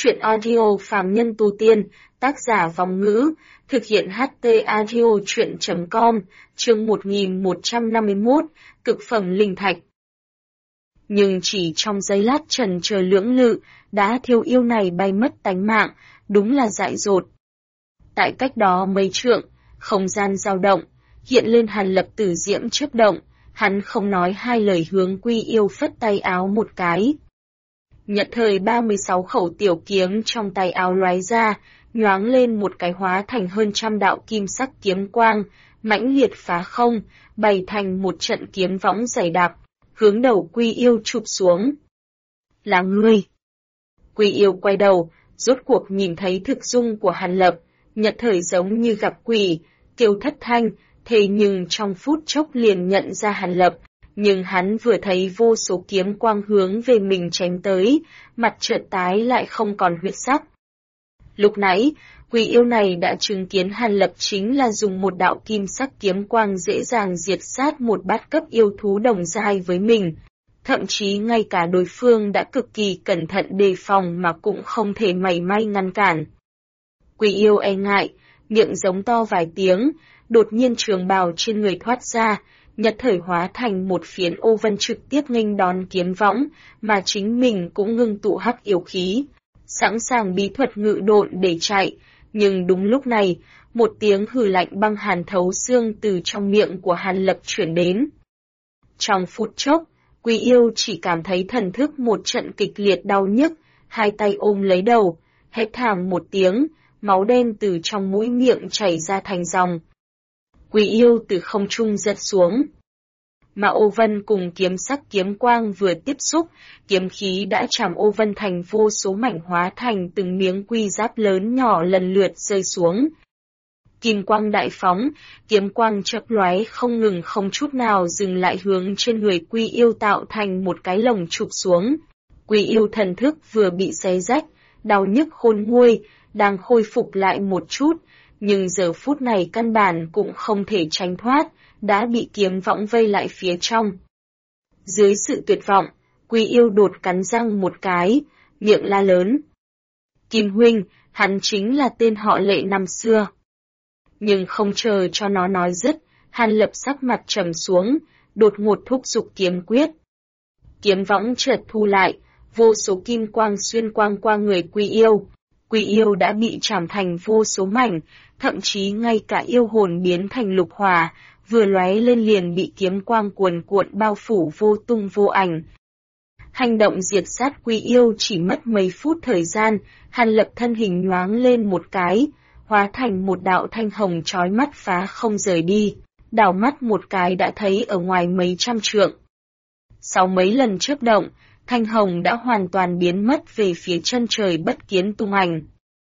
Chuyện audio phàm nhân tu tiên, tác giả Vòng Ngữ, thực hiện HT audio chuyện.com, chương 1151, cực phẩm linh thạch. Nhưng chỉ trong giây lát trần trời lưỡng lự, đã thiêu yêu này bay mất tánh mạng, đúng là dại dột. Tại cách đó mấy trượng, không gian dao động, hiện lên Hàn Lập tử diễm chớp động, hắn không nói hai lời hướng Quy Yêu phất tay áo một cái. Nhận thời 36 khẩu tiểu kiếm trong tay áo lóe ra, nhoáng lên một cái hóa thành hơn trăm đạo kim sắc kiếm quang, mãnh liệt phá không, bày thành một trận kiếm võng dày đặc, hướng đầu Quy Yêu chụp xuống. Là ngươi! Quy Yêu quay đầu, rốt cuộc nhìn thấy thực dung của Hàn Lập, nhận thời giống như gặp quỷ, kêu thất thanh, thế nhưng trong phút chốc liền nhận ra Hàn Lập. Nhưng hắn vừa thấy vô số kiếm quang hướng về mình chém tới, mặt chợt tái lại không còn huyết sắc. Lúc nãy, Quy Yêu này đã chứng kiến Hàn Lập chính là dùng một đạo kim sắc kiếm quang dễ dàng diệt sát một bát cấp yêu thú đồng giai với mình. Thậm chí ngay cả đối phương đã cực kỳ cẩn thận đề phòng mà cũng không thể mảy may ngăn cản. Quy Yêu e ngại, miệng giống to vài tiếng, đột nhiên trường bào trên người thoát ra, nhật thời hóa thành một phiến ô vân trực tiếp nghênh đón kiếm võng, mà chính mình cũng ngưng tụ hắc yêu khí, sẵn sàng bí thuật ngự độn để chạy, nhưng đúng lúc này, một tiếng hừ lạnh băng hàn thấu xương từ trong miệng của Hàn Lập chuyển đến. Trong phút chốc, Quy Yêu chỉ cảm thấy thần thức một trận kịch liệt đau nhức, hai tay ôm lấy đầu, hét thảm một tiếng, máu đen từ trong mũi miệng chảy ra thành dòng. Quy Yêu từ không trung giật xuống. Mà ô vân cùng kiếm sắc kiếm quang vừa tiếp xúc, kiếm khí đã chạm ô vân thành vô số mảnh hóa thành từng miếng quy giáp lớn nhỏ lần lượt rơi xuống. Kim quang đại phóng, kiếm quang chớp lóe không ngừng không chút nào dừng lại hướng trên người Quy Yêu tạo thành một cái lồng chụp xuống. Quy Yêu thần thức vừa bị xé rách, đau nhức khôn nguôi, đang khôi phục lại một chút, nhưng giờ phút này căn bản cũng không thể tránh thoát, đã bị kiếm võng vây lại phía trong. Dưới sự tuyệt vọng, Quy Yêu đột cắn răng một cái, miệng la lớn. Kim huynh, hắn chính là tên họ Lệ năm xưa. Nhưng không chờ cho nó nói dứt, Hàn Lập sắc mặt trầm xuống, đột ngột thúc giục kiếm quyết. Kiếm võng chợt thu lại, vô số kim quang xuyên quang qua người Quy Yêu. Quy Yêu đã bị chảm thành vô số mảnh, thậm chí ngay cả yêu hồn biến thành lục hỏa, vừa lóe lên liền bị kiếm quang cuồn cuộn bao phủ vô tung vô ảnh. Hành động diệt sát Quy Yêu chỉ mất mấy phút thời gian, Hàn Lập thân hình nhoáng lên một cái, hóa thành một đạo thanh hồng chói mắt phá không rời đi, đảo mắt một cái đã thấy ở ngoài mấy trăm trượng. Sau mấy lần chớp động, thanh hồng đã hoàn toàn biến mất về phía chân trời bất kiến tung ảnh.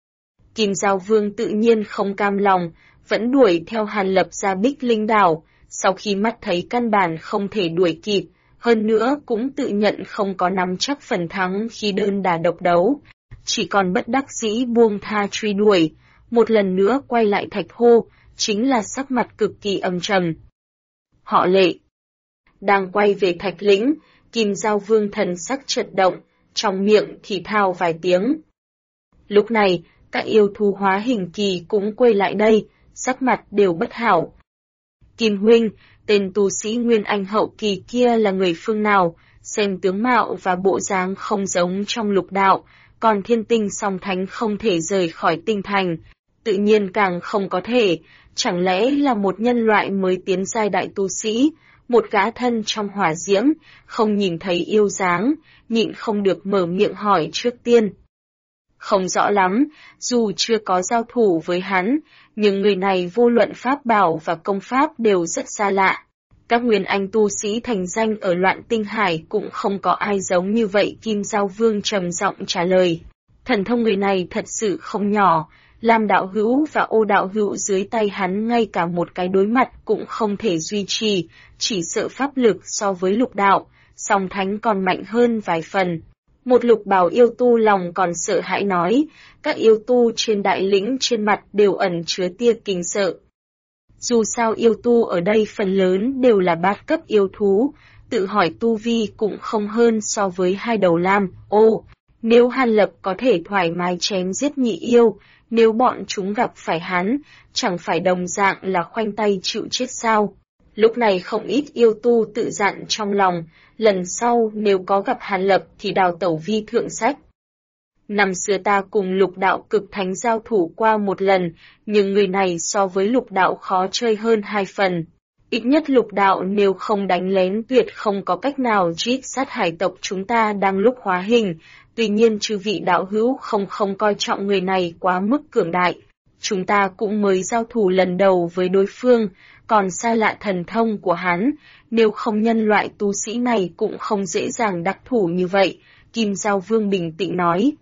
Kim Giao Vương tự nhiên không cam lòng, vẫn đuổi theo Hàn Lập ra Bích Linh Đảo, sau khi mắt thấy căn bản không thể đuổi kịp, hơn nữa cũng tự nhận không có nắm chắc phần thắng khi đơn đả độc đấu, chỉ còn bất đắc dĩ buông tha truy đuổi, một lần nữa quay lại Thạch Hô, chính là sắc mặt cực kỳ âm trầm. Họ Lệ đang quay về Thạch Lĩnh, Kim Giao Vương thần sắc chợt động, trong miệng thì thào vài tiếng. Lúc này, các yêu thú hóa hình kỳ cũng quay lại đây, sắc mặt đều bất hảo. Kim huynh, tên tu sĩ Nguyên Anh hậu kỳ kia là người phương nào, xem tướng mạo và bộ dáng không giống trong lục đạo, còn thiên tinh song thánh không thể rời khỏi tinh thành, tự nhiên càng không có thể, chẳng lẽ là một nhân loại mới tiến giai đại tu sĩ, một gã thân trong hỏa diễm, không nhìn thấy yêu dáng, nhịn không được mở miệng hỏi trước tiên. Không rõ lắm, dù chưa có giao thủ với hắn, nhưng người này vô luận pháp bảo và công pháp đều rất xa lạ. Các nguyên anh tu sĩ thành danh ở Loạn Tinh Hải cũng không có ai giống như vậy. Kim Giao Vương trầm giọng trả lời. Thần thông người này thật sự không nhỏ, Lam đạo hữu và Ô đạo hữu dưới tay hắn ngay cả một cái đối mặt cũng không thể duy trì, chỉ sợ pháp lực so với lục đạo, song thánh còn mạnh hơn vài phần. Một lục bào yêu tu lòng còn sợ hãi nói, các yêu tu trên đại lĩnh trên mặt đều ẩn chứa tia kinh sợ. Dù sao yêu tu ở đây phần lớn đều là bát cấp yêu thú, tự hỏi tu vi cũng không hơn so với hai đầu lam, ô, Nếu Hàn Lập có thể thoải mái chém giết nhị yêu, nếu bọn chúng gặp phải hắn, chẳng phải đồng dạng là khoanh tay chịu chết sao? Lúc này không ít yêu tu tự dặn trong lòng, lần sau nếu có gặp Hàn Lập thì đào tẩu vi thượng sách. Năm xưa ta cùng Lục Đạo cực thánh giao thủ qua một lần, nhưng người này so với Lục Đạo khó chơi hơn 2 phần. Ít nhất Lục Đạo nếu không đánh lén tuyệt không có cách nào giết sát hải tộc chúng ta đang lúc hóa hình. Tuy nhiên chư vị đạo hữu không coi trọng người này quá mức cường đại. Chúng ta cũng mới giao thủ lần đầu với đối phương, còn xa lạ thần thông của hắn, nếu không nhân loại tu sĩ này cũng không dễ dàng đắc thủ như vậy, Kim Giao Vương bình tĩnh nói.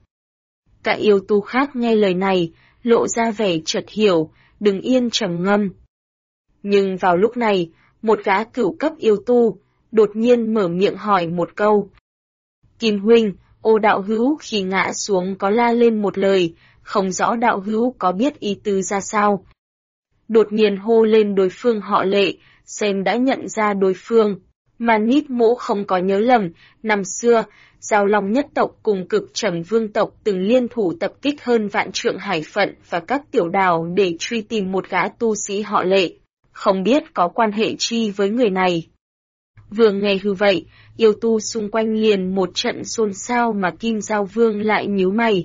Cả yêu tu khác nghe lời này, lộ ra vẻ chợt hiểu, đứng yên trầm ngâm. Nhưng vào lúc này, một gã cửu cấp yêu tu, đột nhiên mở miệng hỏi một câu. Kim huynh, Ô đạo hữu khi ngã xuống có la lên một lời, không rõ đạo hữu có biết ý tứ ra sao. Đột nhiên hô lên đối phương họ Lệ, xem đã nhận ra đối phương. Mà Nít Mỗ không có nhớ lầm, năm xưa, Giao Long nhất tộc cùng Cực Trầm Vương tộc từng liên thủ tập kích hơn vạn trượng hải phận và các tiểu đảo để truy tìm một gã tu sĩ họ Lệ. Không biết có quan hệ chi với người này. Vừa nghe hư vậy, yêu tu xung quanh liền một trận xôn xao mà Kim Giao Vương lại nhíu mày.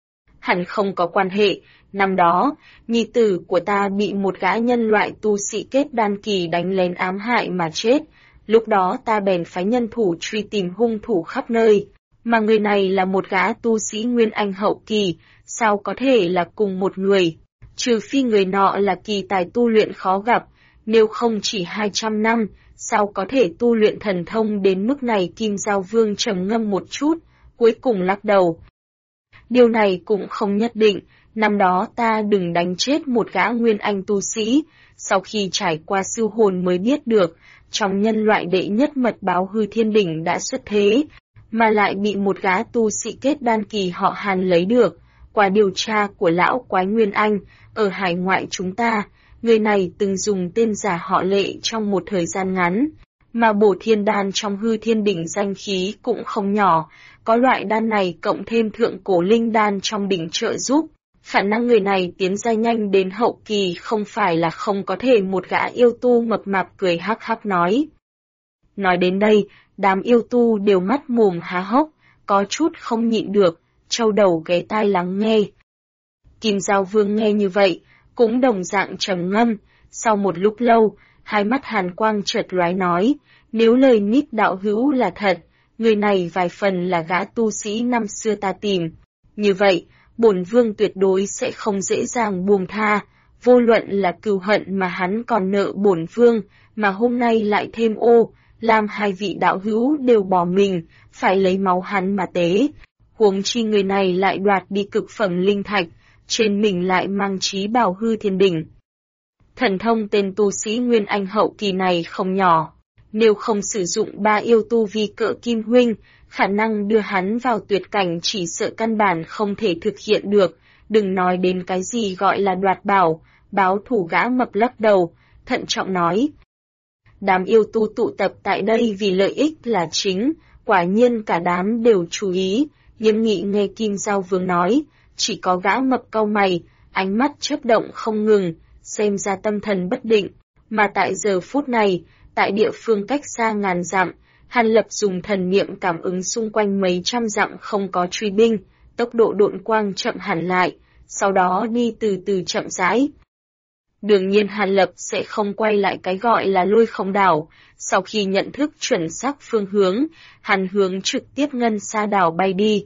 Hẳn không có quan hệ, năm đó, nhi tử của ta bị một gã nhân loại tu sĩ kết đan kỳ đánh lén ám hại mà chết, lúc đó ta bèn phái nhân thủ truy tìm hung thủ khắp nơi, mà người này là một gã tu sĩ nguyên anh hậu kỳ, sao có thể là cùng một người, trừ phi người nọ là kỳ tài tu luyện khó gặp, nếu không chỉ 200 năm, sao có thể tu luyện thần thông đến mức này. Kim Giao Vương trầm ngâm một chút, cuối cùng lắc đầu. Điều này cũng không nhất định, năm đó ta đừng đánh chết một gã nguyên anh tu sĩ, sau khi trải qua siêu hồn mới biết được, trong nhân loại đệ nhất mật báo hư thiên đỉnh đã xuất thế, mà lại bị một gã tu sĩ kết đan kỳ họ Hàn lấy được. Qua điều tra của lão quái Nguyên Anh, ở hải ngoại chúng ta, người này từng dùng tên giả họ Lệ trong một thời gian ngắn, mà bổ thiên đan trong hư thiên đỉnh danh khí cũng không nhỏ, có loại đan này cộng thêm thượng cổ linh đan trong đỉnh trợ giúp, khả năng người này tiến giai nhanh đến hậu kỳ không phải là không có thể. Một gã yêu tu mập mạp cười hắc hắc nói. Nói đến đây, đám yêu tu đều mắt mồm há hốc, có chút không nhịn được, châu đầu ghé tai lắng nghe. Kim Giao Vương nghe như vậy, cũng đồng dạng trầm ngâm, sau một lúc lâu, hai mắt hàn quang chợt lóe nói, nếu lời Nít đạo hữu là thật, người này vài phần là gã tu sĩ năm xưa ta tìm. Như vậy, bổn vương tuyệt đối sẽ không dễ dàng buông tha, vô luận là cừu hận mà hắn còn nợ bổn vương, mà hôm nay lại thêm ô, làm hai vị đạo hữu đều bỏ mình, phải lấy máu hắn mà tế. Huống chi người này lại đoạt đi cực phẩm linh thạch, trên mình lại mang chí bảo hư thiên đỉnh. Thần thông tên tu sĩ Nguyên Anh hậu kỳ này không nhỏ, nếu không sử dụng ba yêu tu vi cỡ Kim huynh, khả năng đưa hắn vào tuyệt cảnh chỉ sợ căn bản không thể thực hiện được, đừng nói đến cái gì gọi là đoạt bảo, báo thủ. Gã mập lắc đầu, thận trọng nói. Đám yêu tu tụ tập tại đây vì lợi ích là chính, quả nhiên cả đám đều chú ý, nghiêm nghị nghe Kim Giao Vương nói, chỉ có gã mập cau mày, ánh mắt chớp động không ngừng, xem ra tâm thần bất định, mà tại giờ phút này, tại địa phương cách xa ngàn dặm, Hàn Lập dùng thần niệm cảm ứng xung quanh mấy trăm dặm không có truy binh, tốc độ độn quang chậm hẳn lại, sau đó đi từ từ chậm rãi. Đương nhiên Hàn Lập sẽ không quay lại cái gọi là lôi không đảo, sau khi nhận thức chuẩn xác phương hướng, hắn hướng trực tiếp ngân sa đảo bay đi.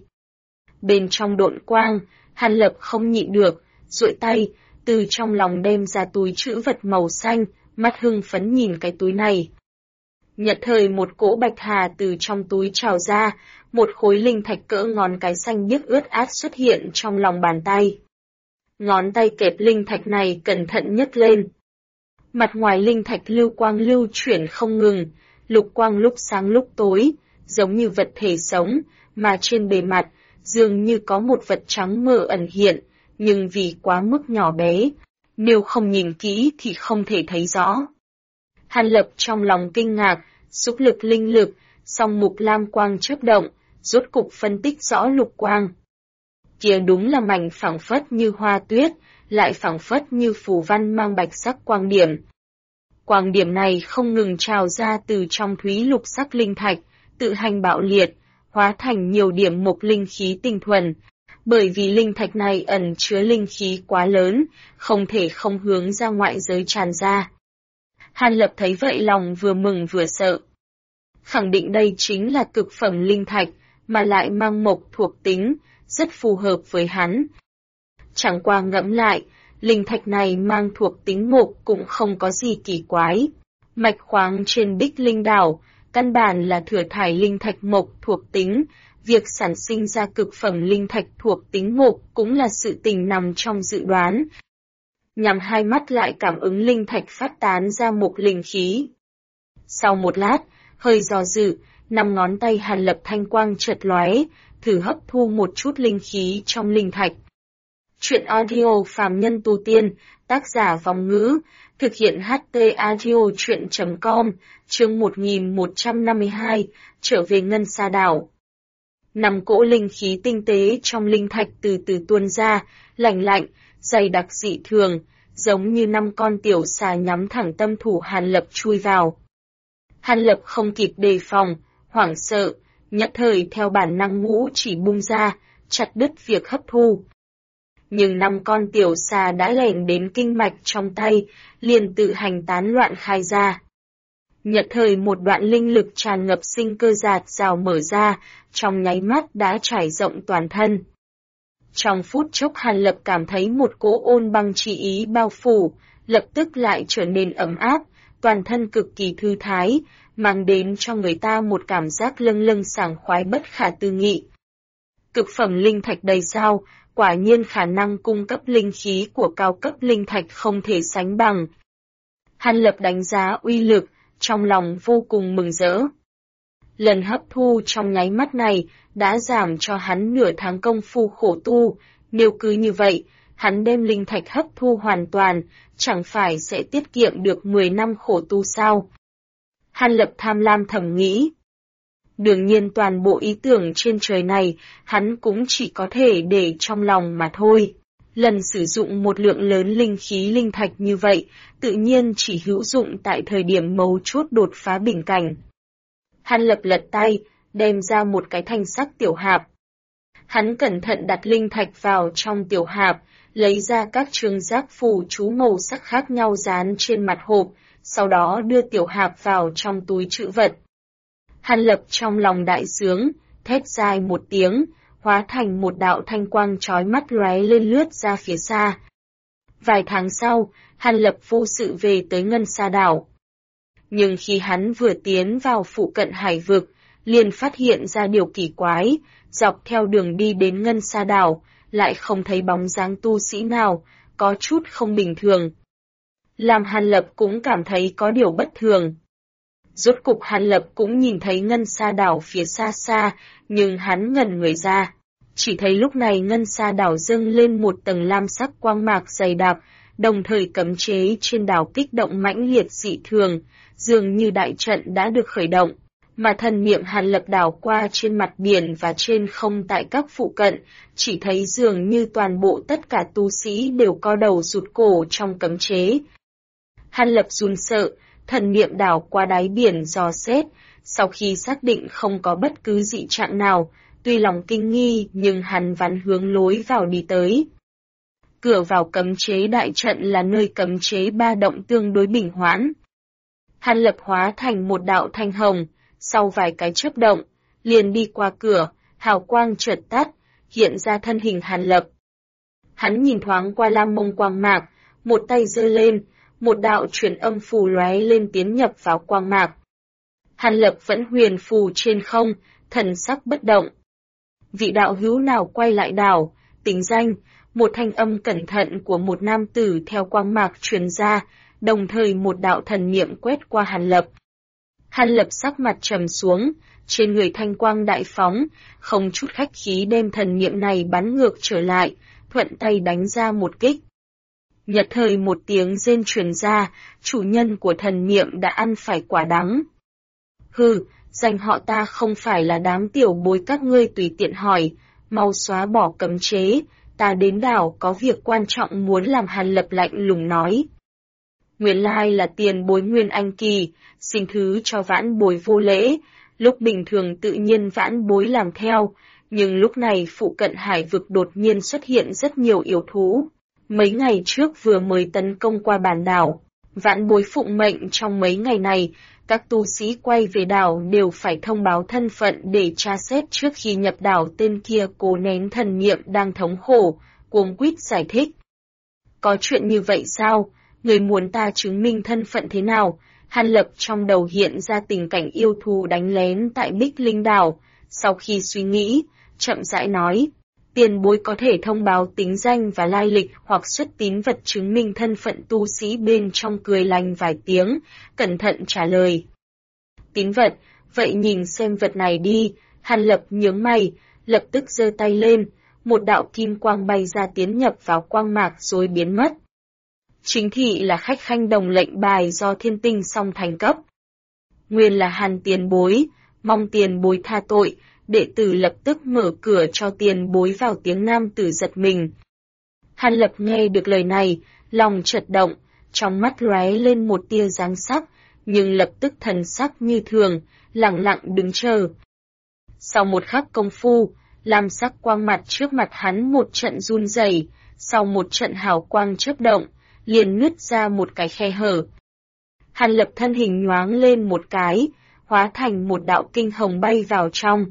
Bên trong độn quang, Hàn Lập không nhịn được, duỗi tay, từ trong lòng đem ra túi trữ vật màu xanh, mắt hưng phấn nhìn cái túi này. Nhận thời một cỗ bạch hà từ trong túi trào ra, một khối linh thạch cỡ ngón cái xanh biếc ướt át xuất hiện trong lòng bàn tay. Ngón tay kẹp linh thạch này cẩn thận nhấc lên. Mặt ngoài linh thạch lưu quang lưu chuyển không ngừng, lục quang lúc sáng lúc tối, giống như vật thể sống, mà trên bề mặt, dường như có một vật trắng mờ ẩn hiện, nhưng vì quá mức nhỏ bé, nếu không nhìn kỹ thì không thể thấy rõ. Hàn Lập trong lòng kinh ngạc, xúc lực linh lực, song mục lam quang chớp động, rốt cục phân tích rõ lục quang. Kia đúng là mảnh phảng phất như hoa tuyết, lại phảng phất như phù văn mang bạch sắc quang điểm. Quang điểm này không ngừng trào ra từ trong thúy lục sắc linh thạch, tự hành bạo liệt, hóa thành nhiều điểm mộc linh khí tinh thuần. Bởi vì linh thạch này ẩn chứa linh khí quá lớn, không thể không hướng ra ngoại giới tràn ra. Hàn Lập thấy vậy lòng vừa mừng vừa sợ. Khẳng định đây chính là cực phẩm linh thạch, mà lại mang mộc thuộc tính, rất phù hợp với hắn. Chẳng qua ngẫm lại, linh thạch này mang thuộc tính mộc cũng không có gì kỳ quái. Mạch khoáng trên Bích Linh đảo, căn bản là thừa thải linh thạch mộc thuộc tính, việc sản sinh ra cực phẩm linh thạch thuộc tính mộc cũng là sự tình nằm trong dự đoán. Nhằm hai mắt lại cảm ứng linh thạch phát tán ra mộc linh khí. Sau một lát, hơi do dự, 5 ngón tay Hàn Lập thanh quang chợt lóe, thử hấp thu một chút linh khí trong linh thạch. Chuyện audio phàm nhân tu tiên, tác giả Vòng Ngữ, thực hiện HT audio chuyện.com, chương 1152, trở về Ngân Sa đảo. 5 cỗ linh khí tinh tế trong linh thạch từ từ tuôn ra, lạnh lạnh, dày đặc dị thường, giống như 5 con tiểu xà nhắm thẳng tâm thủ Hàn Lập chui vào. Hàn Lập không kịp đề phòng, hoảng sợ, nhất thời theo bản năng ngũ chỉ bung ra, chặt đứt việc hấp thu. Nhưng 5 con tiểu xà đã lẻn đến kinh mạch trong tay, liền tự hành tán loạn khai ra. Nhất thời một đoạn linh lực tràn ngập sinh cơ giạt rào mở ra, trong nháy mắt đã trải rộng toàn thân. Trong phút chốc Hàn Lập cảm thấy một cỗ ôn băng chi ý bao phủ, lập tức lại trở nên ấm áp, toàn thân cực kỳ thư thái, mang đến cho người ta một cảm giác lâng lâng sảng khoái bất khả tư nghị. Cực phẩm linh thạch đầy sao, quả nhiên khả năng cung cấp linh khí của cao cấp linh thạch không thể sánh bằng. Hàn Lập đánh giá uy lực, trong lòng vô cùng mừng rỡ. Lần hấp thu trong nháy mắt này đã giảm cho hắn nửa tháng công phu khổ tu, nếu cứ như vậy, hắn đem linh thạch hấp thu hoàn toàn, chẳng phải sẽ tiết kiệm được 10 năm khổ tu sao? Hàn Lập tham lam thầm nghĩ. Đương nhiên toàn bộ ý tưởng trên trời này, hắn cũng chỉ có thể để trong lòng mà thôi. Lần sử dụng một lượng lớn linh khí linh thạch như vậy, tự nhiên chỉ hữu dụng tại thời điểm mấu chốt đột phá bình cảnh. Hàn Lập lật tay, đem ra một cái thanh sắc tiểu hạp. Hắn cẩn thận đặt linh thạch vào trong tiểu hạp, lấy ra các chương giác phù chú màu sắc khác nhau dán trên mặt hộp, sau đó đưa tiểu hạp vào trong túi trữ vật. Hàn Lập trong lòng đại sướng, thét dài một tiếng, hóa thành một đạo thanh quang chói mắt lóe lên lướt ra phía xa. Vài tháng sau, Hàn Lập vô sự về tới Ngân Sa đảo. Nhưng khi hắn vừa tiến vào phụ cận hải vực, liền phát hiện ra điều kỳ quái, dọc theo đường đi đến Ngân Sa đảo, lại không thấy bóng dáng tu sĩ nào, có chút không bình thường. Làm Hàn Lập cũng cảm thấy có điều bất thường. Rốt cục Hàn Lập cũng nhìn thấy Ngân Sa đảo phía xa xa, nhưng hắn ngẩn người ra. Chỉ thấy lúc này Ngân Sa đảo dâng lên một tầng lam sắc quang mạc dày đặc, đồng thời cấm chế trên đảo kích động mãnh liệt dị thường, dường như đại trận đã được khởi động. Mà thần niệm Hàn Lập đảo qua trên mặt biển và trên không tại các phụ cận, chỉ thấy dường như toàn bộ tất cả tu sĩ đều co đầu rụt cổ trong cấm chế. Hàn Lập run sợ, thần niệm đảo qua đáy biển dò xét, sau khi xác định không có bất cứ dị trạng nào, tuy lòng kinh nghi nhưng hắn vẫn hướng lối vào đi tới. Cửa vào cấm chế đại trận là nơi cấm chế ba động tương đối bình hoãn. Hàn Lập hóa thành một đạo thanh hồng, sau vài cái chớp động, liền đi qua cửa, hào quang chợt tắt, hiện ra thân hình Hàn Lập. Hắn nhìn thoáng qua lam mông quang mạc, một tay giơ lên, một đạo truyền âm phù lóe lên tiến nhập vào quang mạc. Hàn Lập vẫn huyền phù trên không, thần sắc bất động. Vị đạo hữu nào quay lại đảo, tính danh, một thanh âm cẩn thận của một nam tử theo quang mạc truyền ra, đồng thời một đạo thần niệm quét qua Hàn Lập. Hàn Lập sắc mặt trầm xuống, trên người thanh quang đại phóng, không chút khách khí đem thần niệm này bắn ngược trở lại, thuận tay đánh ra một kích. Nhất thời một tiếng rên truyền ra, chủ nhân của thần niệm đã ăn phải quả đắng. Hừ, danh họ ta không phải là đám tiểu bối các ngươi tùy tiện hỏi, mau xóa bỏ cấm chế, ta đến đảo có việc quan trọng muốn làm. Hàn Lập lạnh lùng nói. Nguyên lai là tiền bối Nguyên Anh Kỳ, xin thứ cho vãn bối vô lễ, lúc bình thường tự nhiên vãn bối làm theo, nhưng lúc này phụ cận hải vực đột nhiên xuất hiện rất nhiều yêu thú. Mấy ngày trước vừa mới tấn công qua bản đảo, vãn bối phụng mệnh trong mấy ngày này, các tu sĩ quay về đảo đều phải thông báo thân phận để tra xét trước khi nhập đảo. Tên kia cố nén thần niệm đang thống khổ, cuống quýt giải thích. Có chuyện như vậy sao? Người muốn ta chứng minh thân phận thế nào? Hàn Lập trong đầu hiện ra tình cảnh yêu thú đánh lén tại Bích Linh đảo, sau khi suy nghĩ, chậm rãi nói. Tiền bối có thể thông báo tính danh và lai lịch hoặc xuất tín vật chứng minh thân phận. Tu sĩ bên trong cười lành vài tiếng, cẩn thận trả lời. Tín vật, vậy nhìn xem vật này đi. Hàn Lập nhướng mày, lập tức giơ tay lên, một đạo kim quang bay ra tiến nhập vào quang mạc rồi biến mất. Chính thị là khách khanh đồng lệnh bài do Thiên Tinh Song thành cấp. Nguyên là Hàn tiền bối, mong tiền bối tha tội. Đệ tử lập tức mở cửa cho tiền bối vào. Tiếng nam tử giật mình. Hàn Lập nghe được lời này, lòng chợt động, trong mắt lóe lên một tia giáng sắc, nhưng lập tức thần sắc như thường, lặng lặng đứng chờ. Sau một khắc công phu, lam sắc quang mặt trước mặt hắn một trận run rẩy, sau một trận hào quang chớp động, liền nứt ra một cái khe hở. Hàn Lập thân hình nhoáng lên một cái, hóa thành một đạo kinh hồng bay vào trong.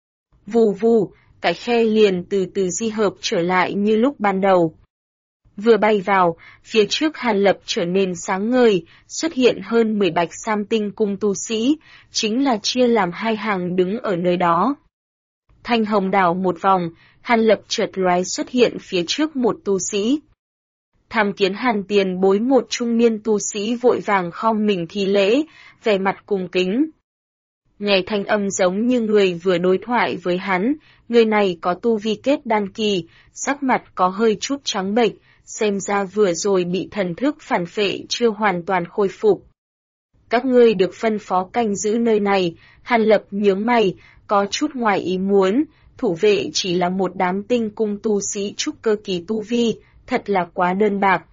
Vù vù, cái khe liền từ từ di hợp trở lại như lúc ban đầu. Vừa bay vào, phía trước Hàn Lập trở nên sáng ngời, xuất hiện hơn 10 bạch sam tinh cung tu sĩ, chính là chia làm hai hàng đứng ở nơi đó. Thanh hồng đảo một vòng, Hàn Lập chợt lóe xuất hiện phía trước một tu sĩ. Tham kiến Hàn tiền bối. Một trung niên tu sĩ vội vàng khom mình thi lễ, vẻ mặt cung kính. Nghe thanh âm giống như người vừa đối thoại với hắn, người này có tu vi kết đan kỳ, sắc mặt có hơi chút trắng bệch, xem ra vừa rồi bị thần thức phản phệ chưa hoàn toàn khôi phục. Các ngươi được phân phó canh giữ nơi này. Hàn Lập nhướng mày, có chút ngoài ý muốn, thủ vệ chỉ là một đám tinh cung tu sĩ trúc cơ kỳ tu vi, thật là quá đơn bạc.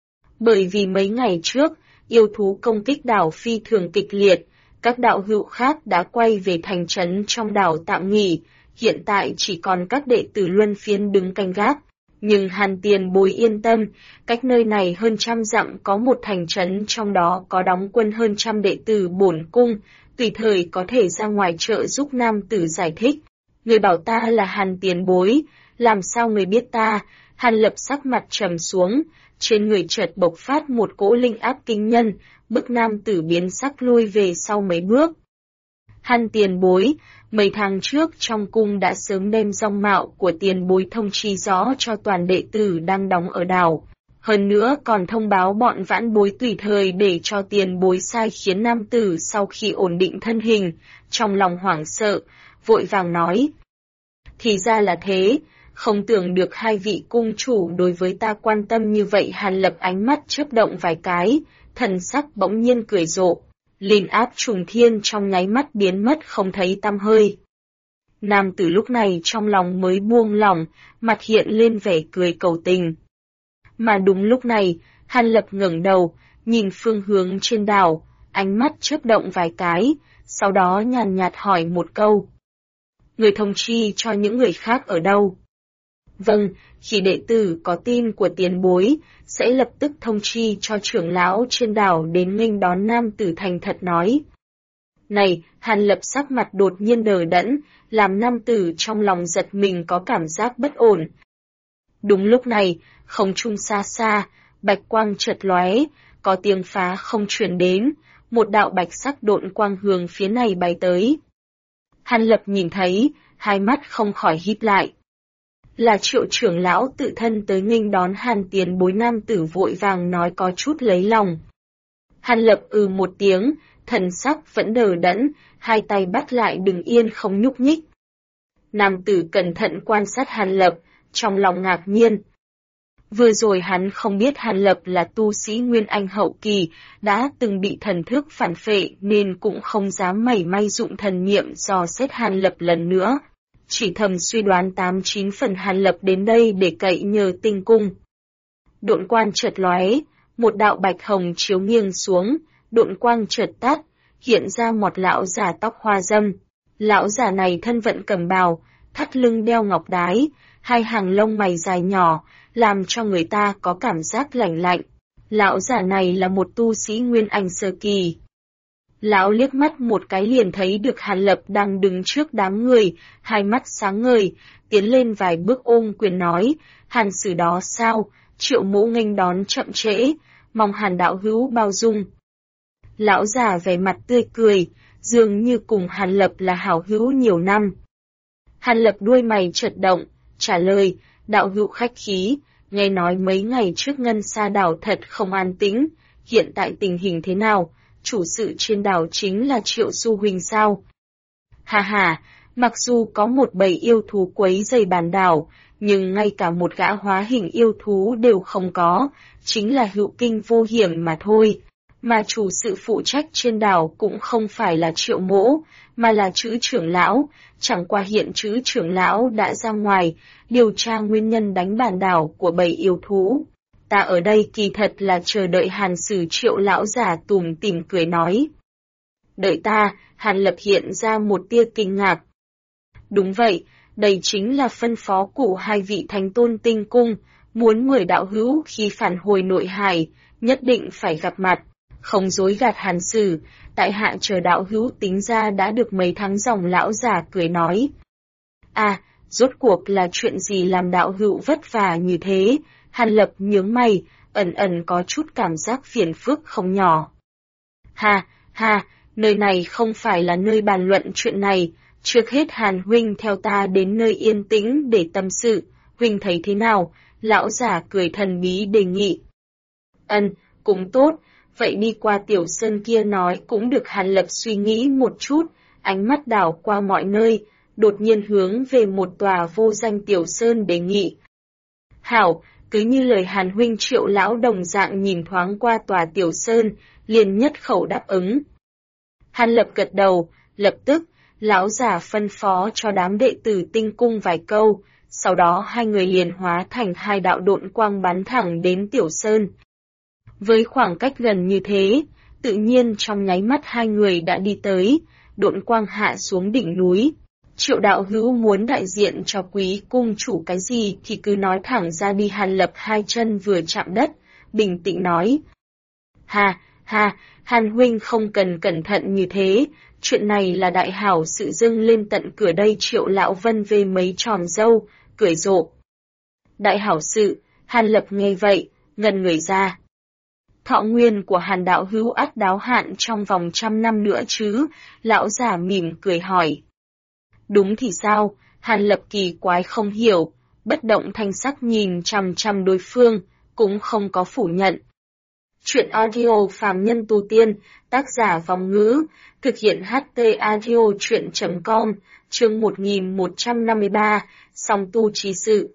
Bởi vì mấy ngày trước, yêu thú công kích đảo phi thường kịch liệt, các đạo hữu khác đã quay về thành trấn trong đảo tạm nghỉ, hiện tại chỉ còn các đệ tử luân phiên đứng canh gác. Nhưng Hàn tiền bối yên tâm, cách nơi này hơn 100 dặm có một thành trấn, trong đó có đóng quân hơn 100 đệ tử bổn cung, tùy thời có thể ra ngoài trợ giúp. Nam tử giải thích. Người bảo ta là Hàn tiền bối, làm sao người biết ta? Hàn Lập sắc mặt trầm xuống, trên người chợt bộc phát một cỗ linh áp kinh nhân, bức nam tử biến sắc lui về sau mấy bước. Hàn tiền bối, mấy tháng trước trong cung đã sớm đem dòng mạo của tiền bối thông chi rõ cho toàn đệ tử đang đóng ở đảo. Hơn nữa còn thông báo bọn vãn bối tùy thời để cho tiền bối sai khiến. Nam tử sau khi ổn định thân hình, trong lòng hoảng sợ, vội vàng nói. Thì ra là thế, không tưởng được hai vị cung chủ đối với ta quan tâm như vậy. Hàn Lập ánh mắt chớp động vài cái, thần sắc bỗng nhiên cười rộ. Linh áp trùng thiên trong nháy mắt biến mất không thấy tăm hơi. Nam tử lúc này trong lòng mới buông lỏng, mặt hiện lên vẻ cười cầu tình. Mà đúng lúc này, Hàn Lập ngẩng đầu, nhìn phương hướng trên đảo, ánh mắt chớp động vài cái, sau đó nhàn nhạt hỏi một câu. Người thông chi cho những người khác ở đâu? Vâng, khi đệ tử có tin của tiền bối, sẽ lập tức thông chi cho trưởng lão trên đảo đến nghênh đón. Nam tử thành thật nói. Này, Hàn Lập sắc mặt đột nhiên đờ đẫn, làm nam tử trong lòng giật mình có cảm giác bất ổn. Đúng lúc này, không trung xa xa, bạch quang chợt lóe, có tiếng phá không truyền đến, một đạo bạch sắc độn quang hướng phía này bay tới. Hàn Lập nhìn thấy, hai mắt không khỏi híp lại. Là Triệu trưởng lão tự thân tới nghênh đón Hàn tiền bối. Nam tử vội vàng nói có chút lấy lòng. Hàn Lập một tiếng, thần sắc vẫn đờ đẫn, hai tay bắt lại đứng yên không nhúc nhích. Nam tử cẩn thận quan sát Hàn Lập, trong lòng ngạc nhiên. Vừa rồi hắn không biết Hàn Lập là tu sĩ Nguyên Anh hậu kỳ, đã từng bị thần thức phản phệ nên cũng không dám mảy may dụng thần niệm dò xét Hàn Lập lần nữa. Chỉ thầm suy đoán 8-9 phần Hàn Lập đến đây để cậy nhờ tinh cung. Độn quang chợt lóe, một đạo bạch hồng chiếu nghiêng xuống, độn quang chợt tắt, hiện ra một lão già tóc hoa râm. Lão già này thân vận cẩm bào, thắt lưng đeo ngọc đái, hai hàng lông mày dài nhỏ, làm cho người ta có cảm giác lạnh lạnh. Lão già này là một tu sĩ Nguyên Anh sơ kỳ. Lão liếc mắt một cái liền thấy được Hàn Lập đang đứng trước đám người, hai mắt sáng ngời, tiến lên vài bước ôm quyền nói, Hàn sử đó sao? Triệu Mỗ nghênh đón chậm trễ, mong Hàn đạo hữu bao dung. Lão già vẻ mặt tươi cười, dường như cùng Hàn Lập là hảo hữu nhiều năm. Hàn Lập đuôi mày chợt động, trả lời, đạo hữu khách khí, nghe nói mấy ngày trước Ngân Sa đảo thật không an tĩnh, hiện tại tình hình thế nào, chủ sự trên đảo chính là Triệu Xu Huỳnh sao? Hà hà, mặc dù có một bầy yêu thú quấy rầy bản đảo, nhưng ngay cả một gã hóa hình yêu thú đều không có, chính là hữu kinh vô hiểm mà thôi. Mà chủ sự phụ trách trên đảo cũng không phải là Triệu Mỗ, mà là Trữ trưởng lão, chẳng qua hiện Trữ trưởng lão đã ra ngoài, điều tra nguyên nhân đánh bản đảo của bầy yêu thú. Ta ở đây kỳ thật là chờ đợi Hàn sử. Triệu lão giả tủm tỉm cười nói. Đợi ta, Hàn Lập hiện ra một tia kinh ngạc. Đúng vậy, đây chính là phân phó của hai vị thánh tôn tinh cung, muốn mời đạo hữu khi phản hồi nội hải, nhất định phải gặp mặt. Không dối gạt Hàn sử, tại hạ chờ đạo hữu tính ra đã được mấy tháng dòng. Lão già cười nói. À, rốt cuộc là chuyện gì làm đạo hữu vất vả như thế? Hàn Lập nhướng mày, ẩn ẩn có chút cảm giác phiền phức không nhỏ. Ha, nơi này không phải là nơi bàn luận chuyện này, trước hết Hàn huynh theo ta đến nơi yên tĩnh để tâm sự, huynh thấy thế nào? Lão già cười thần bí đề nghị. Cũng tốt, vậy đi qua tiểu sơn kia nói cũng được. Hàn Lập suy nghĩ một chút, ánh mắt đảo qua mọi nơi, đột nhiên hướng về một tòa vô danh tiểu sơn đề nghị. Hảo, cứ như lời Hàn huynh. Triệu lão đồng dạng nhìn thoáng qua tòa tiểu sơn, liền nhất khẩu đáp ứng. Hàn Lập gật đầu, lập tức, lão già phân phó cho đám đệ tử tinh cung vài câu, sau đó hai người liền hóa thành hai đạo độn quang bắn thẳng đến tiểu sơn. Với khoảng cách gần như thế, tự nhiên trong nháy mắt hai người đã đi tới, độn quang hạ xuống đỉnh núi. Triệu đạo hữu muốn đại diện cho quý cung chủ cái gì thì cứ nói thẳng ra đi. Hàn Lập hai chân vừa chạm đất, bình tĩnh nói. Hàn huynh không cần cẩn thận như thế, chuyện này là đại hảo sự dâng lên tận cửa đây. Triệu lão vân vê mấy tròm râu, cười rộ. Đại hảo sự, Hàn Lập nghe vậy, ngần người ra. Thọ nguyên của Hàn đạo hữu ắt đáo hạn trong vòng 100 năm nữa chứ? Lão già mỉm cười hỏi. Đúng thì sao? Hàn Lập kỳ quái không hiểu, bất động thanh sắc nhìn chằm chằm đối phương, cũng không có phủ nhận. Chuyện audio phàm nhân tu tiên, tác giả Vòng Ngữ, thực hiện HT audio chuyện.com, chương 1153, song tu trí sự.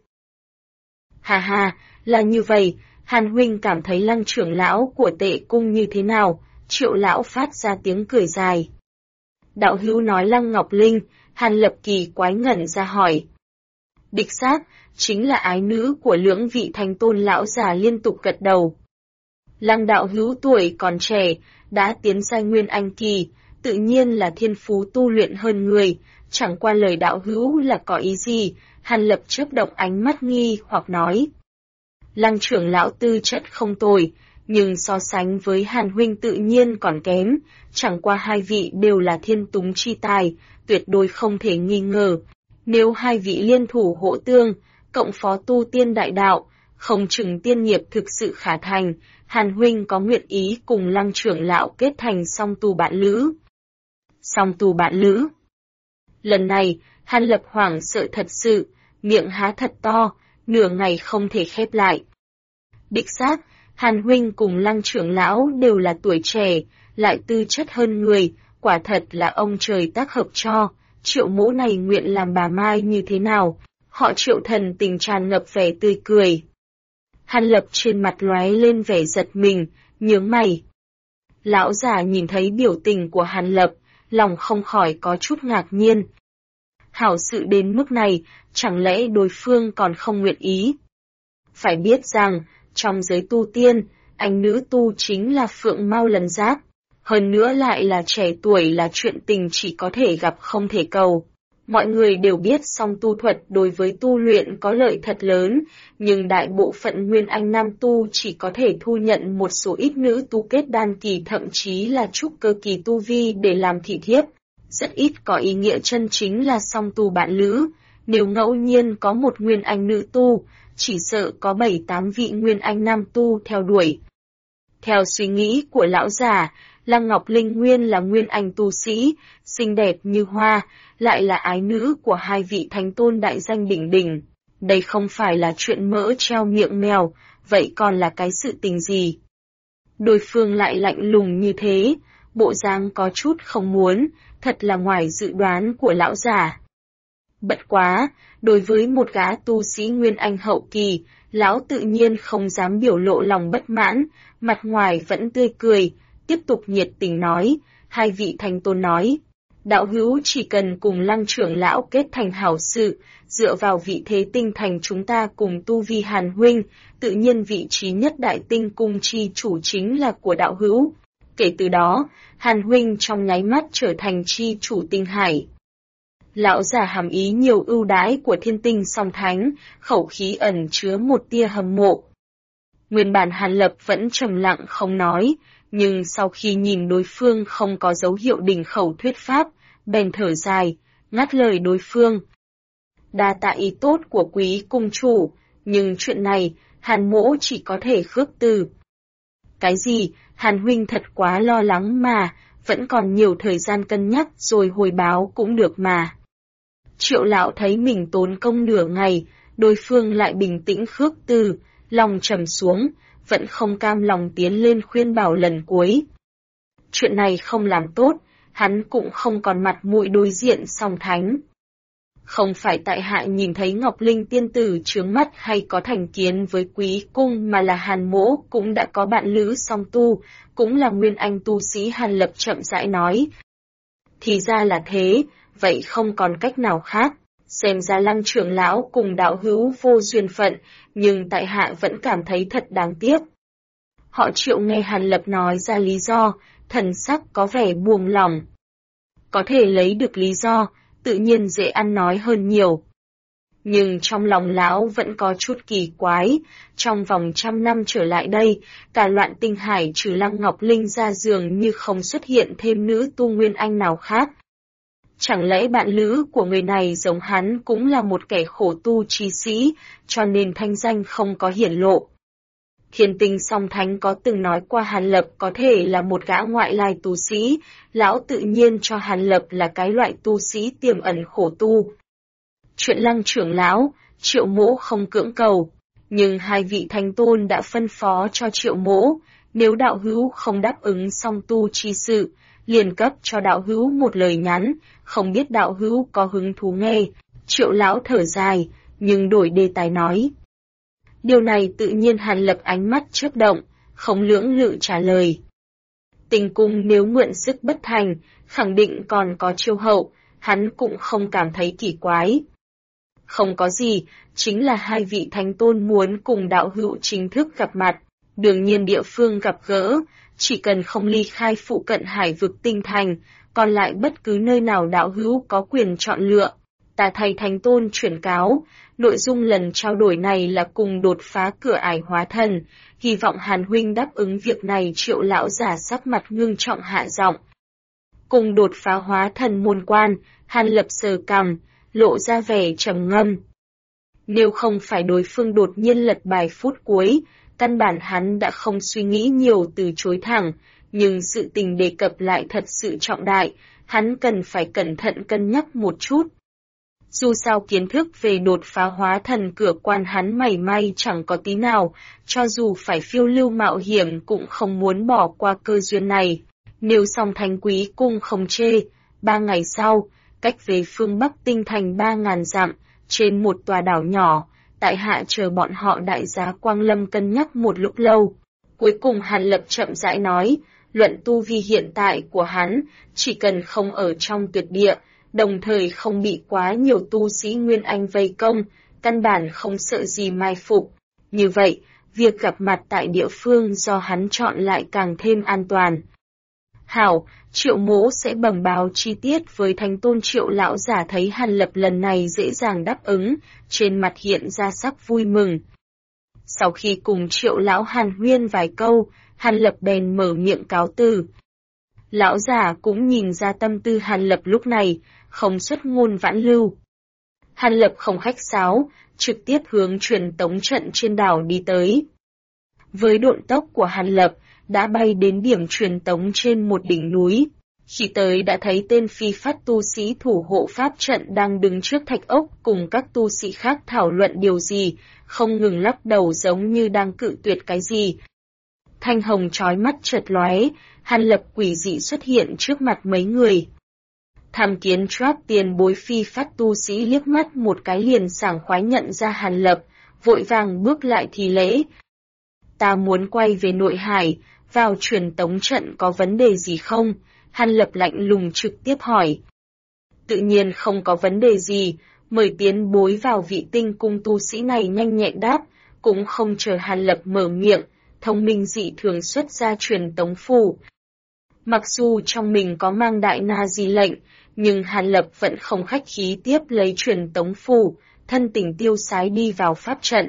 Là như vậy, Hàn huynh cảm thấy Lăng trưởng lão của Tệ cung như thế nào? Triệu lão phát ra tiếng cười dài. Đạo hữu nói Lăng Ngọc Linh. Hàn Lập kỳ quái ngẩn ra hỏi. Đích xác, chính là ái nữ của lưỡng vị thánh tôn. Lão già liên tục gật đầu. Lăng đạo hữu tuổi còn trẻ, đã tiến giai Nguyên Anh kỳ, tự nhiên là thiên phú tu luyện hơn người, chẳng qua lời đạo hữu là có ý gì? Hàn Lập chớp động ánh mắt nghi hoặc nói. Lăng trưởng lão tư chất không tồi, nhưng so sánh với Hàn huynh tự nhiên còn kém, chẳng qua hai vị đều là thiên túng chi tài, tuyệt đối không thể nghi ngờ. Nếu hai vị liên thủ hỗ tương, cộng phó tu tiên đại đạo, không chừng tiên nghiệp thực sự khả thành. Hàn huynh có nguyện ý cùng Lăng trưởng lão kết thành song tu bạn lữ? Song tu bạn lữ? Lần này, Hàn Lập hoảng sợ thật sự, miệng há thật to, nửa ngày không thể khép lại. Đích xác, Hàn huynh cùng Lăng trưởng lão đều là tuổi trẻ, lại tư chất hơn người, quả thật là ông trời tác hợp cho. Triệu mỗ này nguyện làm bà Mai như thế nào? Họ Triệu thần tình tràn ngập vẻ tươi cười. Hàn Lập trên mặt lóe lên vẻ giật mình, nhướng mày. Lão già nhìn thấy biểu tình của Hàn Lập, lòng không khỏi có chút ngạc nhiên. Hảo sự đến mức này, chẳng lẽ đối phương còn không nguyện ý? Phải biết rằng, trong giới tu tiên, anh nữ tu chính là phượng mao lân giác, hơn nữa lại là trẻ tuổi là chuyện tình chỉ có thể gặp không thể cầu. Mọi người đều biết song tu thuật đối với tu luyện có lợi thật lớn, nhưng đại bộ phận nguyên anh nam tu chỉ có thể thu nhận một số ít nữ tu kết đan kỳ thậm chí là trúc cơ kỳ tu vi để làm thị thiếp. Rất ít có ý nghĩa chân chính là song tu bạn lữ, nếu ngẫu nhiên có một nguyên anh nữ tu, chỉ sợ có 7-8 vị nguyên anh nam tu theo đuổi. Theo suy nghĩ của lão già, Lăng Ngọc Linh nguyên là nguyên anh tu sĩ, xinh đẹp như hoa, lại là ái nữ của hai vị thánh tôn đại danh đỉnh đỉnh. Đây không phải là chuyện mỡ treo miệng mèo, vậy còn là cái sự tình gì? Đối phương lại lạnh lùng như thế, bộ dáng có chút không muốn, thật là ngoài dự đoán của lão già. Bất quá, đối với một gã tu sĩ nguyên anh hậu kỳ, lão tự nhiên không dám biểu lộ lòng bất mãn, mặt ngoài vẫn tươi cười, tiếp tục nhiệt tình nói, hai vị thánh tôn nói. Đạo hữu chỉ cần cùng Lăng trưởng lão kết thành hảo sự, dựa vào vị thế tinh thành chúng ta cùng tu vi Hàn huynh, tự nhiên vị trí nhất đại tinh cung chi chủ chính là của đạo hữu. Kể từ đó, Hàn huynh trong nháy mắt trở thành chi chủ tinh hải. Lão già hàm ý nhiều ưu đãi của thiên tinh song thánh, khẩu khí ẩn chứa một tia hâm mộ. Nguyên bản Hàn Lập vẫn trầm lặng không nói, nhưng sau khi nhìn đối phương không có dấu hiệu đình khẩu thuyết pháp, bèn thở dài, ngắt lời đối phương. Đa tạ ý tốt của quý cung chủ, nhưng chuyện này, Hàn mỗ chỉ có thể khước từ. Cái gì, Hàn huynh thật quá lo lắng mà, vẫn còn nhiều thời gian cân nhắc rồi hồi báo cũng được mà. Triệu lão thấy mình tốn công nửa ngày, đối phương lại bình tĩnh khước từ, lòng trầm xuống, vẫn không cam lòng tiến lên khuyên bảo lần cuối. Chuyện này không làm tốt, hắn cũng không còn mặt mũi đối diện song thánh. Không phải tại hạ nhìn thấy Ngọc Linh tiên tử chướng mắt hay có thành kiến với quý cung mà là Hàn mỗ cũng đã có bạn lữ song tu, cũng là nguyên anh tu sĩ. Hàn Lập chậm rãi nói. Thì ra là thế, vậy không còn cách nào khác. Xem ra Lăng trưởng lão cùng đạo hữu vô duyên phận, nhưng tại hạ vẫn cảm thấy thật đáng tiếc. Họ Triệu nghe Hàn Lập nói ra lý do, thần sắc có vẻ buông lòng. Có thể lấy được lý do, tự nhiên dễ ăn nói hơn nhiều. Nhưng trong lòng lão vẫn có chút kỳ quái, trong vòng 100 năm trở lại đây, cả loạn tinh hải trừ Lăng Ngọc Linh ra dường như không xuất hiện thêm nữ tu nguyên anh nào khác. Chẳng lẽ bạn lữ của người này giống hắn cũng là một kẻ khổ tu trí sĩ, cho nên thanh danh không có hiển lộ. Thiên tinh song thánh có từng nói qua Hàn Lập có thể là một gã ngoại lai tu sĩ, lão tự nhiên cho Hàn Lập là cái loại tu sĩ tiềm ẩn khổ tu. Chuyện Lăng trưởng lão, Triệu mỗ không cưỡng cầu, nhưng hai vị thánh tôn đã phân phó cho Triệu mỗ, nếu đạo hữu không đáp ứng song tu chi sự, liền cấp cho đạo hữu một lời nhắn, không biết đạo hữu có hứng thú nghe. Triệu lão thở dài, nhưng đổi đề tài nói. Điều này tự nhiên Hàn Lập ánh mắt chớp động, không lưỡng lự trả lời. Tình cung nếu mượn sức bất thành, khẳng định còn có chiêu hậu, hắn cũng không cảm thấy kỳ quái. Không có gì, chính là hai vị thánh tôn muốn cùng đạo hữu chính thức gặp mặt, đương nhiên địa phương gặp gỡ, chỉ cần không ly khai phụ cận hải vực tinh thành, còn lại bất cứ nơi nào đạo hữu có quyền chọn lựa. Ta thầy thánh tôn chuyển cáo, nội dung lần trao đổi này là cùng đột phá cửa ải hóa thần, hy vọng Hàn huynh đáp ứng việc này. Triệu lão giả sắc mặt ngưng trọng hạ giọng. Cùng đột phá hóa thần môn quan, Hàn Lập sờ cằm, lộ ra vẻ trầm ngâm. Nếu không phải đối phương đột nhiên lật bài phút cuối, căn bản hắn đã không suy nghĩ nhiều từ chối thẳng, nhưng sự tình đề cập lại thật sự trọng đại, hắn cần phải cẩn thận cân nhắc một chút. Dù sao kiến thức về đột phá hóa thần cửa quan hắn mảy may chẳng có tí nào, cho dù phải phiêu lưu mạo hiểm cũng không muốn bỏ qua cơ duyên này. Nếu song thánh quý cung không chê, 3 ngày sau, cách về phương Bắc tinh thành 3.000 dặm, trên một tòa đảo nhỏ, tại hạ chờ bọn họ đại giá Quang Lâm cân nhắc một lúc lâu. Cuối cùng Hàn Lập chậm rãi nói, luận tu vi hiện tại của hắn, chỉ cần không ở trong tuyệt địa, đồng thời không bị quá nhiều tu sĩ Nguyên Anh vây công, căn bản không sợ gì mai phục. Như vậy, việc gặp mặt tại địa phương do hắn chọn lại càng thêm an toàn. Hảo, Triệu Mỗ sẽ bẩm báo chi tiết với Thánh Tôn. Triệu lão giả thấy Hàn Lập lần này dễ dàng đáp ứng, trên mặt hiện ra sắc vui mừng. Sau khi cùng Triệu lão hàn huyên vài câu, Hàn Lập bèn mở miệng cáo từ. Lão giả cũng nhìn ra tâm tư Hàn Lập lúc này, không xuất ngôn vãn lưu. Hàn Lập không khách sáo, trực tiếp hướng truyền tống trận trên đảo đi tới. Với độn tốc của Hàn Lập, đã bay đến điểm truyền tống trên một đỉnh núi. Khi tới đã thấy tên phi phát tu sĩ thủ hộ pháp trận đang đứng trước thạch ốc cùng các tu sĩ khác thảo luận điều gì, không ngừng lắc đầu giống như đang cự tuyệt cái gì. Thanh hồng chói mắt chợt lóe, Hàn Lập quỷ dị xuất hiện trước mặt mấy người. Tham kiến Trap tiền bối phi phát tu sĩ liếc mắt một cái liền sảng khoái nhận ra Hàn Lập, vội vàng bước lại thi lễ. Ta muốn quay về nội hải, vào truyền tống trận có vấn đề gì không? Hàn Lập lạnh lùng trực tiếp hỏi. Tự nhiên không có vấn đề gì, mời tiến bối vào. Vị tinh cung tu sĩ này nhanh nhẹn đáp, cũng không chờ Hàn Lập mở miệng, thông minh dị thường xuất ra truyền tống phù. Mặc dù trong mình có mang đại na di lệnh, nhưng Hàn Lập vẫn không khách khí tiếp lấy truyền tống phù, thân tình tiêu sái đi vào pháp trận.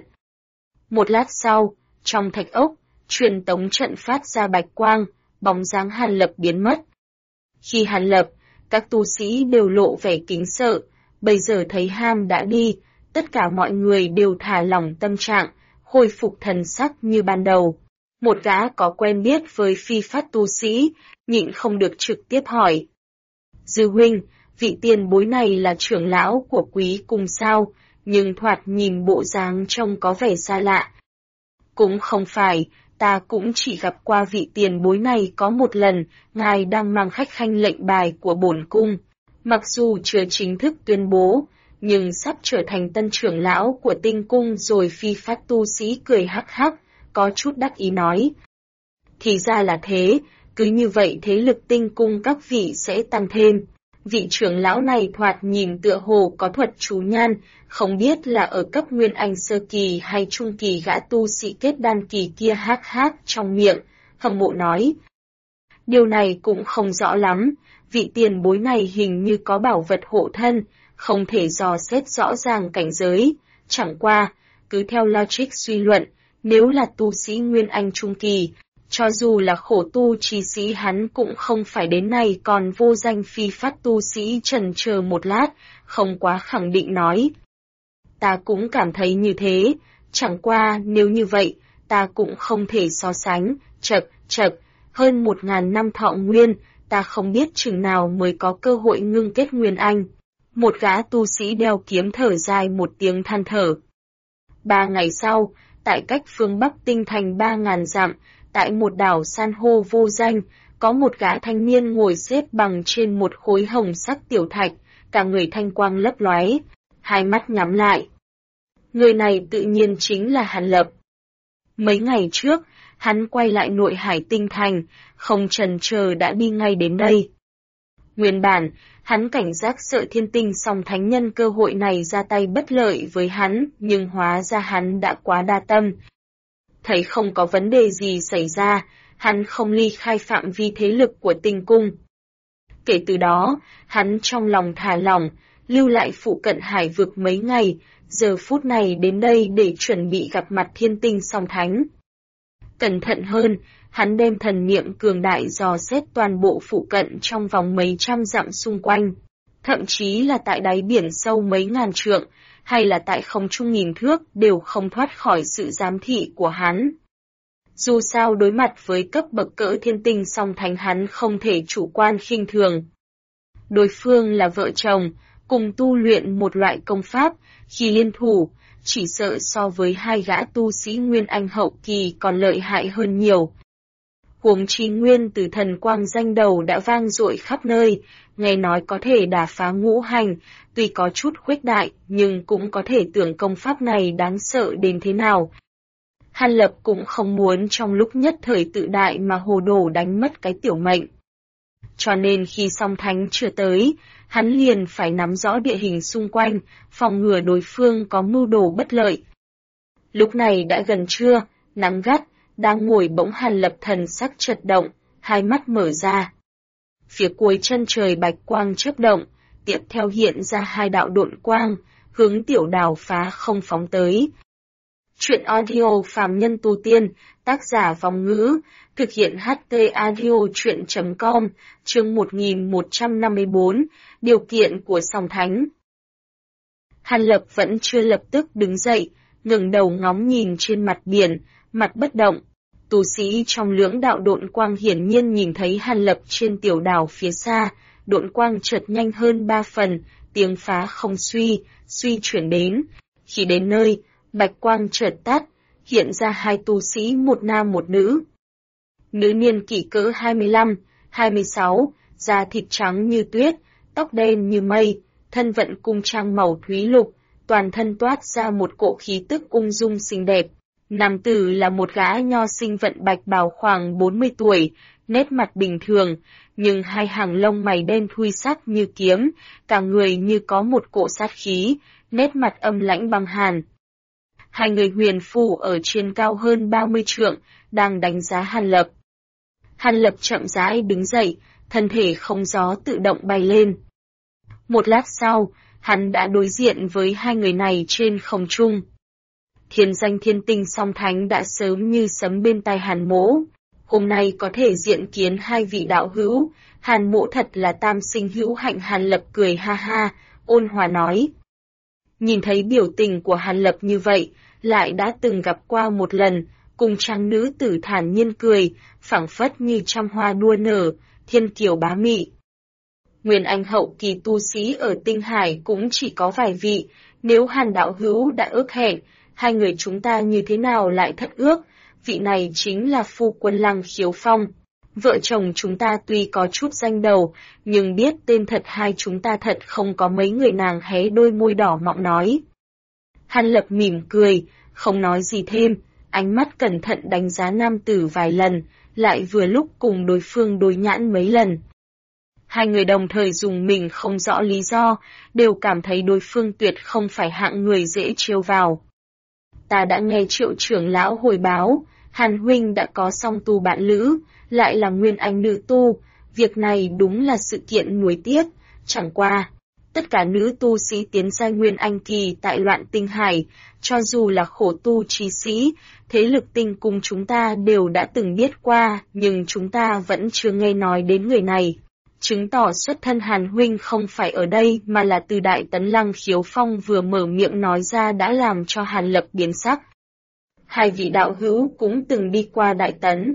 Một lát sau, trong thạch ốc, truyền tống trận phát ra bạch quang, bóng dáng Hàn Lập biến mất. Khi Hàn Lập, các tu sĩ đều lộ vẻ kính sợ, bây giờ thấy Ham đã đi, tất cả mọi người đều thả lỏng tâm trạng, khôi phục thần sắc như ban đầu. Một gã có quen biết với phi phát tu sĩ, nhịn không được trực tiếp hỏi. Dư huynh, vị tiền bối này là trưởng lão của quý cung sao, nhưng thoạt nhìn bộ dáng trông có vẻ xa lạ. Cũng không phải, ta cũng chỉ gặp qua vị tiền bối này có một lần, ngài đang mang khách khanh lệnh bài của bổn cung. Mặc dù chưa chính thức tuyên bố, nhưng sắp trở thành tân trưởng lão của tinh cung rồi. Phi phát tu sĩ cười hắc hắc, có chút đắc ý nói. Thì ra là thế, cứ như vậy thế lực tinh cung các vị sẽ tăng thêm. Vị trưởng lão này thoạt nhìn tựa hồ có thuật chú nhan, không biết là ở cấp Nguyên Anh sơ kỳ hay trung kỳ. Gã tu sĩ kết đan kỳ kia hắc hắc trong miệng, hâm mộ nói. Điều này cũng không rõ lắm, vị tiền bối này hình như có bảo vật hộ thân, không thể dò xét rõ ràng cảnh giới. Chẳng qua, cứ theo logic suy luận, nếu là tu sĩ Nguyên Anh trung kỳ, cho dù là khổ tu chi sĩ hắn cũng không phải đến này. Còn vô danh phi phát tu sĩ chần chờ một lát, không quá khẳng định nói. Ta cũng cảm thấy như thế, chẳng qua nếu như vậy, ta cũng không thể so sánh. Chật, hơn 1000 năm thọ nguyên, ta không biết chừng nào mới có cơ hội ngưng kết Nguyên Anh. Một gã tu sĩ đeo kiếm thở dài một tiếng than thở. 3 ngày sau, tại cách phương Bắc Tinh thành 3000 dặm, tại một đảo san hô vô danh, có một gã thanh niên ngồi xếp bằng trên một khối hồng sắc tiểu thạch, cả người thanh quang lấp lóe, hai mắt nhắm lại. Người này tự nhiên chính là Hàn Lập. Mấy ngày trước, hắn quay lại nội hải tinh thành, không chần chờ đã đi ngay đến đây. Nguyên bản, hắn cảnh giác sợ Thiên Tinh song thánh nhân cơ hội này ra tay bất lợi với hắn, nhưng hóa ra hắn đã quá đa tâm. Thấy không có vấn đề gì xảy ra, hắn không ly khai phạm vi thế lực của tinh cung. Kể từ đó, hắn trong lòng thả lỏng, lưu lại phụ cận hải vực mấy ngày, giờ phút này đến đây để chuẩn bị gặp mặt Thiên Tinh song thánh. Cẩn thận hơn, hắn đem thần niệm cường đại dò xét toàn bộ phụ cận trong vòng mấy trăm dặm xung quanh, thậm chí là tại đáy biển sâu mấy ngàn trượng, hay là tại không trung nghìn thước đều không thoát khỏi sự giám thị của hắn. Dù sao đối mặt với cấp bậc cỡ Thiên Tinh song thánh hắn không thể chủ quan khinh thường. Đối phương là vợ chồng, cùng tu luyện một loại công pháp, khi liên thủ, chỉ sợ so với hai gã tu sĩ Nguyên Anh hậu kỳ còn lợi hại hơn nhiều. Huống chi nguyên từ thần quang danh đầu đã vang dội khắp nơi, nghe nói có thể đả phá ngũ hành, tuy có chút khuếch đại, nhưng cũng có thể tưởng công pháp này đáng sợ đến thế nào. Hàn Lập cũng không muốn trong lúc nhất thời tự đại mà hồ đồ đánh mất cái tiểu mệnh. Cho nên khi song thánh chưa tới, hắn liền phải nắm rõ địa hình xung quanh, phòng ngừa đối phương có mưu đồ bất lợi. Lúc này đã gần trưa, nắng gắt, đang ngồi bỗng Hàn Lập thần sắc chợt động, hai mắt mở ra. Phía cuối chân trời bạch quang chớp động, tiếp theo hiện ra hai đạo độn quang, hướng tiểu đào phá không phóng tới. Chuyện audio phàm nhân tu tiên, tác giả Vong Ngữ, thực hiện HT audio chuyện.com, chương 1154, điều kiện của song thánh. Hàn Lập vẫn chưa lập tức đứng dậy, ngẩng đầu ngóng nhìn trên mặt biển, mặt bất động. Tu sĩ trong lưỡng đạo độn quang hiển nhiên nhìn thấy Hàn Lập trên tiểu đảo phía xa, độn quang chợt nhanh hơn 3 phần, tiếng phá không suy chuyển đến. Khi đến nơi, bạch quang chợt tắt, hiện ra hai tu sĩ một nam một nữ. Nữ niên kỷ cỡ 25, 26, da thịt trắng như tuyết, tóc đen như mây, thân vận cung trang màu thúy lục, toàn thân toát ra một cỗ khí tức ung dung xinh đẹp. Nam tử là một gã nho sinh vận bạch bào khoảng 40 tuổi, nét mặt bình thường, nhưng hai hàng lông mày đen thui sắc như kiếm, cả người như có một cỗ sát khí, nét mặt âm lãnh băng hàn. Hai người huyền phù ở trên cao hơn 30 trượng, đang đánh giá Hàn Lập. Hàn Lập chậm rãi đứng dậy, thân thể không gió tự động bay lên. Một lát sau, hắn đã đối diện với hai người này trên không trung. Thiên danh thiên tinh song thánh đã sớm như sấm bên tai Hàn Mỗ. Hôm nay có thể diện kiến hai vị đạo hữu, Hàn Mỗ thật là tam sinh hữu hạnh. Hàn Lập cười ha ha, ôn hòa nói. Nhìn thấy biểu tình của Hàn Lập như vậy, lại đã từng gặp qua một lần, cùng trang nữ tử thản nhiên cười, phảng phất như trăm hoa đua nở, thiên kiều bá mị. Nguyên Anh hậu kỳ tu sĩ ở Tinh Hải cũng chỉ có vài vị, nếu Hàn đạo hữu đã ước hẹn, hai người chúng ta như thế nào lại thất ước, vị này chính là phu quân Lăng Khiếu Phong. Vợ chồng chúng ta tuy có chút danh đầu, nhưng biết tên thật hai chúng ta thật không có mấy người. Nàng hé đôi môi đỏ mọng nói. Hàn Lập mỉm cười, không nói gì thêm, ánh mắt cẩn thận đánh giá nam tử vài lần, lại vừa lúc cùng đối phương đối nhãn mấy lần. Hai người đồng thời dùng mình không rõ lý do, đều cảm thấy đối phương tuyệt không phải hạng người dễ trêu vào. Ta đã nghe Triệu trưởng lão hồi báo, Hàn huynh đã có song tu bạn lữ, lại là Nguyên Anh nữ tu, việc này đúng là sự kiện nuối tiếc, chẳng qua. Tất cả nữ tu sĩ tiến giai Nguyên Anh kỳ tại Loạn Tinh Hải, cho dù là khổ tu trí sĩ, thế lực tinh cung chúng ta đều đã từng biết qua, nhưng chúng ta vẫn chưa nghe nói đến người này. Chứng tỏ xuất thân Hàn huynh không phải ở đây mà là từ Đại Tấn. Lăng Khiếu Phong vừa mở miệng nói ra đã làm cho Hàn Lập biến sắc. Hai vị đạo hữu cũng từng đi qua Đại Tấn.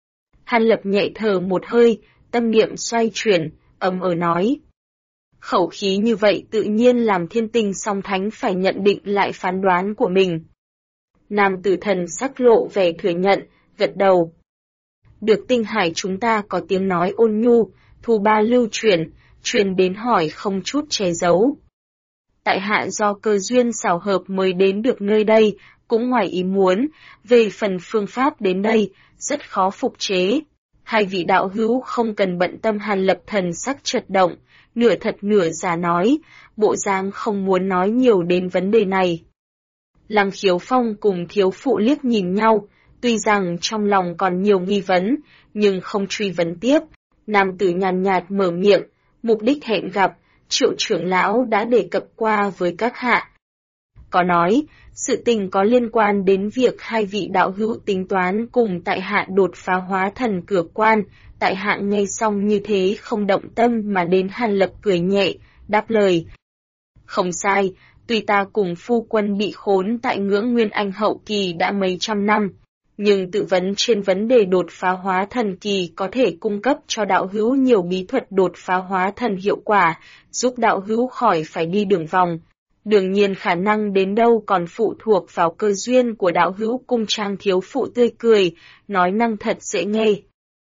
Hàn Lập nhẹ thở một hơi, tâm niệm xoay chuyển, ở nói. Khẩu khí như vậy tự nhiên làm Thiên Tinh song thánh phải nhận định lại phán đoán của mình. Nam tử thần sắc lộ vẻ thừa nhận, gật đầu. Được Tinh Hải chúng ta có tiếng nói ôn nhu, thu ba lưu truyền đến hỏi không chút che giấu. Tại hạ do cơ duyên xảo hợp mới đến được nơi đây, cũng ngoài ý muốn, về phần phương pháp đến đây, rất khó phục chế. Hai vị đạo hữu không cần bận tâm. Hàn Lập thần sắc chợt động, nửa thật nửa giả nói, bộ dáng không muốn nói nhiều đến vấn đề này. Lăng Khiếu Phong cùng thiếu phụ liếc nhìn nhau, tuy rằng trong lòng còn nhiều nghi vấn, nhưng không truy vấn tiếp. Nam tử nhàn nhạt mở miệng, mục đích hẹn gặp, Triệu trưởng lão đã đề cập qua với các hạ. Có nói, sự tình có liên quan đến việc hai vị đạo hữu tính toán cùng tại hạ đột phá hóa thần cửa quan. Tại hạ nghe xong như thế không động tâm mà đến. Hàn Lập cười nhẹ, đáp lời. Không sai, tuy ta cùng phu quân bị khốn tại ngưỡng Nguyên Anh hậu kỳ đã mấy trăm năm, nhưng tự vấn trên vấn đề đột phá hóa thần kỳ có thể cung cấp cho đạo hữu nhiều bí thuật đột phá hóa thần hiệu quả, giúp đạo hữu khỏi phải đi đường vòng. Đương nhiên khả năng đến đâu còn phụ thuộc vào cơ duyên của đạo hữu. Cung trang thiếu phụ tươi cười, nói năng thật dễ nghe.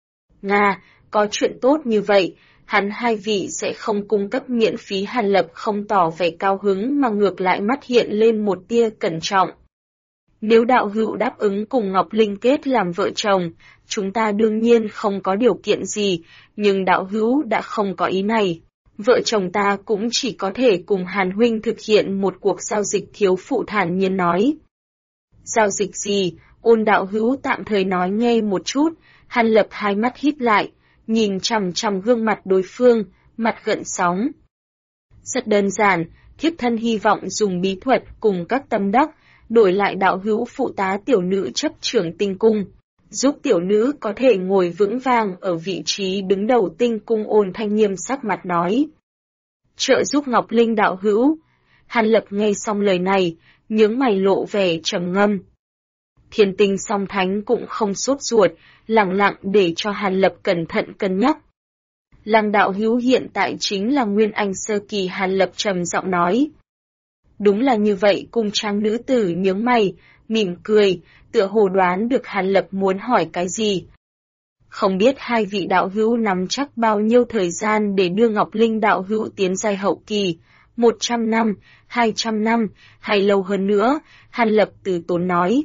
Nga, có chuyện tốt như vậy, hắn hai vị sẽ không cung cấp miễn phí. Hàn Lập không tỏ vẻ cao hứng mà ngược lại mắt hiện lên một tia cẩn trọng. Nếu đạo hữu đáp ứng cùng Ngọc Linh kết làm vợ chồng, chúng ta đương nhiên không có điều kiện gì, nhưng đạo hữu đã không có ý này. Vợ chồng ta cũng chỉ có thể cùng Hàn huynh thực hiện một cuộc giao dịch. Thiếu phụ thản nhiên nói. Giao dịch gì? Ôn đạo hữu tạm thời nói nghe một chút. Hàn Lập hai mắt híp lại, nhìn chằm chằm gương mặt đối phương, mặt gợn sóng. Rất đơn giản, thiếp thân hy vọng dùng bí thuật cùng các tâm đắc, đổi lại đạo hữu phụ tá tiểu nữ chấp trưởng tinh cung, giúp tiểu nữ có thể ngồi vững vàng ở vị trí đứng đầu tinh cung. Ôn thanh nghiêm sắc mặt nói. Trợ giúp Ngọc Linh đạo hữu. Hàn Lập nghe xong lời này, nhướng mày lộ vẻ trầm ngâm. Thiên Tinh Song Thánh cũng không sốt ruột, lặng lặng để cho Hàn Lập cẩn thận cân nhắc. Lăng đạo hữu hiện tại chính là Nguyên Anh sơ kỳ. Hàn Lập trầm giọng nói. Đúng là như vậy. Cung trang nữ tử nhướng mày, mỉm cười, tựa hồ đoán được Hàn Lập muốn hỏi cái gì. Không biết hai vị đạo hữu nắm chắc bao nhiêu thời gian để đưa Ngọc Linh đạo hữu tiến giai hậu kỳ, 100 năm, 200 năm, hay lâu hơn nữa. Hàn Lập từ tốn nói.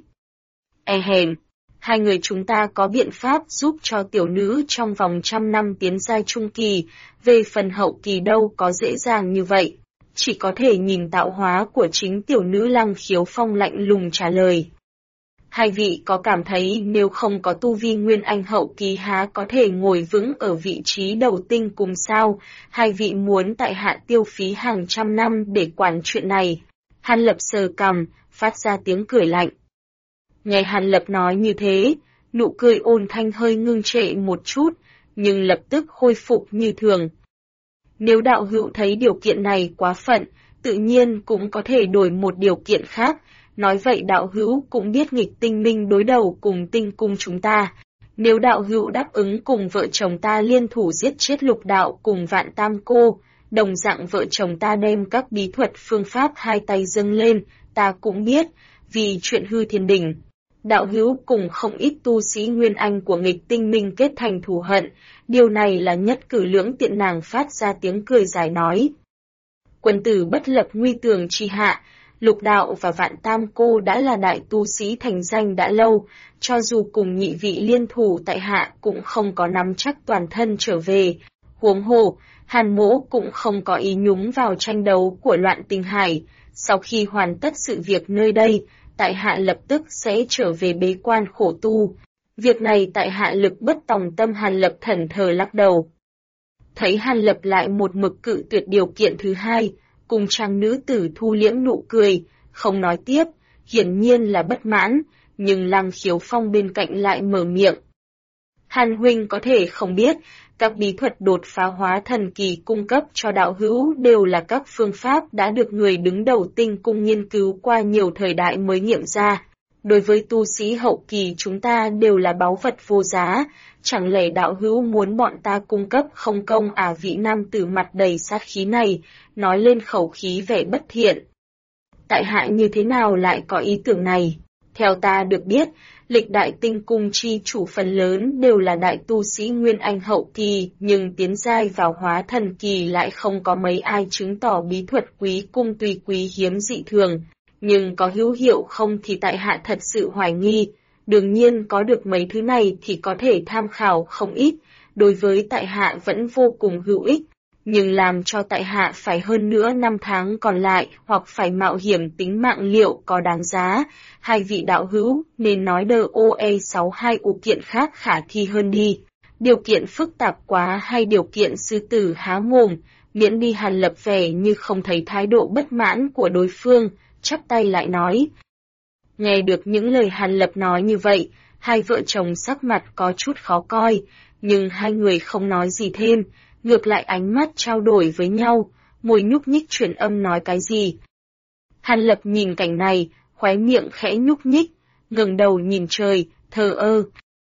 Hèn, hai người chúng ta có biện pháp giúp cho tiểu nữ trong vòng 100 năm tiến giai trung kỳ, về phần hậu kỳ đâu có dễ dàng như vậy, chỉ có thể nhìn tạo hóa của chính tiểu nữ. Lăng Khiếu Phong lạnh lùng trả lời. Hai vị có cảm thấy nếu không có tu vi Nguyên Anh hậu kỳ há có thể ngồi vững ở vị trí đầu tinh cùng sao? Hai vị muốn tại hạ tiêu phí hàng trăm năm để quản chuyện này. Hàn Lập sờ cằm, phát ra tiếng cười lạnh. Nghe Hàn Lập nói như thế, nụ cười ôn thanh hơi ngưng trệ một chút, nhưng lập tức khôi phục như thường. Nếu đạo hữu thấy điều kiện này quá phận, tự nhiên cũng có thể đổi một điều kiện khác. Nói vậy đạo hữu cũng biết nghịch tinh minh đối đầu cùng tinh cung chúng ta. Nếu đạo hữu đáp ứng cùng vợ chồng ta liên thủ giết chết Lục đạo cùng Vạn Tam cô, đồng dạng vợ chồng ta đem các bí thuật phương pháp hai tay dâng lên, ta cũng biết, vì chuyện hư thiên đỉnh. Đạo hữu cùng không ít tu sĩ Nguyên Anh của nghịch tinh minh kết thành thù hận, điều này là nhất cử lưỡng tiện. Nàng phát ra tiếng cười dài nói. Quân tử bất lập nguy tường chi hạ, Lục đạo và Vạn Tam cô đã là đại tu sĩ thành danh đã lâu, cho dù cùng nhị vị liên thủ tại hạ cũng không có nắm chắc toàn thân trở về. Huống hồ, Hàn mỗ cũng không có ý nhúng vào tranh đấu của Loạn Tinh Hải. Sau khi hoàn tất sự việc nơi đây, tại hạ lập tức sẽ trở về bế quan khổ tu. Việc này tại hạ lực bất tòng tâm. Hàn Lập thẫn thờ lắc đầu. Thấy Hàn Lập lại một mực cự tuyệt điều kiện thứ hai, cùng trang nữ tử thu liễm nụ cười, không nói tiếp, hiển nhiên là bất mãn, nhưng Lăng Khiếu Phong bên cạnh lại mở miệng. Hàn huynh có thể không biết, các bí thuật đột phá hóa thần kỳ cung cấp cho đạo hữu đều là các phương pháp đã được người đứng đầu tinh cung nghiên cứu qua nhiều thời đại mới nghiệm ra. Đối với tu sĩ hậu kỳ chúng ta đều là báu vật vô giá, chẳng lẽ đạo hữu muốn bọn ta cung cấp không công à? Vị nam tử mặt đầy sát khí này, nói lên khẩu khí vẻ bất thiện. Tại hạ như thế nào lại có ý tưởng này? Theo ta được biết, lịch đại tinh cung chi chủ phần lớn đều là đại tu sĩ Nguyên Anh hậu kỳ, nhưng tiến giai vào hóa thần kỳ lại không có mấy ai chứng tỏ bí thuật quý cung tùy quý hiếm dị thường. Nhưng có hữu hiệu không thì tại hạ thật sự hoài nghi. Đương nhiên có được mấy thứ này thì có thể tham khảo không ít, đối với tại hạ vẫn vô cùng hữu ích. Nhưng làm cho tại hạ phải hơn nữa 5 tháng còn lại hoặc phải mạo hiểm tính mạng liệu có đáng giá. Hai vị đạo hữu nên nói DOE62 kiện khác khả thi hơn đi. Điều kiện phức tạp quá hay điều kiện sư tử há mồm, miễn đi. Hàn Lập vẻ như không thấy thái độ bất mãn của đối phương, chắp tay lại nói. Nghe được những lời Hàn Lập nói như vậy, hai vợ chồng sắc mặt có chút khó coi, nhưng hai người không nói gì thêm, ngược lại ánh mắt trao đổi với nhau, môi nhúc nhích truyền âm nói cái gì. Hàn Lập nhìn cảnh này, khóe miệng khẽ nhúc nhích, ngẩng đầu nhìn trời, thờ ơ.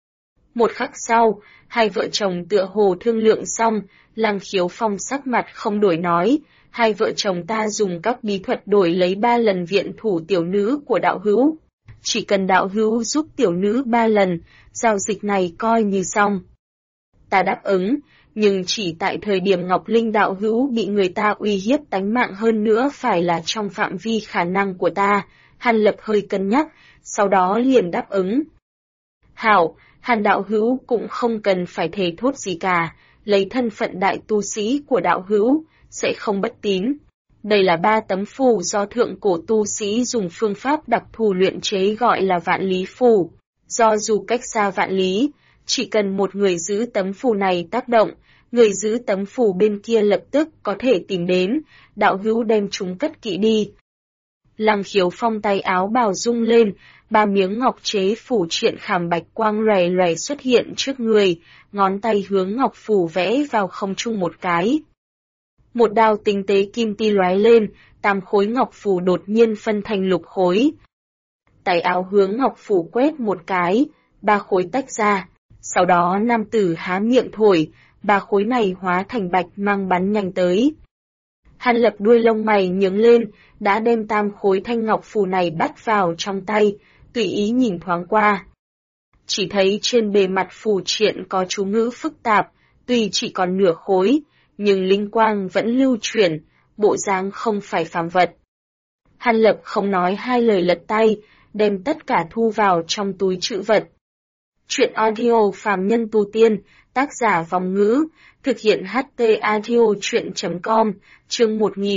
Một khắc sau, hai vợ chồng tựa hồ thương lượng xong, Lăng Khiếu Phong sắc mặt không đổi nói, hai vợ chồng ta dùng các bí thuật đổi lấy 3 lần viện thủ tiểu nữ của đạo hữu. Chỉ cần đạo hữu giúp tiểu nữ 3 lần, giao dịch này coi như xong. Ta đáp ứng, nhưng chỉ tại thời điểm Ngọc Linh đạo hữu bị người ta uy hiếp tánh mạng, hơn nữa phải là trong phạm vi khả năng của ta. Hàn Lập hơi cân nhắc, sau đó liền đáp ứng. Hảo, Hàn đạo hữu cũng không cần phải thề thốt gì cả, lấy thân phận đại tu sĩ của đạo hữu, sẽ không bất tín. Đây là 3 tấm phù do thượng cổ tu sĩ dùng phương pháp đặc thù luyện chế gọi là vạn lý phù. Do dù cách xa vạn lý, chỉ cần một người giữ tấm phù này tác động, người giữ tấm phù bên kia lập tức có thể tìm đến, đạo hữu đem chúng cất kỹ đi. Lăng Khiếu Phong tay áo bào rung lên, 3 miếng ngọc chế phủ triện khảm bạch quang lòe lòe xuất hiện trước người, ngón tay hướng ngọc phủ vẽ vào không trung một cái. Một đao tinh tế kim ti lóe lên, 8 khối ngọc phủ đột nhiên phân thành lục khối. Tay áo hướng ngọc phủ quét một cái, 3 khối tách ra. Sau đó nam tử há miệng thổi, 3 khối này hóa thành bạch mang bắn nhanh tới. Hàn Lập đuôi lông mày nhướng lên, đã đem 8 khối thanh ngọc phù này bắt vào trong tay, tùy ý nhìn thoáng qua. Chỉ thấy trên bề mặt phù triện có chú ngữ phức tạp, tuy chỉ còn nửa khối, nhưng linh quang vẫn lưu chuyển, bộ dáng không phải phàm vật. Hàn Lập không nói hai lời lật tay, đem tất cả thu vào trong túi trữ vật. Chuyện audio phàm nhân tu tiên, tác giả Vòng Ngữ, thực hiện HT audio chuyện.com, chương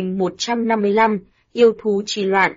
1155, yêu thú trì loạn.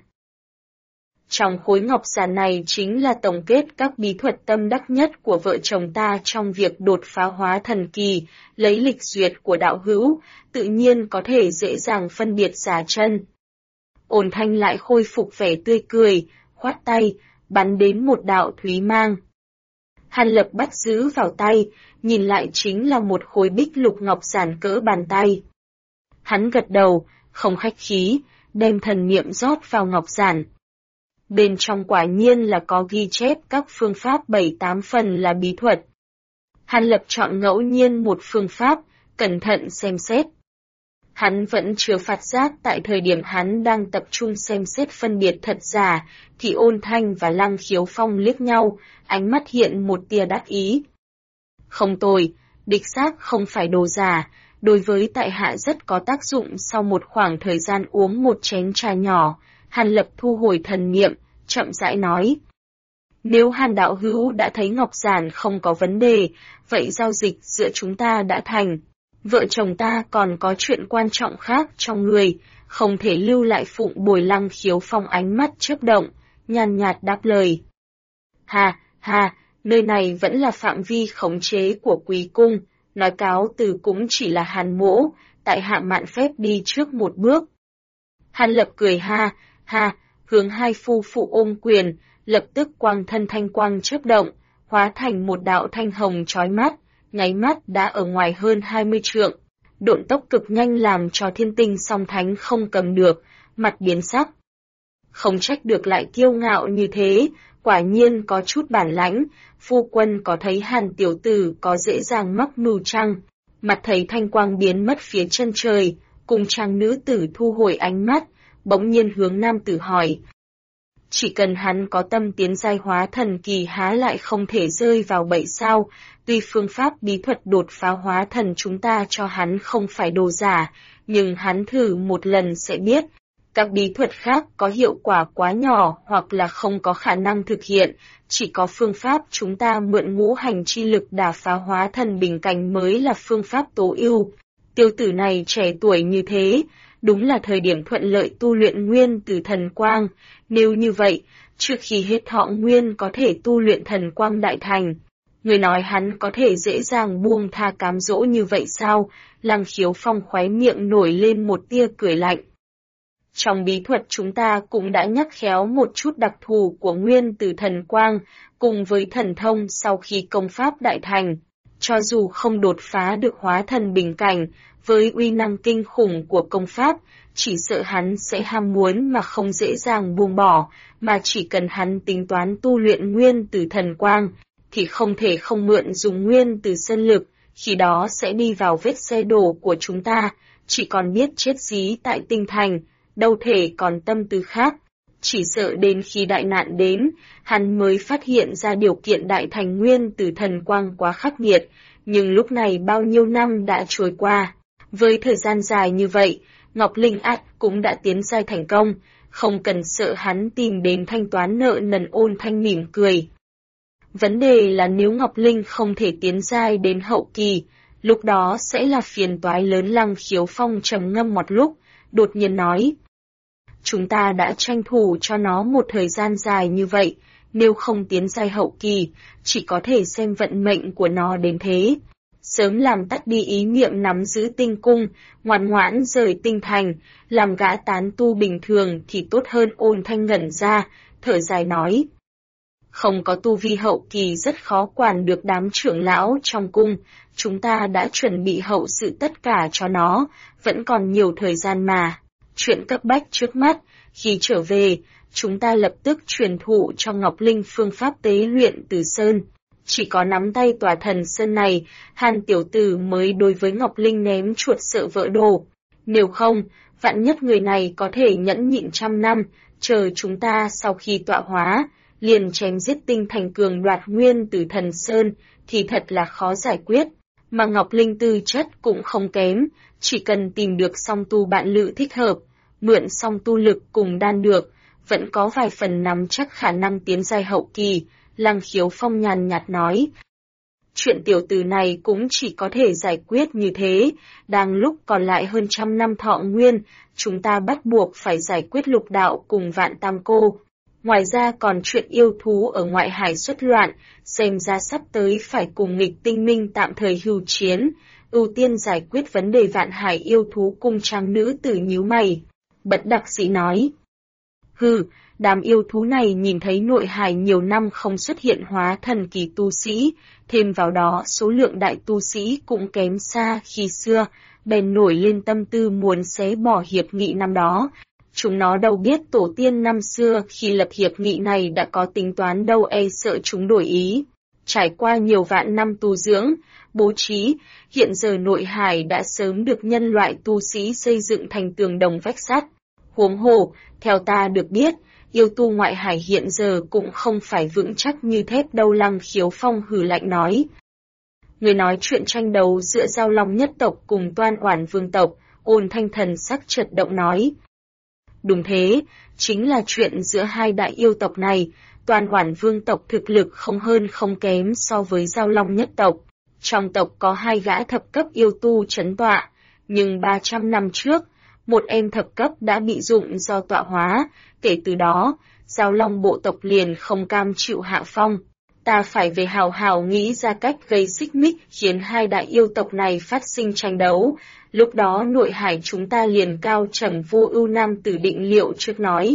Trong khối ngọc giản này chính là tổng kết các bí thuật tâm đắc nhất của vợ chồng ta trong việc đột phá hóa thần kỳ, lấy lịch duyệt của đạo hữu, tự nhiên có thể dễ dàng phân biệt giả chân. Ôn Thanh lại khôi phục vẻ tươi cười, khoát tay, bắn đến một đạo thúy mang. Hàn Lập bắt giữ vào tay, nhìn lại chính là một khối bích lục ngọc giản cỡ bàn tay. Hắn gật đầu, không khách khí, đem thần niệm rót vào ngọc giản. Bên trong quả nhiên là có ghi chép các phương pháp 7-8 phần là bí thuật. Hàn Lập chọn ngẫu nhiên một phương pháp, cẩn thận xem xét. Hắn vẫn chưa phát giác tại thời điểm hắn đang tập trung xem xét phân biệt thật giả, thì Ôn Thanh và Lăng Khiếu Phong liếc nhau, ánh mắt hiện một tia đắc ý. Không tồi, đích xác không phải đồ giả, đối với tại hạ rất có tác dụng. Sau một khoảng thời gian uống một chén trà nhỏ, Hàn Lập thu hồi thần niệm, chậm rãi nói. Nếu Hàn đạo hữu đã thấy ngọc giản không có vấn đề, vậy giao dịch giữa chúng ta đã thành. Vợ chồng ta còn có chuyện quan trọng khác trong người, không thể lưu lại phụng bồi. Lăng Khiếu Phong ánh mắt chớp động, nhàn nhạt đáp lời. Ha, nơi này vẫn là phạm vi khống chế của Quý cung, nói cáo từ cũng chỉ là Hàn mỗ, tại hạ mạn phép đi trước một bước. Hàn Lập cười ha, hướng hai phu phụ ôm quyền, lập tức quang thân thanh quang chớp động, hóa thành một đạo thanh hồng chói mắt, nháy mắt đã ở ngoài hơn 20 trượng. Độn tốc cực nhanh làm cho Thiên Tinh Song Thánh không cầm được, mặt biến sắc. Không trách được lại kiêu ngạo như thế, quả nhiên có chút bản lãnh. Phu quân có thấy Hàn tiểu tử có dễ dàng mắc mưu chăng? Mặt thấy thanh quang biến mất phía chân trời, cùng trang nữ tử thu hồi ánh mắt, bỗng nhiên hướng nam tử hỏi. Chỉ cần hắn có tâm tiến giai hóa thần kỳ há lại không thể rơi vào bẫy sao? Tuy phương pháp bí thuật đột phá hóa thần chúng ta cho hắn không phải đồ giả, nhưng hắn thử một lần sẽ biết. Các bí thuật khác có hiệu quả quá nhỏ hoặc là không có khả năng thực hiện, chỉ có phương pháp chúng ta mượn ngũ hành chi lực đả phá hóa thần bình cảnh mới là phương pháp tối ưu. Tiêu tử này trẻ tuổi như thế, đúng là thời điểm thuận lợi tu luyện nguyên tử thần quang, nếu như vậy, trước khi hết thọ nguyên có thể tu luyện thần quang đại thành. Người nói hắn có thể dễ dàng buông tha cám dỗ như vậy sao? Lăng Khiếu Phong khóe miệng nổi lên một tia cười lạnh. Trong bí thuật chúng ta cũng đã nhắc khéo một chút đặc thù của nguyên tử thần quang, cùng với thần thông sau khi công pháp đại thành. Cho dù không đột phá được hóa thần bình cảnh, với uy năng kinh khủng của công pháp, chỉ sợ hắn sẽ ham muốn mà không dễ dàng buông bỏ, mà chỉ cần hắn tính toán tu luyện nguyên tử thần quang, thì không thể không mượn dùng nguyên tử sơn lực, khi đó sẽ đi vào vết xe đổ của chúng ta, chỉ còn biết chết dí tại tinh thành, đâu thể còn tâm tư khác. Chỉ sợ đến khi đại nạn đến, hắn mới phát hiện ra điều kiện đại thành nguyên tử thần quang quá khắc nghiệt, nhưng lúc này bao nhiêu năm đã trôi qua. Với thời gian dài như vậy, Ngọc Linh cũng đã tiến giai thành công, không cần sợ hắn tìm đến thanh toán nợ nần. Ôn Thanh mỉm cười. Vấn đề là nếu Ngọc Linh không thể tiến giai đến hậu kỳ, lúc đó sẽ là phiền toái lớn. Lăng Khiếu Phong trầm ngâm một lúc, đột nhiên nói. Chúng ta đã tranh thủ cho nó một thời gian dài như vậy, nếu không tiến giai hậu kỳ, chỉ có thể xem vận mệnh của nó đến thế. Sớm làm tắt đi ý niệm nắm giữ tinh cung, ngoan ngoãn rời tinh thành, làm gã tán tu bình thường thì tốt hơn. Ôn Thanh ngẩn ra, thở dài nói. Không có tu vi hậu kỳ rất khó quản được đám trưởng lão trong cung, chúng ta đã chuẩn bị hậu sự tất cả cho nó, vẫn còn nhiều thời gian mà. Chuyện cấp bách trước mắt, khi trở về, chúng ta lập tức truyền thụ cho Ngọc Linh phương pháp tế luyện Từ Sơn. Chỉ có nắm tay tòa thần sơn này, Hàn tiểu tử mới đối với Ngọc Linh ném chuột sợ vỡ đồ. Nếu không, vạn nhất người này có thể nhẫn nhịn 100 năm, chờ chúng ta sau khi tọa hóa, liền chém giết tinh thành cường đoạt nguyên từ thần sơn, thì thật là khó giải quyết. Mà Ngọc Linh tư chất cũng không kém, chỉ cần tìm được song tu bạn lữ thích hợp, mượn song tu lực cùng đan được, vẫn có vài phần nắm chắc khả năng tiến giai hậu kỳ. Lăng Khiếu Phong nhàn nhạt nói. Chuyện tiểu tử này cũng chỉ có thể giải quyết như thế, đang lúc còn lại hơn 100 năm thọ nguyên, chúng ta bắt buộc phải giải quyết Lục Đạo cùng Vạn Tam Cô. Ngoài ra còn chuyện yêu thú ở ngoại hải xuất loạn, xem ra sắp tới phải cùng nghịch tinh minh tạm thời hưu chiến, ưu tiên giải quyết vấn đề Vạn Hải yêu thú. Cung Trang nữ tử nhíu mày, bất đắc dĩ nói. Đám yêu thú này nhìn thấy nội hải nhiều năm không xuất hiện hóa thần kỳ tu sĩ, thêm vào đó số lượng đại tu sĩ cũng kém xa khi xưa, bèn nổi lên tâm tư muốn xé bỏ hiệp nghị năm đó. Chúng nó đâu biết tổ tiên năm xưa khi lập hiệp nghị này đã có tính toán đâu, sợ chúng đổi ý. Trải qua nhiều vạn năm tu dưỡng, bố trí, hiện giờ nội hải đã sớm được nhân loại tu sĩ xây dựng thành tường đồng vách sắt. Huống hồ, theo ta được biết, yêu tu ngoại hải hiện giờ cũng không phải vững chắc như thép đâu. Lăng Khiếu Phong hừ lạnh nói. Người nói chuyện tranh đấu giữa Giao Long nhất tộc cùng Toan Oản vương tộc. Ôn Thanh thần sắc chợt động nói. Đúng thế, chính là chuyện giữa hai đại yêu tộc này. Toan Oản vương tộc thực lực không hơn không kém so với Giao Long nhất tộc. Trong tộc có 2 gã thập cấp yêu tu trấn tọa, nhưng 300 năm trước, một em thập cấp đã bị dụng do tọa hóa, kể từ đó, Giao Long bộ tộc liền không cam chịu hạ phong. Ta phải về hào hào nghĩ ra cách gây xích mích khiến hai đại yêu tộc này phát sinh tranh đấu, lúc đó nội hải chúng ta liền cao trầm vô ưu. Nam tử định liệu trước nói.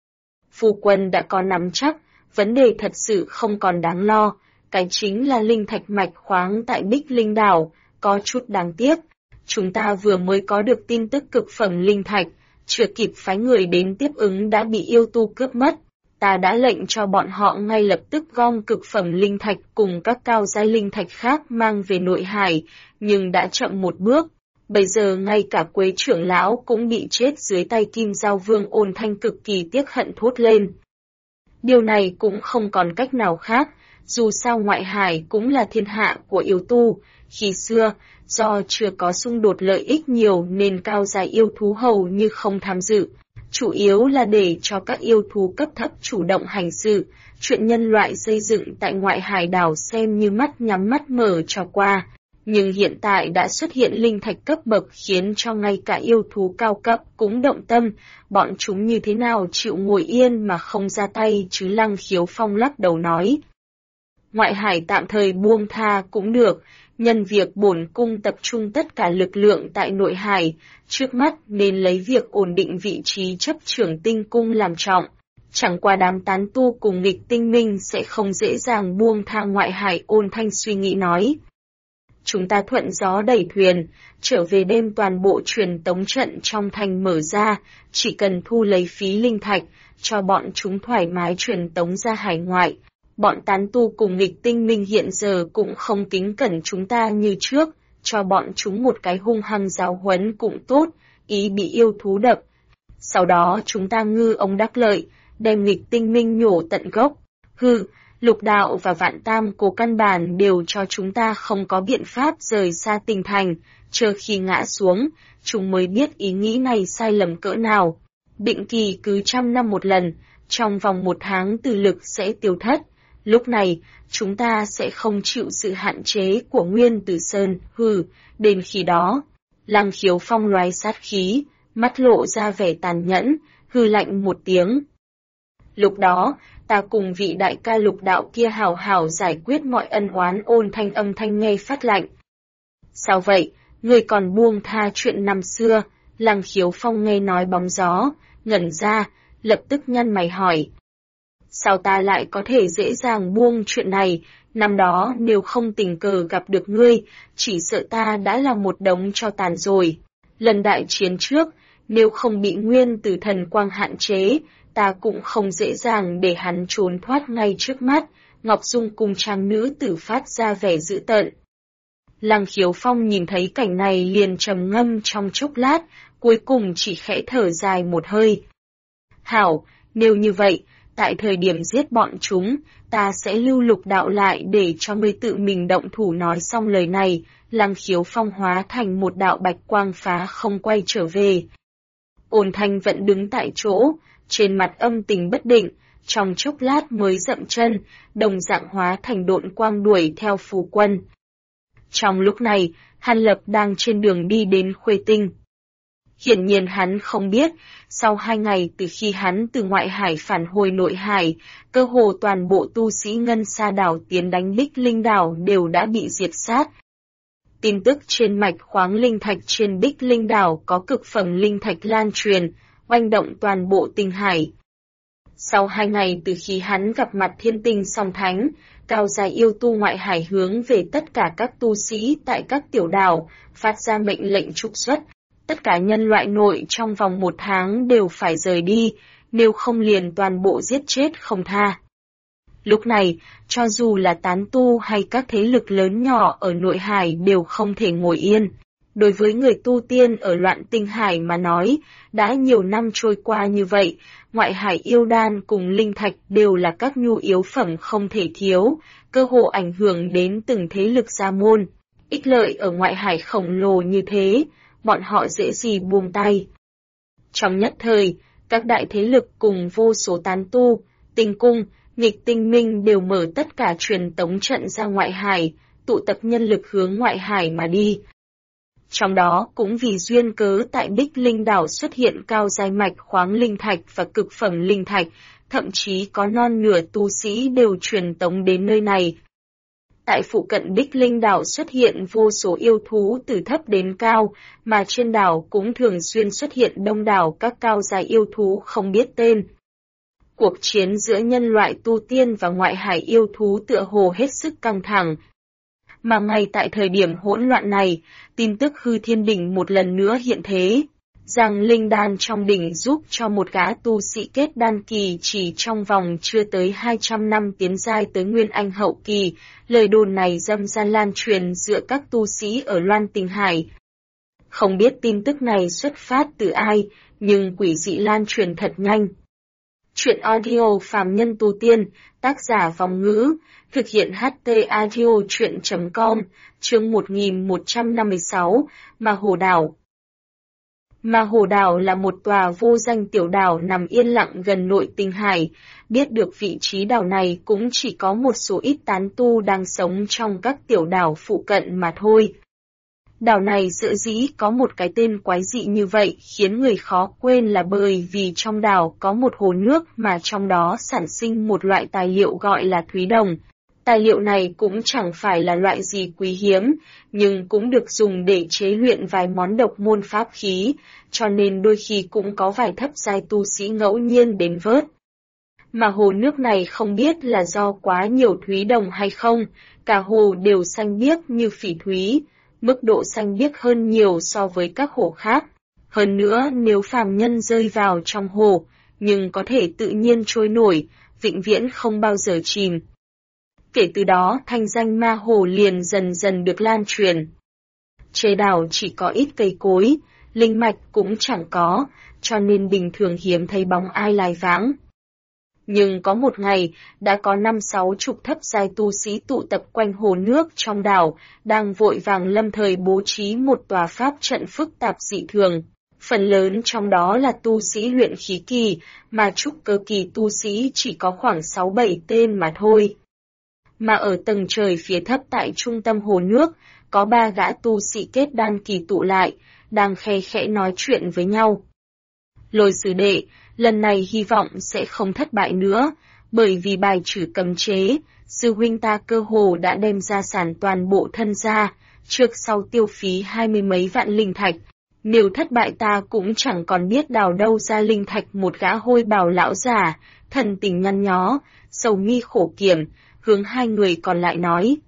Phu quân đã có nắm chắc, vấn đề thật sự không còn đáng lo, cái chính là linh thạch mạch khoáng tại Bích Linh Đảo, có chút đáng tiếc. Chúng ta vừa mới có được tin tức cực phẩm linh thạch, chưa kịp phái người đến tiếp ứng đã bị yêu tu cướp mất. Ta đã lệnh cho bọn họ ngay lập tức gom cực phẩm linh thạch cùng các cao giai linh thạch khác mang về nội hải, nhưng đã chậm một bước. Bây giờ ngay cả Quế trưởng lão cũng bị chết dưới tay Kim Giao Vương. Ôn Thanh cực kỳ tiếc hận thốt lên. Điều này cũng không còn cách nào khác, dù sao ngoại hải cũng là thiên hạ của yêu tu. Khi xưa, do chưa có xung đột lợi ích nhiều nên cao giai yêu thú hầu như không tham dự, chủ yếu là để cho các yêu thú cấp thấp chủ động hành sự. Chuyện nhân loại xây dựng tại ngoại hải đảo xem như mắt nhắm mắt mở cho qua, nhưng hiện tại đã xuất hiện linh thạch cấp bậc khiến cho ngay cả yêu thú cao cấp cũng động tâm, bọn chúng như thế nào chịu ngồi yên mà không ra tay chứ. Lăng Khiếu Phong lắc đầu nói. Ngoại hải tạm thời buông tha cũng được, nhân việc bổn cung tập trung tất cả lực lượng tại nội hải, trước mắt nên lấy việc ổn định vị trí chấp trưởng tinh cung làm trọng. Chẳng qua đám tán tu cùng nghịch tinh minh sẽ không dễ dàng buông tha ngoại hải. Ôn Thanh suy nghĩ nói. Chúng ta thuận gió đẩy thuyền, trở về đêm toàn bộ truyền tống trận trong thành mở ra, chỉ cần thu lấy phí linh thạch, cho bọn chúng thoải mái truyền tống ra hải ngoại. Bọn tán tu cùng nghịch tinh minh hiện giờ cũng không kính cẩn chúng ta như trước, cho bọn chúng một cái hung hăng giáo huấn cũng tốt, ý bị yêu thú đập. Sau đó chúng ta ngư ông đắc lợi, đem nghịch tinh minh nhổ tận gốc. Lục đạo và Vạn Tam Cố căn bản đều cho chúng ta không có biện pháp rời xa tinh thành, chờ khi ngã xuống, chúng mới biết ý nghĩ này sai lầm cỡ nào. Định kỳ cứ 100 năm một lần, trong vòng 1 tháng từ lực sẽ tiêu thất. Lúc này, chúng ta sẽ không chịu sự hạn chế của Nguyên Tử Sơn, đến khi đó. Lăng Khiếu Phong loái sát khí, mắt lộ ra vẻ tàn nhẫn, lạnh một tiếng. Lúc đó, ta cùng vị đại ca Lục đạo kia hào hào giải quyết mọi ân oán. Ôn Thanh âm thanh nghe phát lạnh. Sao vậy, người còn buông tha chuyện năm xưa? Lăng Khiếu Phong nghe nói bóng gió, ngẩn ra, lập tức nhăn mày hỏi. Sao ta lại có thể dễ dàng buông chuyện này? Năm đó nếu không tình cờ gặp được ngươi, chỉ sợ ta đã là một đống tro tàn rồi. Lần đại chiến trước, nếu không bị Nguyên Tử Thần Quang hạn chế, ta cũng không dễ dàng để hắn trốn thoát ngay trước mắt. Ngọc Dung cùng trang nữ tử phát ra vẻ dữ tợn. Lăng Khiếu Phong nhìn thấy cảnh này liền trầm ngâm trong chốc lát, cuối cùng chỉ khẽ thở dài một hơi. Hảo, nếu như vậy, tại thời điểm giết bọn chúng, ta sẽ lưu Lục đạo lại để cho ngươi tự mình động thủ. Nói xong lời này, Lăng Khiếu Phong hóa thành một đạo bạch quang phá không quay trở về. Ôn Thanh vẫn đứng tại chỗ, trên mặt âm tình bất định, trong chốc lát mới dậm chân, đồng dạng hóa thành độn quang đuổi theo Phù Quân. Trong lúc này, Hàn Lập đang trên đường đi đến Khuê Tinh. Hiển nhiên hắn không biết, sau 2 ngày từ khi hắn từ ngoại hải phản hồi nội hải, cơ hồ toàn bộ tu sĩ Ngân Sa đảo tiến đánh Bích Linh đảo đều đã bị diệt sát. Tin tức trên mạch khoáng linh thạch trên Bích Linh đảo có cực phẩm linh thạch lan truyền, oanh động toàn bộ tinh hải. Sau 2 ngày từ khi hắn gặp mặt Thiên Tinh Song Thánh, cao dài yêu tu ngoại hải hướng về tất cả các tu sĩ tại các tiểu đảo, phát ra mệnh lệnh trục xuất. Tất cả nhân loại nội trong vòng 1 tháng đều phải rời đi, nếu không liền toàn bộ giết chết không tha. Lúc này, cho dù là tán tu hay các thế lực lớn nhỏ ở nội hải đều không thể ngồi yên. Đối với người tu tiên ở Loạn Tinh Hải mà nói, đã nhiều năm trôi qua như vậy, ngoại hải yêu đan cùng linh thạch đều là các nhu yếu phẩm không thể thiếu, cơ hồ ảnh hưởng đến từng thế lực gia môn. Ích lợi ở ngoại hải khổng lồ như thế, bọn họ dễ gì buông tay. Trong nhất thời, các đại thế lực cùng vô số tán tu, tinh cung, nghịch tinh minh đều mở tất cả truyền tống trận ra ngoại hải, tụ tập nhân lực hướng ngoại hải mà đi. Trong đó cũng vì duyên cớ tại Bích Linh đảo xuất hiện cao giai mạch khoáng linh thạch và cực phẩm linh thạch, thậm chí có non nửa tu sĩ đều truyền tống đến nơi này. Tại phụ cận Bích Linh đảo xuất hiện vô số yêu thú từ thấp đến cao, mà trên đảo cũng thường xuyên xuất hiện đông đảo các cao giai yêu thú không biết tên. Cuộc chiến giữa nhân loại tu tiên và ngoại hải yêu thú tựa hồ hết sức căng thẳng. Mà ngay tại thời điểm hỗn loạn này, tin tức Hư Thiên Đỉnh một lần nữa hiện thế, rằng linh đan trong đỉnh giúp cho một gã tu sĩ kết đan kỳ chỉ trong vòng chưa tới 200 năm tiến giai tới Nguyên Anh hậu kỳ. Lời đồn này dâm gian lan truyền giữa các tu sĩ ở Loan Tinh Hải. Không biết tin tức này xuất phát từ ai, nhưng quỷ dị lan truyền thật nhanh. Chuyện audio phàm nhân tu tiên, tác giả Vòng Ngữ, thực hiện HT Audio Chuyện.com, chương 1156, Ma Hồ Đảo. Ma Hồ Đảo là một tòa vô danh tiểu đảo nằm yên lặng gần nội tinh hải, biết được vị trí đảo này cũng chỉ có một số ít tán tu đang sống trong các tiểu đảo phụ cận mà thôi. Đảo này dựa dĩ có một cái tên quái dị như vậy khiến người khó quên là bởi vì trong đảo có một hồ nước mà trong đó sản sinh một loại tài liệu gọi là thúy đồng. Tài liệu này cũng chẳng phải là loại gì quý hiếm, nhưng cũng được dùng để chế luyện vài món độc môn pháp khí, cho nên đôi khi cũng có vài thấp giai tu sĩ ngẫu nhiên đến vớt. Mà hồ nước này không biết là do quá nhiều thúy đồng hay không, cả hồ đều xanh biếc như phỉ thúy, mức độ xanh biếc hơn nhiều so với các hồ khác. Hơn nữa nếu phàm nhân rơi vào trong hồ, nhưng có thể tự nhiên trôi nổi, vĩnh viễn không bao giờ chìm. Kể từ đó thanh danh Ma Hồ liền dần dần được lan truyền. Trên đảo chỉ có ít cây cối, linh mạch cũng chẳng có, cho nên bình thường hiếm thấy bóng ai lai vãng. Nhưng có một ngày, đã có 5-6 chục thấp giai tu sĩ tụ tập quanh hồ nước trong đảo, đang vội vàng lâm thời bố trí một tòa pháp trận phức tạp dị thường. Phần lớn trong đó là tu sĩ luyện khí kỳ, mà trúc cơ kỳ tu sĩ chỉ có khoảng 6-7 tên mà thôi. Mà ở tầng trời phía thấp tại trung tâm hồ nước, có 3 gã tu sĩ kết đan kỳ tụ lại, đang khe khẽ nói chuyện với nhau. Lôi sư đệ, lần này hy vọng sẽ không thất bại nữa, bởi vì bài trừ cấm chế, sư huynh ta cơ hồ đã đem gia sản toàn bộ thân ra, trước sau tiêu phí 20 mấy vạn linh thạch. Nếu thất bại ta cũng chẳng còn biết đào đâu ra linh thạch. Một gã hôi bào lão già, thần tình nhăn nhó, sầu mi khổ kiểm, hướng 2 người còn lại nói.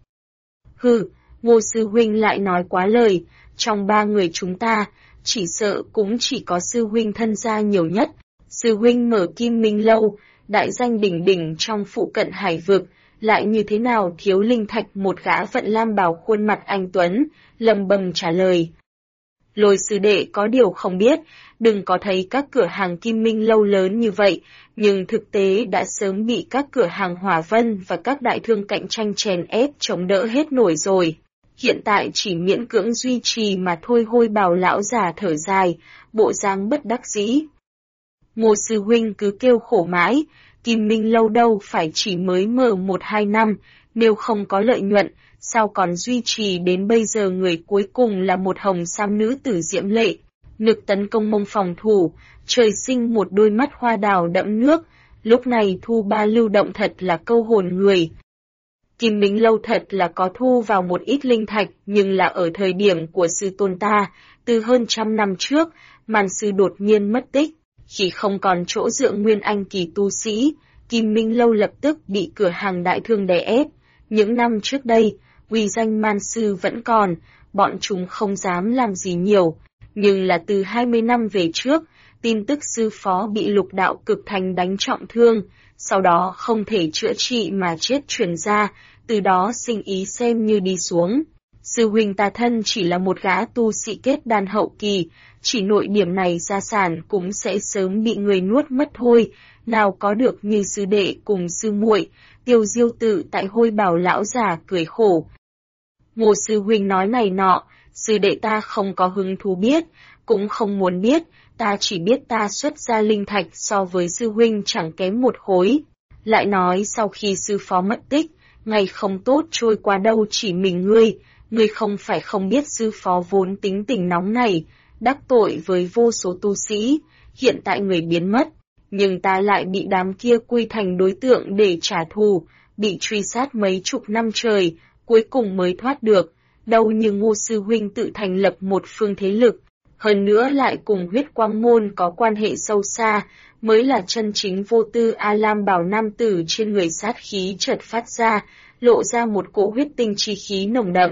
Hừ, Ngô sư huynh lại nói quá lời, trong 3 người chúng ta, chỉ sợ cũng chỉ có sư huynh thân gia nhiều nhất. Sư huynh mở Kim Minh Lâu, đại danh đỉnh đỉnh trong phụ cận hải vực, lại như thế nào thiếu linh thạch. Một gã vận lam bào khuôn mặt anh tuấn, lầm bầm trả lời. Lôi sư đệ có điều không biết, đừng có thấy các cửa hàng Kim Minh Lâu lớn như vậy, nhưng thực tế đã sớm bị các cửa hàng Hỏa Vân và các đại thương cạnh tranh chèn ép chống đỡ hết nổi rồi. Hiện tại chỉ miễn cưỡng duy trì mà thôi. Hôi bào lão già thở dài, bộ dáng bất đắc dĩ. Ngô sư huynh cứ kêu khổ mãi, Kim Minh Lâu đâu phải chỉ mới mở 1-2 năm, nếu không có lợi nhuận, sao còn duy trì đến bây giờ. Người cuối cùng là một hồng sam nữ tử diễm lệ, nực tấn công mông phòng thủ, trời sinh một đôi mắt hoa đào đẫm nước, lúc này thu ba lưu động thật là câu hồn người. Kim Minh Lâu thật là có thu vào một ít linh thạch, nhưng là ở thời điểm của sư tôn ta, từ hơn 100 năm trước, màn sư đột nhiên mất tích, khi không còn chỗ dựa nguyên anh kỳ tu sĩ, Kim Minh Lâu lập tức bị cửa hàng đại thương đè ép. Những năm trước đây, uy danh man sư vẫn còn, bọn chúng không dám làm gì nhiều, nhưng là từ 20 năm về trước, tin tức sư phó bị Lục Đạo Cực Thành đánh trọng thương, sau đó không thể chữa trị mà chết truyền ra, từ đó sinh ý xem như đi xuống. Sư huynh ta thân chỉ là một gã tu sĩ kết đan hậu kỳ, chỉ nội điểm này gia sản cũng sẽ sớm bị người nuốt mất thôi, nào có được như sư đệ cùng sư muội. Tiêu Diêu tự tại hôi bào lão già cười khổ. Ngô sư huynh nói này nọ, sư đệ ta không có hứng thú biết, cũng không muốn biết, ta chỉ biết ta xuất ra linh thạch so với sư huynh chẳng kém một khối. Lại nói sau khi sư phó mất tích, ngày không tốt trôi qua đâu chỉ mình ngươi không phải không biết sư phó vốn tính tình nóng này, đắc tội với vô số tu sĩ, hiện tại người biến mất, nhưng ta lại bị đám kia quy thành đối tượng để trả thù, bị truy sát mấy chục năm trời, cuối cùng mới thoát được, đâu như Ngô sư huynh tự thành lập một phương thế lực, hơn nữa lại cùng huyết quang môn có quan hệ sâu xa, mới là chân chính vô tư. A Lam bảo nam tử trên người sát khí chợt phát ra, lộ ra một cỗ huyết tinh chi khí nồng đậm.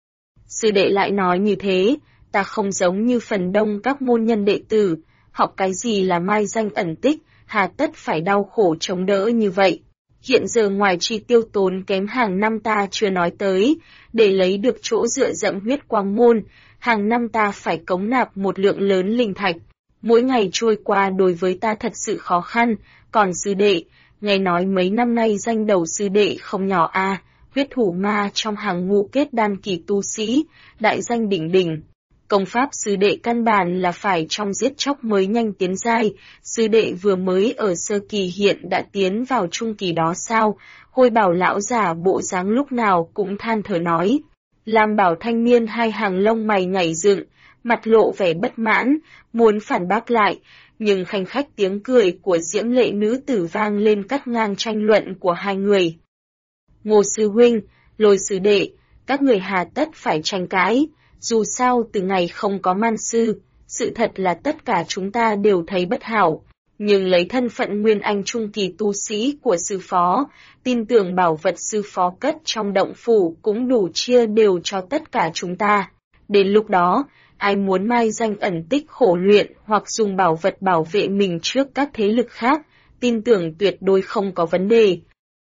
Sư đệ lại nói như thế, ta không giống như phần đông các môn nhân đệ tử, học cái gì là mai danh ẩn tích, hà tất phải đau khổ chống đỡ như vậy. Hiện giờ ngoài chi tiêu tốn kém hàng năm ta chưa nói tới, để lấy được chỗ dựa dẫm huyết quang môn, hàng năm ta phải cống nạp một lượng lớn linh thạch. Mỗi ngày trôi qua đối với ta thật sự khó khăn, còn sư đệ, nghe nói mấy năm nay danh đầu sư đệ không nhỏ a, huyết thủ ma trong hàng ngũ kết đan kỳ tu sĩ, đại danh đỉnh đỉnh. Công pháp sư đệ căn bản là phải trong giết chóc mới nhanh tiến giai, sư đệ vừa mới ở sơ kỳ hiện đã tiến vào trung kỳ đó sao? Hôi bảo lão già bộ dáng lúc nào cũng than thở nói. Lam bảo thanh niên hai hàng lông mày nhảy dựng, mặt lộ vẻ bất mãn, muốn phản bác lại, nhưng khanh khách tiếng cười của diễm lệ nữ tử vang lên cắt ngang tranh luận của hai người. Ngô sư huynh, Lôi sư đệ, các người hà tất phải tranh cãi, dù sao từ ngày không có man sư, sự thật là tất cả chúng ta đều thấy bất hảo, nhưng lấy thân phận nguyên anh trung kỳ tu sĩ của sư phó, tin tưởng bảo vật sư phó cất trong động phủ cũng đủ chia đều cho tất cả chúng ta. Đến lúc đó, ai muốn mai danh ẩn tích khổ luyện hoặc dùng bảo vật bảo vệ mình trước các thế lực khác, tin tưởng tuyệt đối không có vấn đề.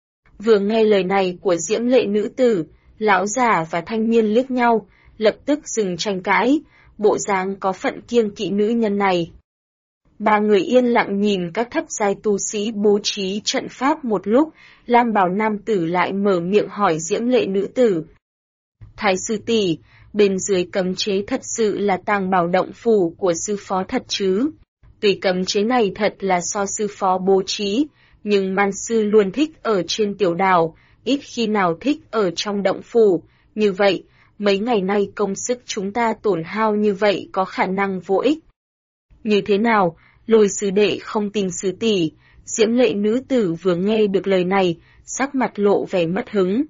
Vừa nghe lời này của diễm lệ nữ tử, lão già và thanh niên liếc nhau, lập tức dừng tranh cãi, bộ dáng có phận kiêng kỵ nữ nhân này. Ba người yên lặng nhìn các thấp giai tu sĩ bố trí trận pháp một lúc, lam bào nam tử lại mở miệng hỏi diễm lệ nữ tử. Thái sư tỷ, bên dưới cấm chế thật sự là tàng bảo động phủ của sư phó thật chứ? Tuy cấm chế này thật là do sư phó bố trí, nhưng man sư luôn thích ở trên tiểu đảo, ít khi nào thích ở trong động phủ. Như vậy, mấy ngày nay công sức chúng ta tổn hao như vậy có khả năng vô ích. Như thế nào, Lôi sư đệ không tin sư tỷ? Diễm lệ nữ tử vừa nghe được lời này, sắc mặt lộ vẻ mất hứng.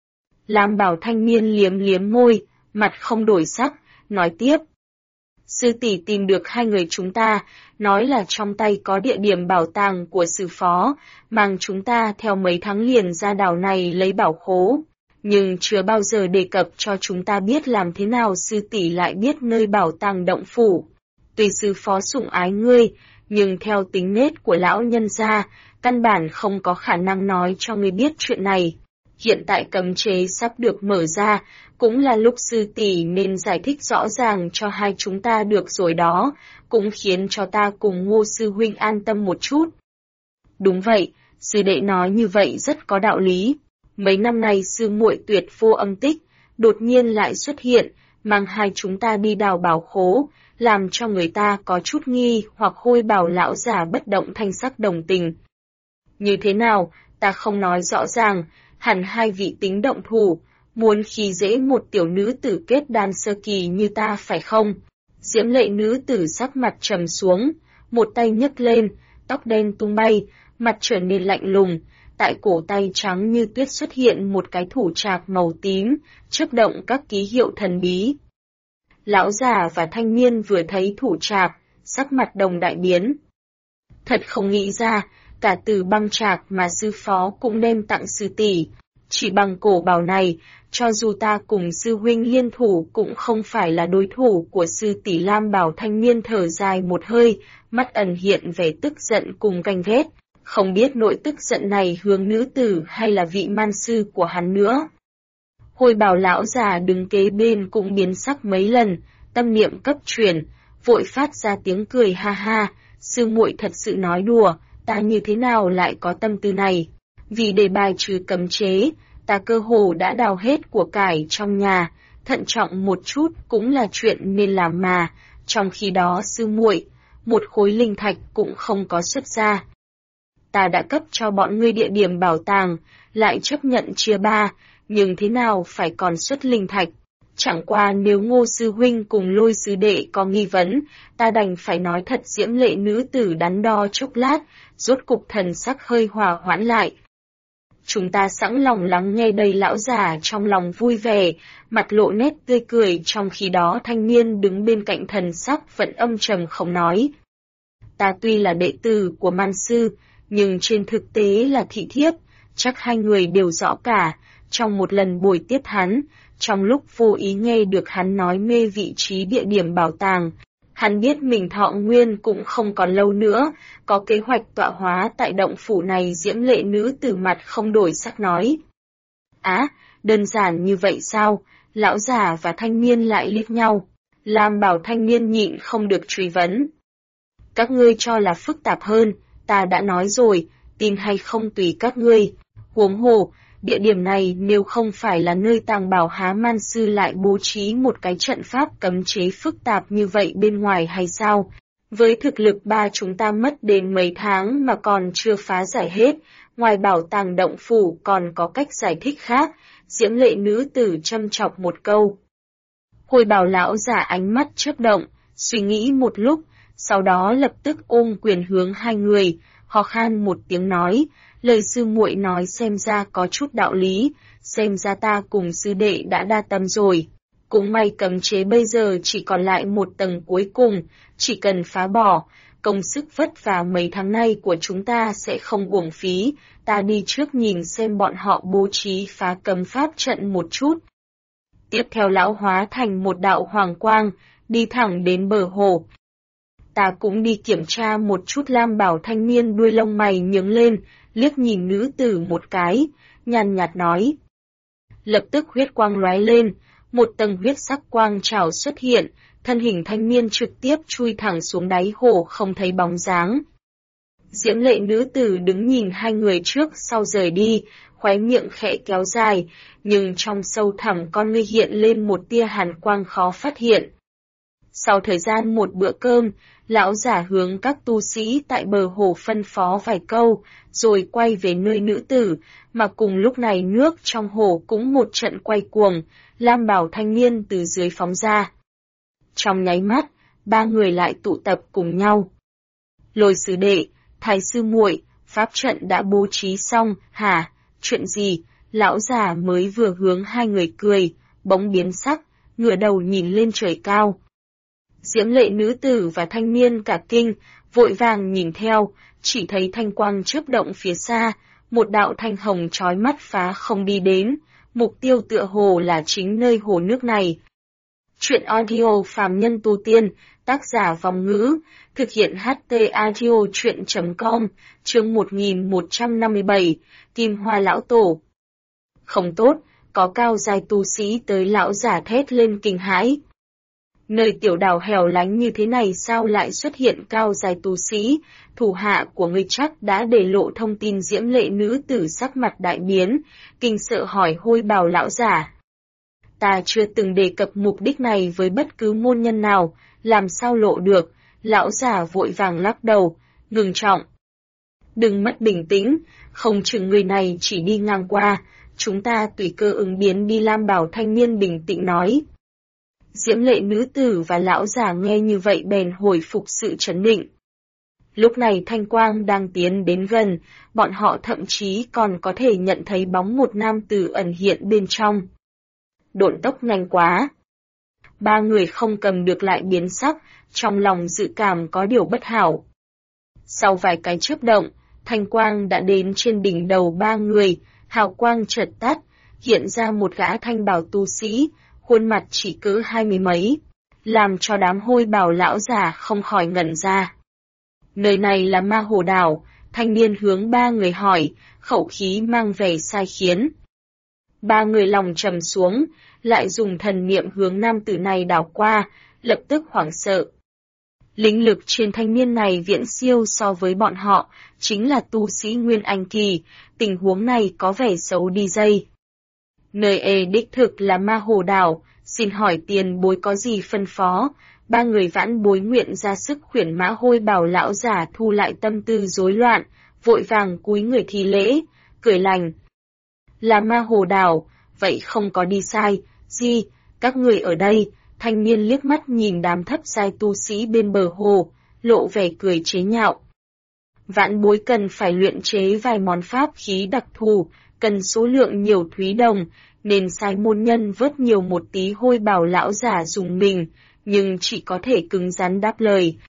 Lam bảo thanh niên liếm liếm môi, mặt không đổi sắc, nói tiếp. Sư tỷ tìm được hai người chúng ta, nói là trong tay có địa điểm bảo tàng của sư phó, mang chúng ta theo mấy tháng liền ra đảo này lấy bảo khố. Nhưng chưa bao giờ đề cập cho chúng ta biết làm thế nào sư tỷ lại biết nơi bảo tàng động phủ. Tuy sư phó sủng ái ngươi, nhưng theo tính nết của lão nhân gia, căn bản không có khả năng nói cho ngươi biết chuyện này. Hiện tại cấm chế sắp được mở ra, cũng là lúc sư tỷ nên giải thích rõ ràng cho hai chúng ta được rồi đó, cũng khiến cho ta cùng Ngô sư huynh an tâm một chút. Đúng vậy, sư đệ nói như vậy rất có đạo lý. Mấy năm nay sư muội tuyệt vô âm tích, đột nhiên lại xuất hiện, mang hai chúng ta đi đào bảo khố, làm cho người ta có chút nghi hoặc Hôi Bảo lão giả bất động thanh sắc đồng tình. Như thế nào, ta không nói rõ ràng, hẳn hai vị tính động thủ, muốn khi dễ một tiểu nữ tử kết đan sơ kỳ như ta phải không? Diễm lệ nữ tử sắc mặt trầm xuống, một tay nhấc lên, tóc đen tung bay, mặt trở nên lạnh lùng, tại cổ tay trắng như tuyết xuất hiện một cái thủ trạc màu tím, chớp động các ký hiệu thần bí. Lão già và thanh niên vừa thấy thủ trạc, sắc mặt đồng đại biến. Thật không nghĩ ra, cả từ băng trạc mà sư phó cũng đem tặng sư tỷ, chỉ bằng cổ bảo này, cho dù ta cùng sư huynh liên thủ cũng không phải là đối thủ của sư tỷ. Lam bảo thanh niên thở dài một hơi, mắt ẩn hiện vẻ tức giận cùng ganh ghét, không biết nội tức giận này hướng nữ tử hay là vị man sư của hắn nữa. Hôi bảo lão già đứng kế bên cũng biến sắc mấy lần, tâm niệm cấp chuyển, vội phát ra tiếng cười ha ha, sư muội thật sự nói đùa, ta như thế nào lại có tâm tư này. Vì để bài trừ cấm chế, ta cơ hồ đã đào hết của cải trong nhà, thận trọng một chút cũng là chuyện nên làm mà, trong khi đó sư muội, một khối linh thạch cũng không có xuất ra. Ta đã cấp cho bọn ngươi địa điểm bảo tàng, lại chấp nhận chia ba, nhưng thế nào phải còn xuất linh thạch. Chẳng qua nếu Ngô sư huynh cùng Lôi sư đệ có nghi vấn, ta đành phải nói thật. Diễm lệ nữ tử đắn đo chốc lát, rốt cục thần sắc hơi hòa hoãn lại. Chúng ta sẵn lòng lắng nghe. Đây lão già trong lòng vui vẻ, mặt lộ nét tươi cười, trong khi đó thanh niên đứng bên cạnh thần sắc vẫn âm trầm không nói. Ta tuy là đệ tử của man sư, nhưng trên thực tế là thị thiếp, chắc hai người đều rõ cả. Trong một lần buổi tiếp hắn, trong lúc vô ý nghe được hắn nói mê vị trí địa điểm bảo tàng, hắn biết mình thọ nguyên cũng không còn lâu nữa, có kế hoạch tọa hóa tại động phủ này. Diễm lệ nữ tử mặt không đổi sắc nói. Á, đơn giản như vậy sao? Lão già và thanh niên lại liếc nhau. Lam bảo thanh niên nhịn không được truy vấn. Các ngươi cho là phức tạp hơn, ta đã nói rồi, tin hay không tùy các ngươi. Huống hồ, địa điểm này nếu không phải là nơi tàng bảo há man sư lại bố trí một cái trận pháp cấm chế phức tạp như vậy bên ngoài hay sao? Với thực lực ba chúng ta mất đến mấy tháng mà còn chưa phá giải hết, ngoài bảo tàng động phủ còn có cách giải thích khác. Diễm lệ nữ tử châm chọc một câu. Hồi bảo lão giả ánh mắt chớp động, suy nghĩ một lúc, sau đó lập tức ôm quyền hướng hai người, ho khan một tiếng nói, lời sư muội nói xem ra có chút đạo lý, xem ra ta cùng sư đệ đã đa tâm rồi. Cũng may cấm chế bây giờ chỉ còn lại một tầng cuối cùng, chỉ cần phá bỏ, công sức vất vả mấy tháng nay của chúng ta sẽ không uổng phí. Ta đi trước nhìn xem bọn họ bố trí phá cấm pháp trận một chút. Tiếp theo lão hóa thành một đạo hoàng quang, đi thẳng đến bờ hồ. Ta cũng đi kiểm tra một chút. Lam bảo thanh niên đuôi lông mày nhướng lên, liếc nhìn nữ tử một cái, nhàn nhạt nói. Lập tức huyết quang lóe lên, một tầng huyết sắc quang trào xuất hiện, thân hình thanh niên trực tiếp chui thẳng xuống đáy hồ không thấy bóng dáng. Diễm lệ nữ tử đứng nhìn hai người trước sau rời đi, khóe miệng khẽ kéo dài, nhưng trong sâu thẳm con ngươi hiện lên một tia hàn quang khó phát hiện. Sau thời gian một bữa cơm, lão giả hướng các tu sĩ tại bờ hồ phân phó vài câu, rồi quay về nơi nữ tử, mà cùng lúc này nước trong hồ cũng một trận quay cuồng, lam bào thanh niên từ dưới phóng ra. Trong nháy mắt, ba người lại tụ tập cùng nhau. Lôi sư đệ, Thái sư muội, pháp trận đã bố trí xong, hả? Chuyện gì? Lão già mới vừa hướng hai người cười, bỗng biến sắc, ngửa đầu nhìn lên trời cao. Diễm lệ nữ tử và thanh niên cả kinh, vội vàng nhìn theo, chỉ thấy thanh quang chớp động phía xa, một đạo thanh hồng chói mắt phá không đi đến, mục tiêu tựa hồ là chính nơi hồ nước này. Chuyện audio phàm nhân tu tiên, tác giả Vong Ngữ, thực hiện HT audio chuyện.com, chương 1157, Kim Hoa Lão Tổ. Không tốt, có cao giai tu sĩ tới lão giả thét lên kinh hãi. Nơi tiểu đảo hẻo lánh như thế này sao lại xuất hiện cao giai tu sĩ, thủ hạ của ngươi chắc đã để lộ thông tin. Diễm lệ nữ tử sắc mặt đại biến, kinh sợ hỏi hôi bào lão giả. Ta chưa từng đề cập mục đích này với bất cứ môn nhân nào, làm sao lộ được, lão giả vội vàng lắc đầu, ngừng trọng. Đừng mất bình tĩnh, không chừng người này chỉ đi ngang qua, chúng ta tùy cơ ứng biến đi. Lam bào thanh niên bình tĩnh nói. Diễm lệ nữ tử và lão già nghe như vậy bèn hồi phục sự trấn định. Lúc này thanh quang đang tiến đến gần, bọn họ thậm chí còn có thể nhận thấy bóng một nam tử ẩn hiện bên trong. Độn tốc nhanh quá. Ba người không cầm được lại biến sắc, trong lòng dự cảm có điều bất hảo. Sau vài cái chớp động, thanh quang đã đến trên đỉnh đầu ba người, hào quang chợt tắt, hiện ra một gã thanh bào tu sĩ, khuôn mặt chỉ cỡ 20 mấy, làm cho đám hôi bào lão già không khỏi ngẩn ra. Nơi này là Ma Hồ Đảo, thanh niên hướng ba người hỏi, khẩu khí mang vẻ sai khiến. Ba người lòng trầm xuống, lại dùng thần niệm hướng nam tử này đảo qua, lập tức hoảng sợ. Linh lực trên thanh niên này viễn siêu so với bọn họ, chính là tu sĩ Nguyên Anh Kỳ, tình huống này có vẻ xấu đi dây. Nơi đích thực là Ma Hồ Đảo, xin hỏi tiền bối có gì phân phó? Ba người vãn bối nguyện ra sức khuyển mã. hôi bào lão giả thu lại tâm tư rối loạn, vội vàng cúi người thi lễ, cười lành. Là Ma Hồ Đảo, vậy không có đi sai, gì, các người ở đây? Thanh niên liếc mắt nhìn đám thấp giai tu sĩ bên bờ hồ, lộ vẻ cười chế nhạo. Vãn bối cần phải luyện chế vài món pháp khí đặc thù, cần số lượng nhiều thúy đồng, nên sai môn nhân vớt nhiều một tí. Hôi bào lão giả dùng mình, nhưng chỉ có thể cứng rắn đáp lời.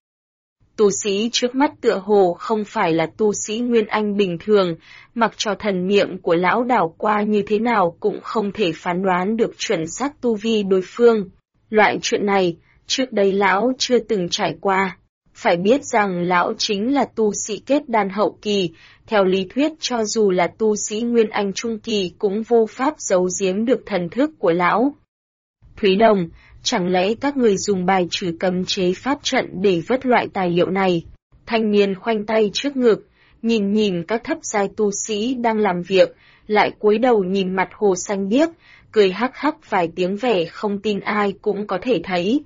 Tu sĩ trước mắt tựa hồ không phải là tu sĩ Nguyên Anh bình thường, mặc cho thần niệm của lão đảo qua như thế nào cũng không thể phán đoán được chuẩn xác tu vi đối phương. Loại chuyện này, trước đây lão chưa từng trải qua. Phải biết rằng lão chính là tu sĩ kết đan hậu kỳ, theo lý thuyết cho dù là tu sĩ Nguyên Anh trung kỳ cũng vô pháp giấu giếm được thần thức của lão. Thúy đồng, chẳng lẽ các người dùng bài trừ cấm chế pháp trận để vớt loại tài liệu này? Thanh niên khoanh tay trước ngực, nhìn các thấp giai tu sĩ đang làm việc, lại cúi đầu nhìn mặt hồ xanh biếc, cười hắc hắc vài tiếng, vẻ không tin ai cũng có thể thấy.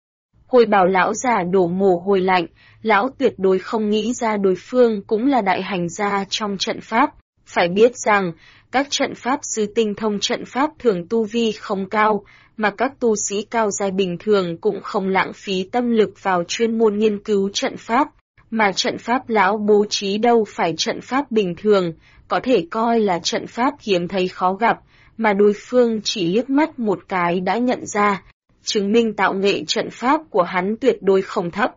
Hôi bào lão già đổ mồ hôi lạnh, lão tuyệt đối không nghĩ ra đối phương cũng là đại hành gia trong trận pháp. Phải biết rằng, các trận pháp sư tinh thông trận pháp thường tu vi không cao, mà các tu sĩ cao giai bình thường cũng không lãng phí tâm lực vào chuyên môn nghiên cứu trận pháp, mà trận pháp lão bố trí đâu phải trận pháp bình thường, có thể coi là trận pháp hiếm thấy khó gặp, mà đối phương chỉ liếc mắt một cái đã nhận ra, chứng minh tạo nghệ trận pháp của hắn tuyệt đối không thấp.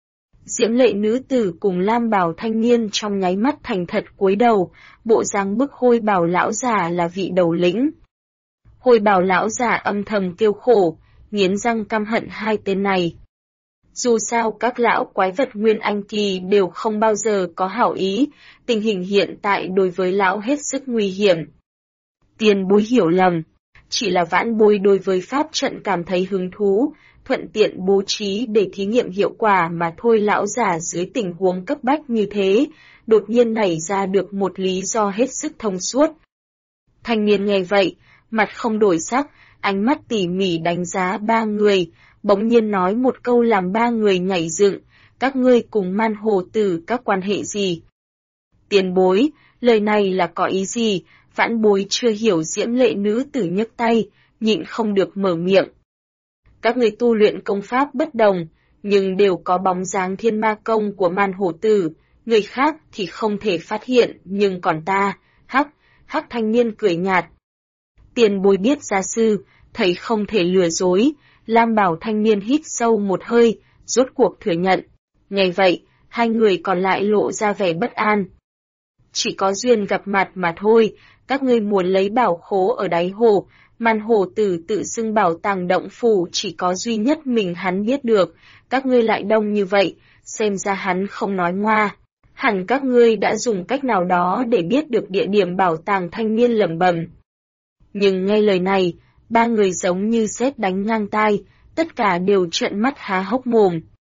Diễm lệ nữ tử cùng lam bào thanh niên trong nháy mắt thành thật cúi đầu, bộ dáng bức hôi bào lão già là vị đầu lĩnh. Hôi bào lão già âm thầm kêu khổ, nghiến răng căm hận hai tên này. Dù sao các lão quái vật Nguyên Anh kỳ đều không bao giờ có hảo ý, tình hình hiện tại đối với lão hết sức nguy hiểm. Tiền bối hiểu lầm, chỉ là vãn bối đối với pháp trận cảm thấy hứng thú, thuận tiện bố trí để thí nghiệm hiệu quả mà thôi. Lão già dưới tình huống cấp bách như thế, đột nhiên nảy ra được một lý do hết sức thông suốt. Thanh niên nghe vậy, mặt không đổi sắc, ánh mắt tỉ mỉ đánh giá ba người, bỗng nhiên nói một câu làm ba người nhảy dựng, các ngươi cùng Man Hồ Tử các quan hệ gì? Tiền bối, lời này là có ý gì? Vãn bối chưa hiểu. Diễm Lệ nữ tử nhấc tay, nhịn không được mở miệng. Các ngươi tu luyện công pháp bất đồng, nhưng đều có bóng dáng thiên ma công của Man Hồ Tử, người khác thì không thể phát hiện, nhưng còn ta, hắc thanh niên cười nhạt. Tiền bối biết gia sư, thấy không thể lừa dối. Lam Bảo thanh niên hít sâu một hơi, rốt cuộc thừa nhận. Nghe vậy, hai người còn lại lộ ra vẻ bất an. Chỉ có duyên gặp mặt mà thôi, các ngươi muốn lấy bảo khố ở đáy hồ, Man Hồ Tử tự xưng bảo tàng động phủ chỉ có duy nhất mình hắn biết được, các ngươi lại đông như vậy, xem ra hắn không nói ngoa. Hẳn các ngươi đã dùng cách nào đó để biết được địa điểm bảo tàng. Thanh niên lẩm bẩm. Nhưng nghe lời này, ba người giống như sét đánh ngang tai, tất cả đều trợn mắt há hốc mồm.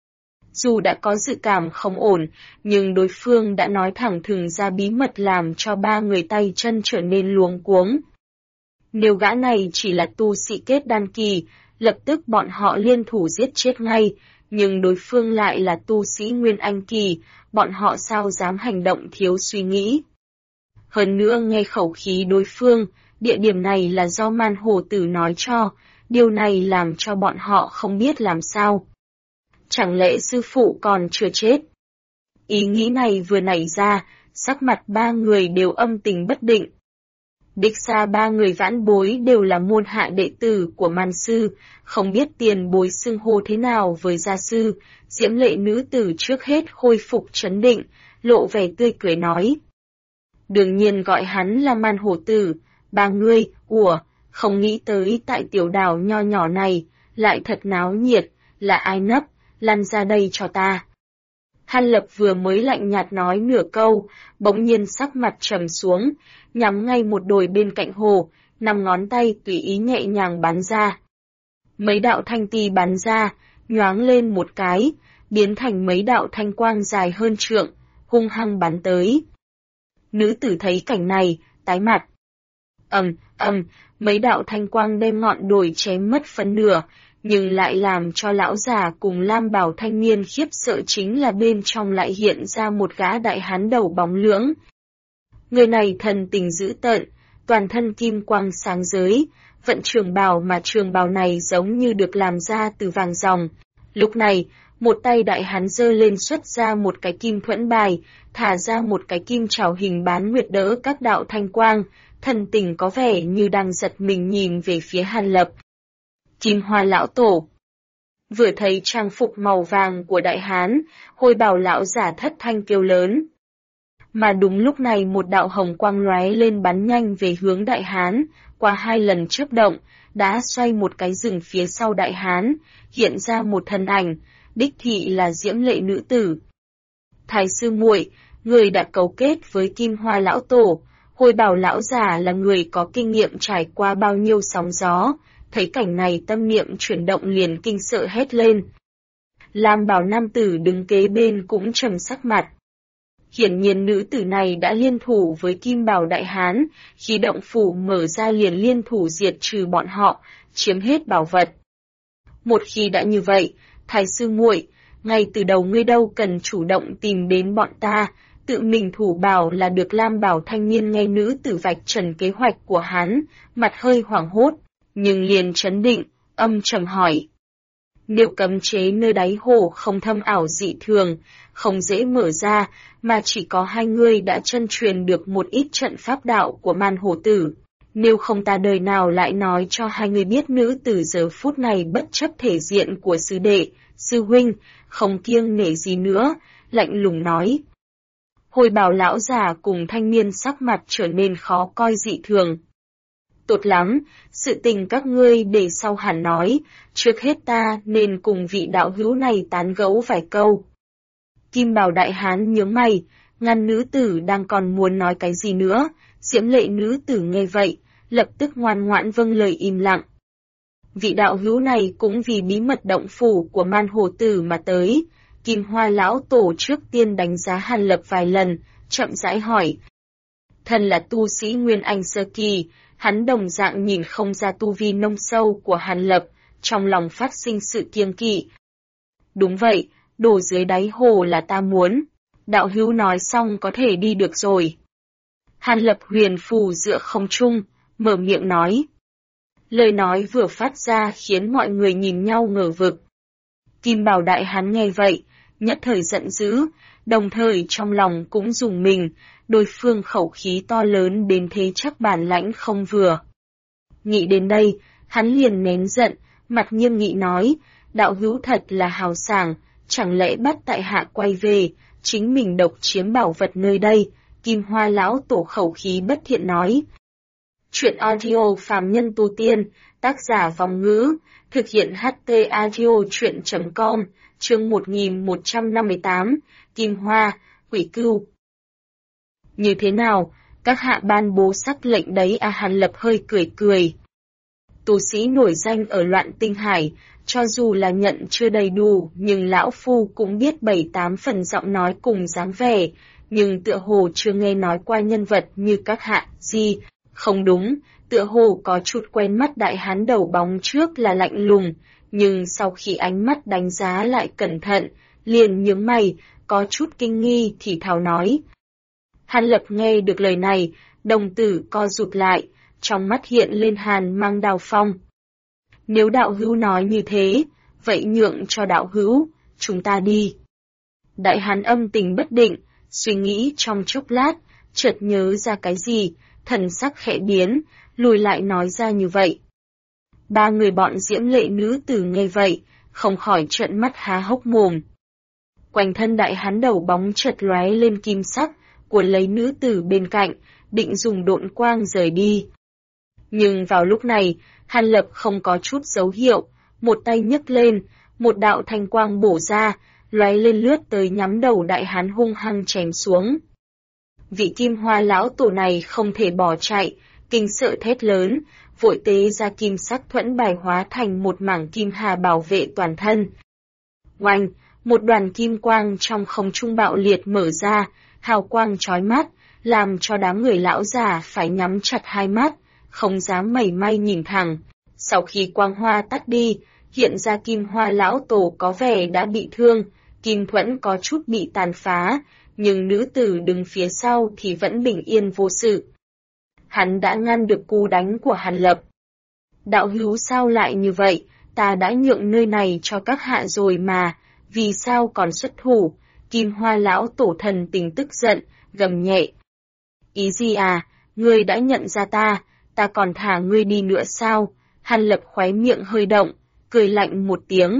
Dù đã có dự cảm không ổn, nhưng đối phương đã nói thẳng thừng ra bí mật làm cho ba người tay chân trở nên luống cuống. Nếu gã này chỉ là tu sĩ kết đan kỳ, lập tức bọn họ liên thủ giết chết ngay, nhưng đối phương lại là tu sĩ nguyên anh kỳ, bọn họ sao dám hành động thiếu suy nghĩ. Hơn nữa nghe khẩu khí đối phương, địa điểm này là do Man Hồ Tử nói cho, điều này làm cho bọn họ không biết làm sao. Chẳng lẽ sư phụ còn chưa chết? Ý nghĩ này vừa nảy ra, sắc mặt ba người đều âm tình bất định. Đích ra ba người vãn bối đều là môn hạ đệ tử của Man sư, không biết tiền bối xưng hô thế nào với gia sư. Diễm Lệ nữ tử trước hết khôi phục trấn định, lộ vẻ tươi cười nói. Đương nhiên gọi hắn là Man Hồ Tử, ba ngươi, không nghĩ tới tại tiểu đảo nho nhỏ này, lại thật náo nhiệt, là ai nấp, lăn ra đây cho ta. Hàn Lập vừa mới lạnh nhạt nói nửa câu, bỗng nhiên sắc mặt trầm xuống, nhắm ngay một đồi bên cạnh hồ, 5 ngón tay tùy ý nhẹ nhàng bắn ra. Mấy đạo thanh ti bắn ra, nhoáng lên một cái, biến thành mấy đạo thanh quang dài hơn trượng, hung hăng bắn tới. Nữ tử thấy cảnh này, tái mặt. Mấy đạo thanh quang đem ngọn đồi chém mất phân nửa, nhưng lại làm cho lão già cùng Lam Bảo thanh niên khiếp sợ chính là bên trong lại hiện ra một gã đại hán đầu bóng lưỡng. Người này thần tình dữ tợn, toàn thân kim quang sáng giới, vận trường bào mà trường bào này giống như được làm ra từ vàng ròng. Lúc này, một tay đại hán giơ lên xuất ra một cái kim thuẫn bài, thả ra một cái kim trảo hình bán nguyệt đỡ các đạo thanh quang, thần tình có vẻ như đang giật mình nhìn về phía Hàn Lập. Kim Hoa lão tổ. Vừa thấy trang phục màu vàng của đại hán, Hồi Bảo lão giả thất thanh kêu lớn. Mà đúng lúc này một đạo hồng quang lóe lên bắn nhanh về hướng đại hán, qua 2 lần chớp động, đã xoay một cái rừng phía sau đại hán, hiện ra một thân ảnh, đích thị là Diễm Lệ nữ tử. Thái sư muội, người đã cấu kết với Kim Hoa lão tổ. Hồi Bảo lão giả là người có kinh nghiệm trải qua bao nhiêu sóng gió, thấy cảnh này tâm niệm chuyển động liền kinh sợ hét lên. Lam Bảo nam tử đứng kế bên cũng trầm sắc mặt. Hiển nhiên nữ tử này đã liên thủ với Kim Bảo đại hán, khi động phủ mở ra liền liên thủ diệt trừ bọn họ, chiếm hết bảo vật. Một khi đã như vậy, Thái sư muội, ngay từ đầu ngươi đâu cần chủ động tìm đến bọn ta, tự mình thủ bảo là được. Lam Bảo thanh niên nghe nữ tử vạch trần kế hoạch của hắn, mặt hơi hoảng hốt, nhưng liền trấn định, âm trầm hỏi. Nếu cấm chế nơi đáy hồ không thâm ảo dị thường, không dễ mở ra, mà chỉ có hai ngươi đã chân truyền được một ít trận pháp đạo của Man Hồ Tử. Nếu không ta đời nào lại nói cho hai người biết. Nữ tử giờ phút này bất chấp thể diện của sư đệ, sư huynh, không kiêng nể gì nữa, lạnh lùng nói. Hồi Bảo lão già cùng thanh niên sắc mặt trở nên khó coi dị thường. Tốt lắm, sự tình các ngươi để sau hẳn nói, trước hết ta nên cùng vị đạo hữu này tán gẫu vài câu. Kim Bảo đại hán nhướng mày, ngăn nữ tử đang còn muốn nói cái gì nữa. Diễm Lệ nữ tử nghe vậy, lập tức ngoan ngoãn vâng lời im lặng. Vị đạo hữu này cũng vì bí mật động phủ của Man Hồ Tử mà tới. Kim Hoa lão tổ trước tiên đánh giá Hàn Lập vài lần, chậm rãi hỏi. Thần là tu sĩ Nguyên Anh sơ kỳ, hắn đồng dạng nhìn không ra tu vi nông sâu của Hàn Lập, trong lòng phát sinh sự kiêng kỵ. Đúng vậy, đồ dưới đáy hồ là ta muốn. Đạo hữu nói xong có thể đi được rồi. Hàn Lập huyền phù giữa không trung, mở miệng nói. Lời nói vừa phát ra khiến mọi người nhìn nhau ngờ vực. Kim Bảo Đại Hán nghe vậy, nhất thời giận dữ, đồng thời trong lòng cũng rùng mình, đối phương khẩu khí to lớn đến thế chắc bản lãnh không vừa. Nghĩ đến đây, hắn liền nén giận, mặt nghiêm nghị nói, đạo hữu thật là hào sảng, chẳng lẽ bắt tại hạ quay về, chính mình độc chiếm bảo vật nơi đây. Kim Hoa lão tổ khẩu khí bất thiện nói. Chuyện audio phàm nhân tu tiên, tác giả Vòng Ngữ, thực hiện HT audio chuyện.com, chương 1158, Kim Hoa, Quỷ Cưu. Như thế nào, các hạ ban bố sắc lệnh đấy à? Hàn Lập hơi cười cười. Tu sĩ nổi danh ở Loạn Tinh Hải, cho dù là nhận chưa đầy đủ, nhưng lão phu cũng biết 7-8 phần giọng nói cùng dáng vẻ, nhưng tựa hồ chưa nghe nói qua nhân vật như các hạ. Gì? Không đúng, tựa hồ có chút quen mắt. Đại hán đầu bóng trước là lạnh lùng, nhưng sau khi ánh mắt đánh giá lại cẩn thận, liền nhướng mày, có chút kinh nghi thì thào nói. Hàn Lập nghe được lời này, đồng tử co rụt lại, trong mắt hiện lên hàn mang đào phong. Nếu đạo hữu nói như thế, vậy nhượng cho đạo hữu, chúng ta đi. Đại hán âm tình bất định, suy nghĩ trong chốc lát, chợt nhớ ra cái gì, thần sắc khẽ biến, lùi lại nói ra như vậy. Ba người bọn diễm lệ nữ tử nghe vậy, không khỏi trợn mắt há hốc mồm. Quanh thân đại hán đầu bóng chợt lóe lên kim sắc, cuốn lấy nữ tử bên cạnh, định dùng độn quang rời đi. Nhưng vào lúc này, Hàn Lập không có chút dấu hiệu, một tay nhấc lên, một đạo thanh quang bổ ra, lóe lên lướt tới nhắm đầu đại hán hung hăng chém xuống. Vị Kim Hoa lão tổ này không thể bỏ chạy, kinh sợ thét lớn, vội tế ra kim sắc thuẫn bài hóa thành một mảng kim hà bảo vệ toàn thân. Oanh, một đoàn kim quang trong không trung bạo liệt mở ra, hào quang chói mắt, làm cho đám người lão già phải nhắm chặt hai mắt, không dám mảy may nhìn thẳng. Sau khi quang hoa tắt đi, hiện ra Kim Hoa lão tổ có vẻ đã bị thương, kim thuẫn có chút bị tàn phá, nhưng nữ tử đứng phía sau thì vẫn bình yên vô sự. Hắn đã ngăn được cú đánh của Hàn Lập. Đạo hữu sao lại như vậy, ta đã nhượng nơi này cho các hạ rồi mà, vì sao còn xuất thủ? Kim Hoa lão tổ thần tình tức giận, gầm nhẹ. Ý gì à, ngươi đã nhận ra ta còn thả ngươi đi nữa sao? Hàn Lập khóe miệng hơi động, cười lạnh một tiếng.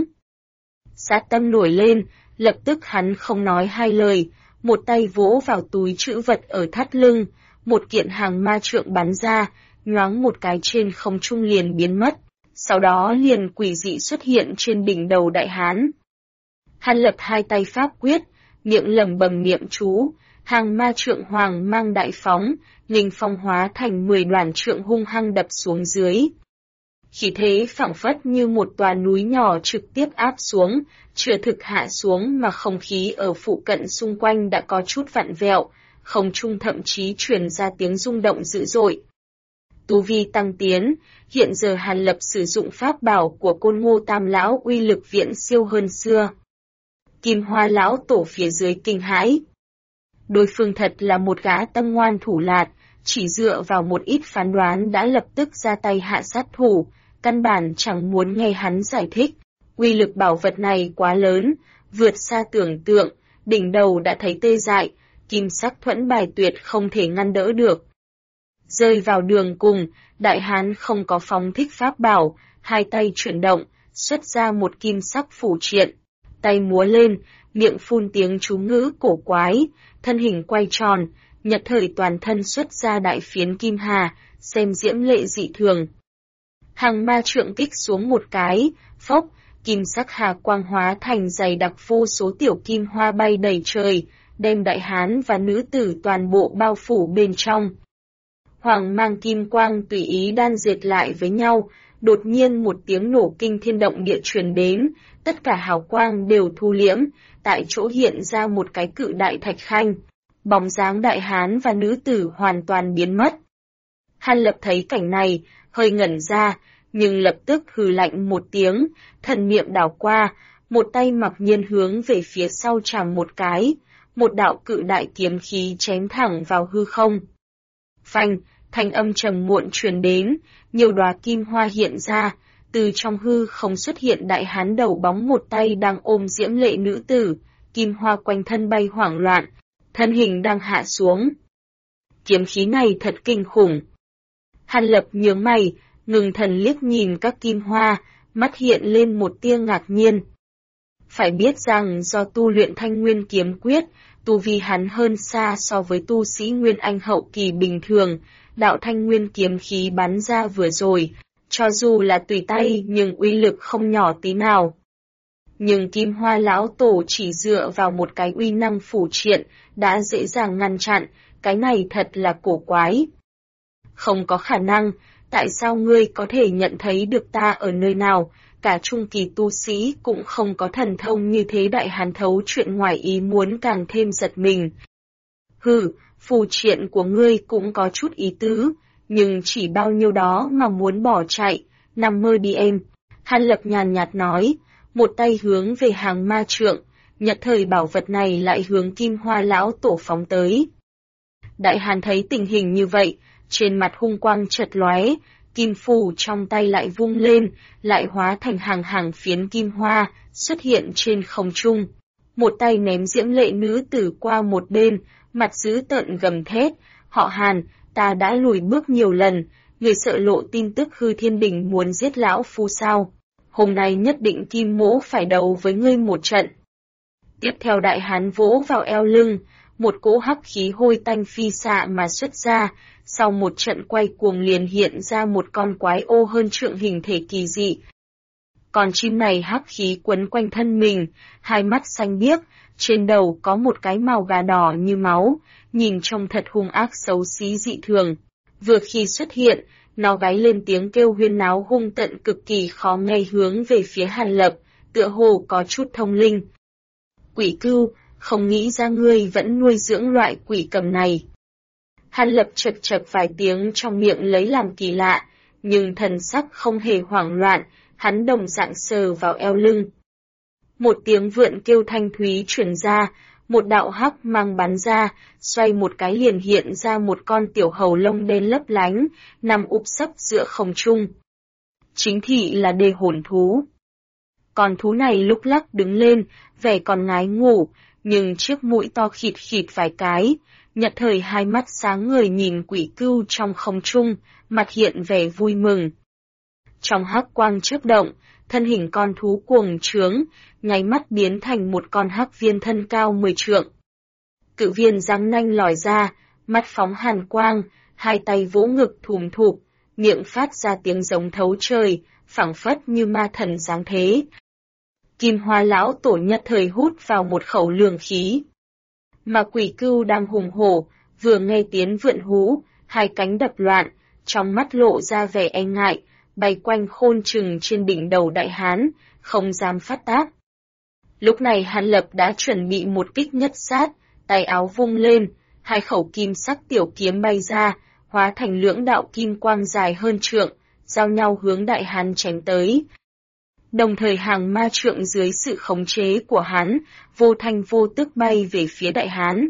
Sát tâm nổi lên, lập tức hắn không nói hai lời, một tay vỗ vào túi trữ vật ở thắt lưng, một kiện hàng ma trượng bắn ra, nhoáng một cái trên không trung liền biến mất, sau đó liền quỷ dị xuất hiện trên đỉnh đầu đại hán. Hàn Lập hai tay pháp quyết, miệng lẩm bẩm niệm chú, hàng ma trượng hoàng mang đại phóng, linh phong hóa thành 10 đoàn trượng hung hăng đập xuống dưới. Khí thế phảng phất như một tòa núi nhỏ trực tiếp áp xuống, chưa thực hạ xuống mà không khí ở phụ cận xung quanh đã có chút vặn vẹo, không trung thậm chí truyền ra tiếng rung động dữ dội. Tu vi tăng tiến, hiện giờ Hàn Lập sử dụng pháp bảo của Côn Ngô Tam lão uy lực viễn siêu hơn xưa. Kim Hoa lão tổ phía dưới kinh hãi. Đối phương thật là một gã tâm ngoan thủ lạt, chỉ dựa vào một ít phán đoán đã lập tức ra tay hạ sát thủ, căn bản chẳng muốn nghe hắn giải thích. Uy lực bảo vật này quá lớn, vượt xa tưởng tượng, đỉnh đầu đã thấy tê dại, kim sắc thuẫn bài tuyệt không thể ngăn đỡ được. Rơi vào đường cùng, đại hán không có phóng thích pháp bảo, hai tay chuyển động, xuất ra một kim sắc phủ triện, tay múa lên, miệng phun tiếng chú ngữ cổ quái, thân hình quay tròn, nhật thời toàn thân xuất ra đại phiến kim hà, xem diễm lệ dị thường. Hàng ma trượng kích xuống một cái, phốc, kim sắc hà quang hóa thành dày đặc vô số tiểu kim hoa bay đầy trời, đem đại hán và nữ tử toàn bộ bao phủ bên trong. Hoàng mang kim quang tùy ý đan dệt lại với nhau, đột nhiên một tiếng nổ kinh thiên động địa truyền đến, tất cả hào quang đều thu liễm, tại chỗ hiện ra một cái cự đại thạch khanh. Bóng dáng đại hán và nữ tử hoàn toàn biến mất. Hàn Lập thấy cảnh này, hơi ngẩn ra, nhưng lập tức hừ lạnh một tiếng, thần niệm đảo qua, một tay mặc nhiên hướng về phía sau chạm một cái, một đạo cự đại kiếm khí chém thẳng vào hư không. Phanh, thanh âm trầm muộn truyền đến, nhiều đóa kim hoa hiện ra, từ trong hư không xuất hiện đại hán đầu bóng một tay đang ôm diễm lệ nữ tử, kim hoa quanh thân bay hoảng loạn, thân hình đang hạ xuống. Kiếm khí này thật kinh khủng. Hàn Lập nhướng mày, ngừng thần liếc nhìn các kim hoa, mắt hiện lên một tia ngạc nhiên. Phải biết rằng do tu luyện Thanh Nguyên kiếm quyết, tu vi hắn hơn xa so với tu sĩ Nguyên Anh hậu kỳ bình thường, đạo Thanh Nguyên kiếm khí bắn ra vừa rồi, cho dù là tùy tay nhưng uy lực không nhỏ tí nào. Nhưng Kim Hoa lão tổ chỉ dựa vào một cái uy năng phủ triện, đã dễ dàng ngăn chặn, cái này thật là cổ quái. Không có khả năng, tại sao ngươi có thể nhận thấy được ta ở nơi nào, cả trung kỳ tu sĩ cũng không có thần thông như thế. Đại hán thấu chuyện ngoài ý muốn càng thêm giật mình. Hừ, phù triện của ngươi cũng có chút ý tứ, nhưng chỉ bao nhiêu đó mà muốn bỏ chạy, nằm mơ đi em. Hàn Lập nhàn nhạt nói, một tay hướng về hàng ma trượng, nhật thời bảo vật này lại hướng Kim Hoa lão tổ phóng tới. Đại hán thấy tình hình như vậy, trên mặt hung quang chợt lóe, kim phù trong tay lại vung lên, lại hóa thành hàng hàng phiến kim hoa, xuất hiện trên không trung. Một tay ném diễm lệ nữ tử qua một bên, mặt dữ tợn gầm thét, họ Hàn, ta đã lùi bước nhiều lần, người sợ lộ tin tức Hư Thiên Đình muốn giết lão phu sao? Hôm nay nhất định Kim Mỗ phải đấu với ngươi một trận. Tiếp theo đại hán vỗ vào eo lưng, một cỗ hắc khí hôi tanh phi xạ mà xuất ra, sau một trận quay cuồng liền hiện ra một con quái ô hơn trượng hình thể kỳ dị. Con chim này hắc khí quấn quanh thân mình, hai mắt xanh biếc, trên đầu có một cái mào gà đỏ như máu, nhìn trông thật hung ác xấu xí dị thường. Vừa khi xuất hiện, nó gáy lên tiếng kêu huyên náo hung tận cực kỳ khó nghe hướng về phía Hàn Lập, tựa hồ có chút thông linh. Quỷ Cưu, không nghĩ ra ngươi vẫn nuôi dưỡng loại quỷ cầm này. Hàn Lập chật chật vài tiếng trong miệng lấy làm kỳ lạ, nhưng thần sắc không hề hoảng loạn, hắn đồng dạng sờ vào eo lưng. Một tiếng vượn kêu thanh thúy truyền ra, một đạo hắc mang bắn ra, xoay một cái liền hiện ra một con tiểu hầu lông đen lấp lánh, nằm úp sấp giữa không trung. Chính thị là đề hồn thú. Con thú này lúc lắc đứng lên, vẻ còn ngái ngủ, nhưng chiếc mũi to khịt khịt vài cái, nhật thời hai mắt sáng ngời nhìn Quỷ Cưu trong không trung, mặt hiện vẻ vui mừng. Trong hắc quang chớp động, thân hình con thú cuồng trướng, nháy mắt biến thành một con hắc viên thân cao 10 trượng. Cự viên răng nanh lòi ra, mắt phóng hàn quang, hai tay vỗ ngực thùm thụp, miệng phát ra tiếng giống thấu trời, phảng phất như ma thần giáng thế. Kim Hoa lão tổ nhật thời hút vào một khẩu lường khí. Mà Quỷ Cưu đang hùng hổ, vừa nghe tiếng vượn hú, hai cánh đập loạn, trong mắt lộ ra vẻ e ngại, bay quanh khôn chừng trên đỉnh đầu đại hán, không dám phát tác. Lúc này Hàn Lập đã chuẩn bị một kích nhất sát, tay áo vung lên, hai khẩu kim sắc tiểu kiếm bay ra, hóa thành lưỡng đạo kim quang dài hơn trượng, giao nhau hướng đại hán chém tới. Đồng thời hàng ma trượng dưới sự khống chế của hắn, vô thanh vô tức bay về phía đại hán.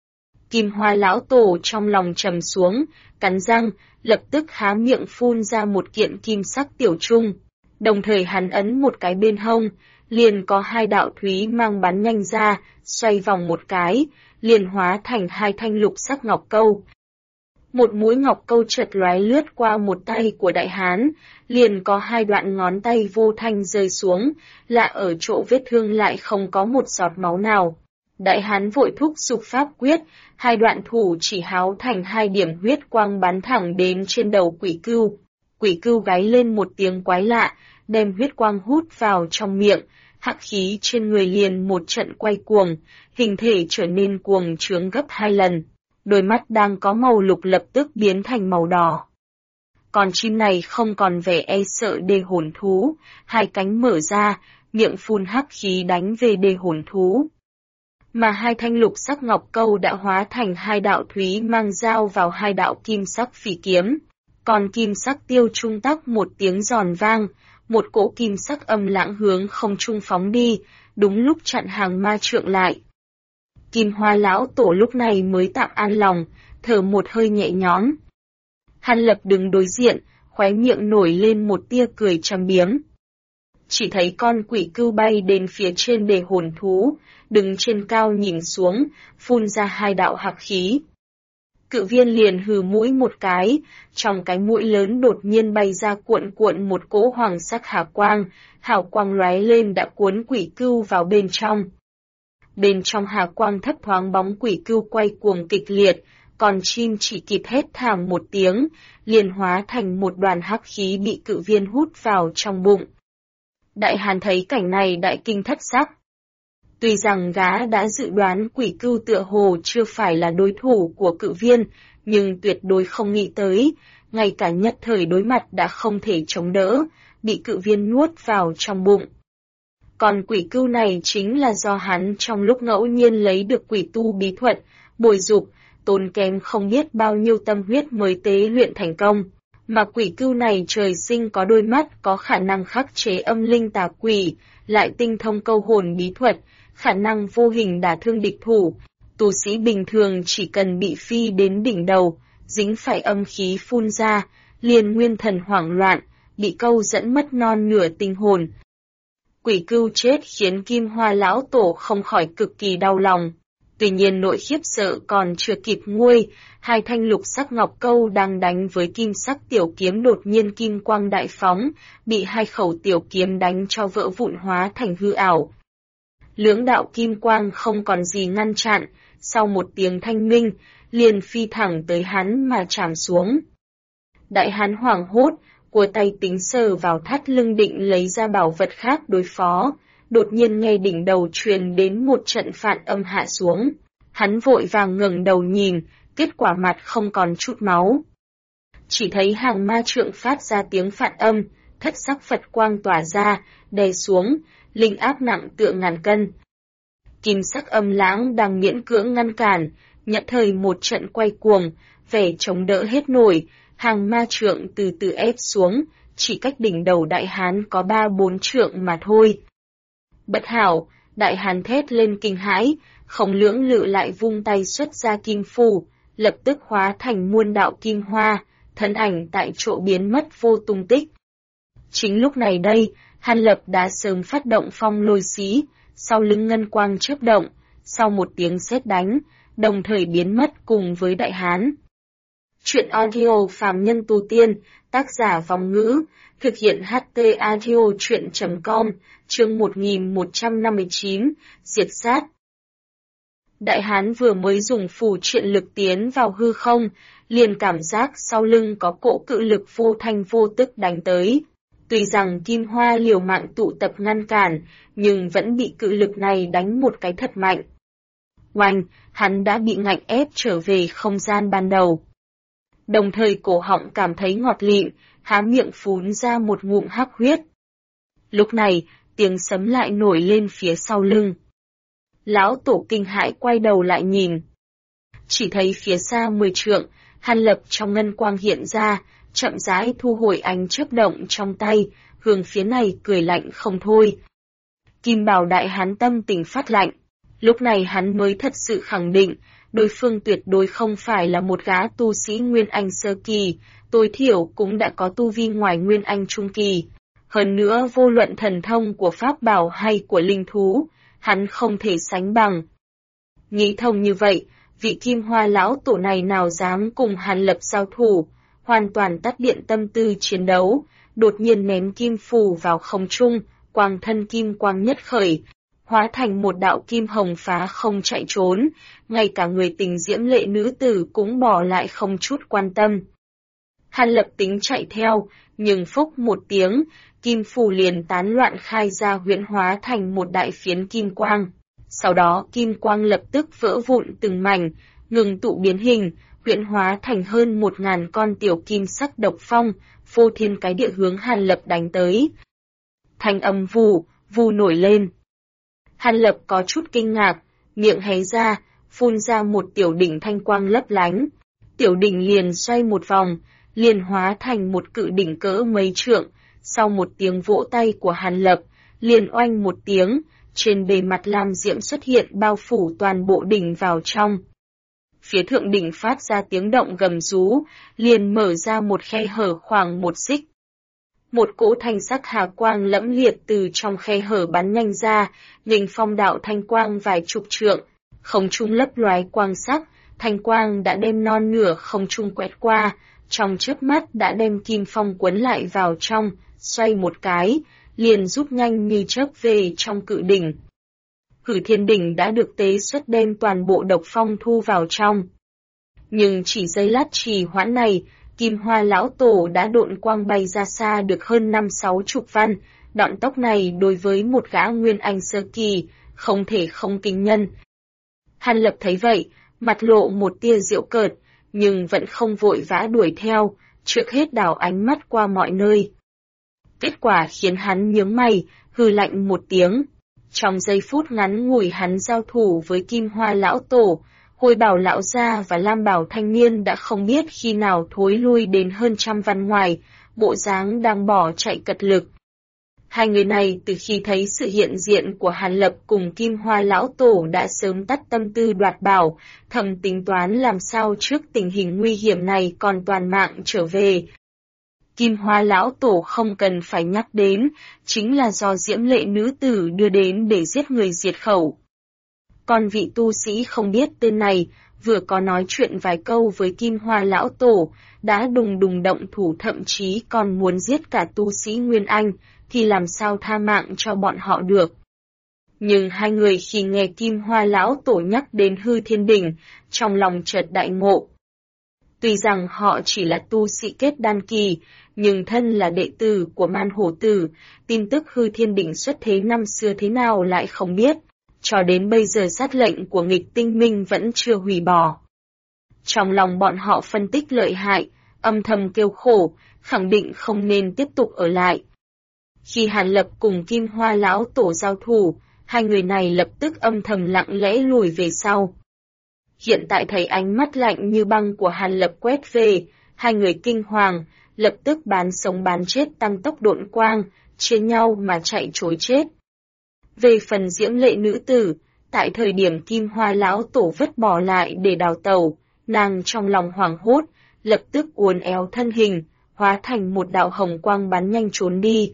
Kim Hoa lão tổ trong lòng trầm xuống, cắn răng, lập tức há miệng phun ra một kiện kim sắc tiểu trung. Đồng thời hắn ấn một cái bên hông, liền có hai đạo thúy mang bắn nhanh ra, xoay vòng một cái, liền hóa thành hai thanh lục sắc ngọc câu. Một mũi ngọc câu chợt lóe lướt qua một tay của đại hán, liền có hai đoạn ngón tay vô thanh rơi xuống, lạ ở chỗ vết thương lại không có một giọt máu nào. Đại hán vội thúc giục pháp quyết, hai đoạn thủ chỉ háo thành hai điểm huyết quang bắn thẳng đến trên đầu Quỷ Cưu. Quỷ Cưu gáy lên một tiếng quái lạ, đem huyết quang hút vào trong miệng, hắc khí trên người liền một trận quay cuồng, hình thể trở nên cuồng trướng gấp 2 lần. đôi mắt đang có màu lục lập tức biến thành màu đỏ. Con chim này không còn vẻ e sợ đê hồn thú, hai cánh mở ra, miệng phun hắc khí đánh về đê hồn thú. Mà hai thanh lục sắc ngọc câu đã hóa thành hai đạo thúy mang dao vào hai đạo kim sắc phỉ kiếm. Còn kim sắc tiêu trung tắc một tiếng giòn vang, một cỗ kim sắc âm lãng hướng không trung phóng đi, đúng lúc chặn hàng ma trượng lại. Kim Hoa lão tổ lúc này mới tạm an lòng, thở một hơi nhẹ nhõm. Hàn Lập đứng đối diện, khóe miệng nổi lên một tia cười trầm biếm. Chỉ thấy con quỷ cưu bay đến phía trên đề hồn thú, đứng trên cao nhìn xuống, phun ra hai đạo hắc khí. Cự viên liền hừ mũi một cái, trong cái mũi lớn đột nhiên bay ra cuộn cuộn một cỗ hoàng sắc hào quang lóe lên đã cuốn quỷ cưu vào bên trong. Bên trong hà quang thấp thoáng bóng quỷ cưu quay cuồng kịch liệt, còn chim chỉ kịp hét thảm một tiếng, liền hóa thành một đoàn hắc khí bị cự viên hút vào trong bụng. Đại Hàn thấy cảnh này đại kinh thất sắc. Tuy rằng gã đã dự đoán quỷ cưu tựa hồ chưa phải là đối thủ của cự viên, nhưng tuyệt đối không nghĩ tới, ngay cả nhất thời đối mặt đã không thể chống đỡ, bị cự viên nuốt vào trong bụng. Còn quỷ cưu này chính là do hắn trong lúc ngẫu nhiên lấy được quỷ tu bí thuật, bồi dục, tốn kém không biết bao nhiêu tâm huyết mới tế luyện thành công. Mà quỷ cưu này trời sinh có đôi mắt có khả năng khắc chế âm linh tà quỷ, lại tinh thông câu hồn bí thuật, khả năng vô hình đả thương địch thủ. Tu sĩ bình thường chỉ cần bị phi đến đỉnh đầu, dính phải âm khí phun ra, liền nguyên thần hoảng loạn, bị câu dẫn mất non nửa tinh hồn. Quỷ cưu chết khiến Kim Hoa lão tổ không khỏi cực kỳ đau lòng. Tuy nhiên nỗi khiếp sợ còn chưa kịp nguôi, hai thanh lục sắc ngọc câu đang đánh với kim sắc tiểu kiếm đột nhiên kim quang đại phóng, bị hai khẩu tiểu kiếm đánh cho vỡ vụn hóa thành hư ảo. Lưỡng đạo kim quang không còn gì ngăn chặn, sau một tiếng thanh minh, liền phi thẳng tới hắn mà chạm xuống. Đại hán hoảng hốt, của tay tính sờ vào thắt lưng định lấy ra bảo vật khác đối phó, đột nhiên nghe đỉnh đầu truyền đến một trận phản âm hạ xuống. Hắn vội vàng ngẩng đầu nhìn, kết quả mặt không còn chút máu. Chỉ thấy hàng ma trượng phát ra tiếng phản âm, thất sắc Phật quang tỏa ra, đè xuống, linh áp nặng tựa ngàn cân. Kim sắc âm lãng đang miễn cưỡng ngăn cản, nhận thời một trận quay cuồng, vẻ chống đỡ hết nổi, hàng ma trượng từ từ ép xuống, chỉ cách đỉnh đầu đại hán có 3-4 trượng mà thôi. Bất hảo, đại hán thét lên kinh hãi, không lưỡng lự lại vung tay xuất ra kim phù, lập tức hóa thành muôn đạo kim hoa, thân ảnh tại chỗ biến mất vô tung tích. Chính lúc này đây, Hàn Lập đã sớm phát động phong lôi xí, sau lưng ngân quang chớp động, sau một tiếng sét đánh, đồng thời biến mất cùng với đại hán. Chuyện audio phàm nhân tu tiên, tác giả Vong Ngữ, thực hiện HT audio chuyện.com, chương 1159, diệt sát. Đại hán vừa mới dùng phù triện lực tiến vào hư không, liền cảm giác sau lưng có cỗ cự lực vô thanh vô tức đánh tới. Tuy rằng Kim Hoa liều mạng tụ tập ngăn cản, nhưng vẫn bị cự lực này đánh một cái thật mạnh. Oanh, hắn đã bị ngạnh ép trở về không gian ban đầu. Đồng thời cổ họng cảm thấy ngọt lịm, há miệng phún ra một ngụm hắc huyết. Lúc này, tiếng sấm lại nổi lên phía sau lưng. Lão tổ kinh hãi quay đầu lại nhìn. Chỉ thấy phía xa 10 trượng, Hàn Lập trong ngân quang hiện ra, chậm rãi thu hồi ánh chớp động trong tay, hướng phía này cười lạnh không thôi. Kim Bảo đại hán tâm tình phát lạnh. Lúc này hắn mới thật sự khẳng định, đối phương tuyệt đối không phải là một gã tu sĩ Nguyên Anh sơ kỳ, tối thiểu cũng đã có tu vi ngoài Nguyên Anh trung kỳ. Hơn nữa vô luận thần thông của pháp bảo hay của linh thú, hắn không thể sánh bằng. Nghĩ thông như vậy, vị Kim Hoa lão tổ này nào dám cùng Hàn Lập giao thủ, hoàn toàn tắt điện tâm tư chiến đấu, đột nhiên ném kim phù vào không trung, quang thân kim quang nhất khởi, hóa thành một đạo kim hồng phá không chạy trốn, ngay cả người tình diễm lệ nữ tử cũng bỏ lại không chút quan tâm. Hàn Lập tính chạy theo, nhưng phúc một tiếng, kim phù liền tán loạn khai ra huyễn hóa thành một đại phiến kim quang. Sau đó kim quang lập tức vỡ vụn từng mảnh, ngừng tụ biến hình, huyễn hóa thành hơn 1000 con tiểu kim sắc độc phong, phô thiên cái địa hướng Hàn Lập đánh tới. Thanh âm vù, vù nổi lên. Hàn Lập có chút kinh ngạc, miệng hé ra, phun ra một tiểu đỉnh thanh quang lấp lánh. Tiểu đỉnh liền xoay một vòng, liền hóa thành một cự đỉnh cỡ mấy trượng. Sau một tiếng vỗ tay của Hàn Lập, liền oanh một tiếng, trên bề mặt lam diễm xuất hiện bao phủ toàn bộ đỉnh vào trong. Phía thượng đỉnh phát ra tiếng động gầm rú, liền mở ra một khe hở khoảng 1 xích. Một cỗ thanh sắc hà quang lẫm liệt từ trong khe hở bắn nhanh ra, nghênh phong đạo thanh quang vài chục trượng, không trung lấp loái quang sắc, thanh quang đã đem non nửa không trung quét qua, trong chớp mắt đã đem kim phong quấn lại vào trong, xoay một cái, liền rút nhanh như chớp về trong cự đỉnh. Hử Thiên đỉnh đã được tế xuất đem toàn bộ độc phong thu vào trong. Nhưng chỉ giây lát trì hoãn này, Kim Hoa lão tổ đã độn quang bay ra xa được hơn 5-6 chục văn, đoạn tốc này đối với một gã nguyên anh sơ kỳ, không thể không kinh nhân. Hàn Lập thấy vậy, mặt lộ một tia giễu cợt, nhưng vẫn không vội vã đuổi theo, trước hết đảo ánh mắt qua mọi nơi. Kết quả khiến hắn nhướng mày, hừ lạnh một tiếng. Trong giây phút ngắn ngủi hắn giao thủ với Kim Hoa lão tổ, Hồi Bảo lão gia và Lam Bảo thanh niên đã không biết khi nào thối lui đến hơn 100 văn ngoài, bộ dáng đang bỏ chạy cật lực. Hai người này từ khi thấy sự hiện diện của Hàn Lập cùng Kim Hoa lão tổ đã sớm tắt tâm tư đoạt bảo, thầm tính toán làm sao trước tình hình nguy hiểm này còn toàn mạng trở về. Kim Hoa lão tổ không cần phải nhắc đến, chính là do diễm lệ nữ tử đưa đến để giết người diệt khẩu. Còn vị tu sĩ không biết tên này, vừa có nói chuyện vài câu với Kim Hoa lão tổ, đã đùng đùng động thủ, thậm chí còn muốn giết cả tu sĩ Nguyên Anh, thì làm sao tha mạng cho bọn họ được. Nhưng hai người khi nghe Kim Hoa lão tổ nhắc đến Hư Thiên đỉnh, trong lòng chợt đại ngộ. Tuy rằng họ chỉ là tu sĩ kết đan kỳ, nhưng thân là đệ tử của Man Hổ Tử, tin tức Hư Thiên đỉnh xuất thế năm xưa thế nào lại không biết, cho đến bây giờ sát lệnh của nghịch tinh minh vẫn chưa hủy bỏ. Trong lòng bọn họ phân tích lợi hại, âm thầm kêu khổ, khẳng định không nên tiếp tục ở lại. Khi Hàn Lập cùng Kim Hoa lão tổ giao thủ, hai người này lập tức âm thầm lặng lẽ lùi về sau. Hiện tại thấy ánh mắt lạnh như băng của Hàn Lập quét về, hai người kinh hoàng, lập tức bán sống bán chết tăng tốc độn quang, chia nhau mà chạy trối chết. Về phần diễm lệ nữ tử, tại thời điểm Kim Hoa lão tổ vứt bỏ lại để đào tẩu, nàng trong lòng hoảng hốt, lập tức uốn éo thân hình, hóa thành một đạo hồng quang bắn nhanh trốn đi.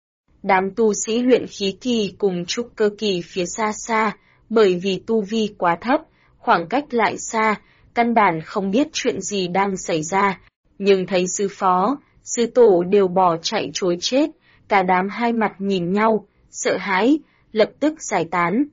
Đám tu sĩ luyện khí kỳ cùng trúc cơ kỳ phía xa xa, bởi vì tu vi quá thấp, khoảng cách lại xa, căn bản không biết chuyện gì đang xảy ra, nhưng thấy sư phó, sư tổ đều bỏ chạy trối chết, cả đám hai mặt nhìn nhau, sợ hãi, lập tức giải tán.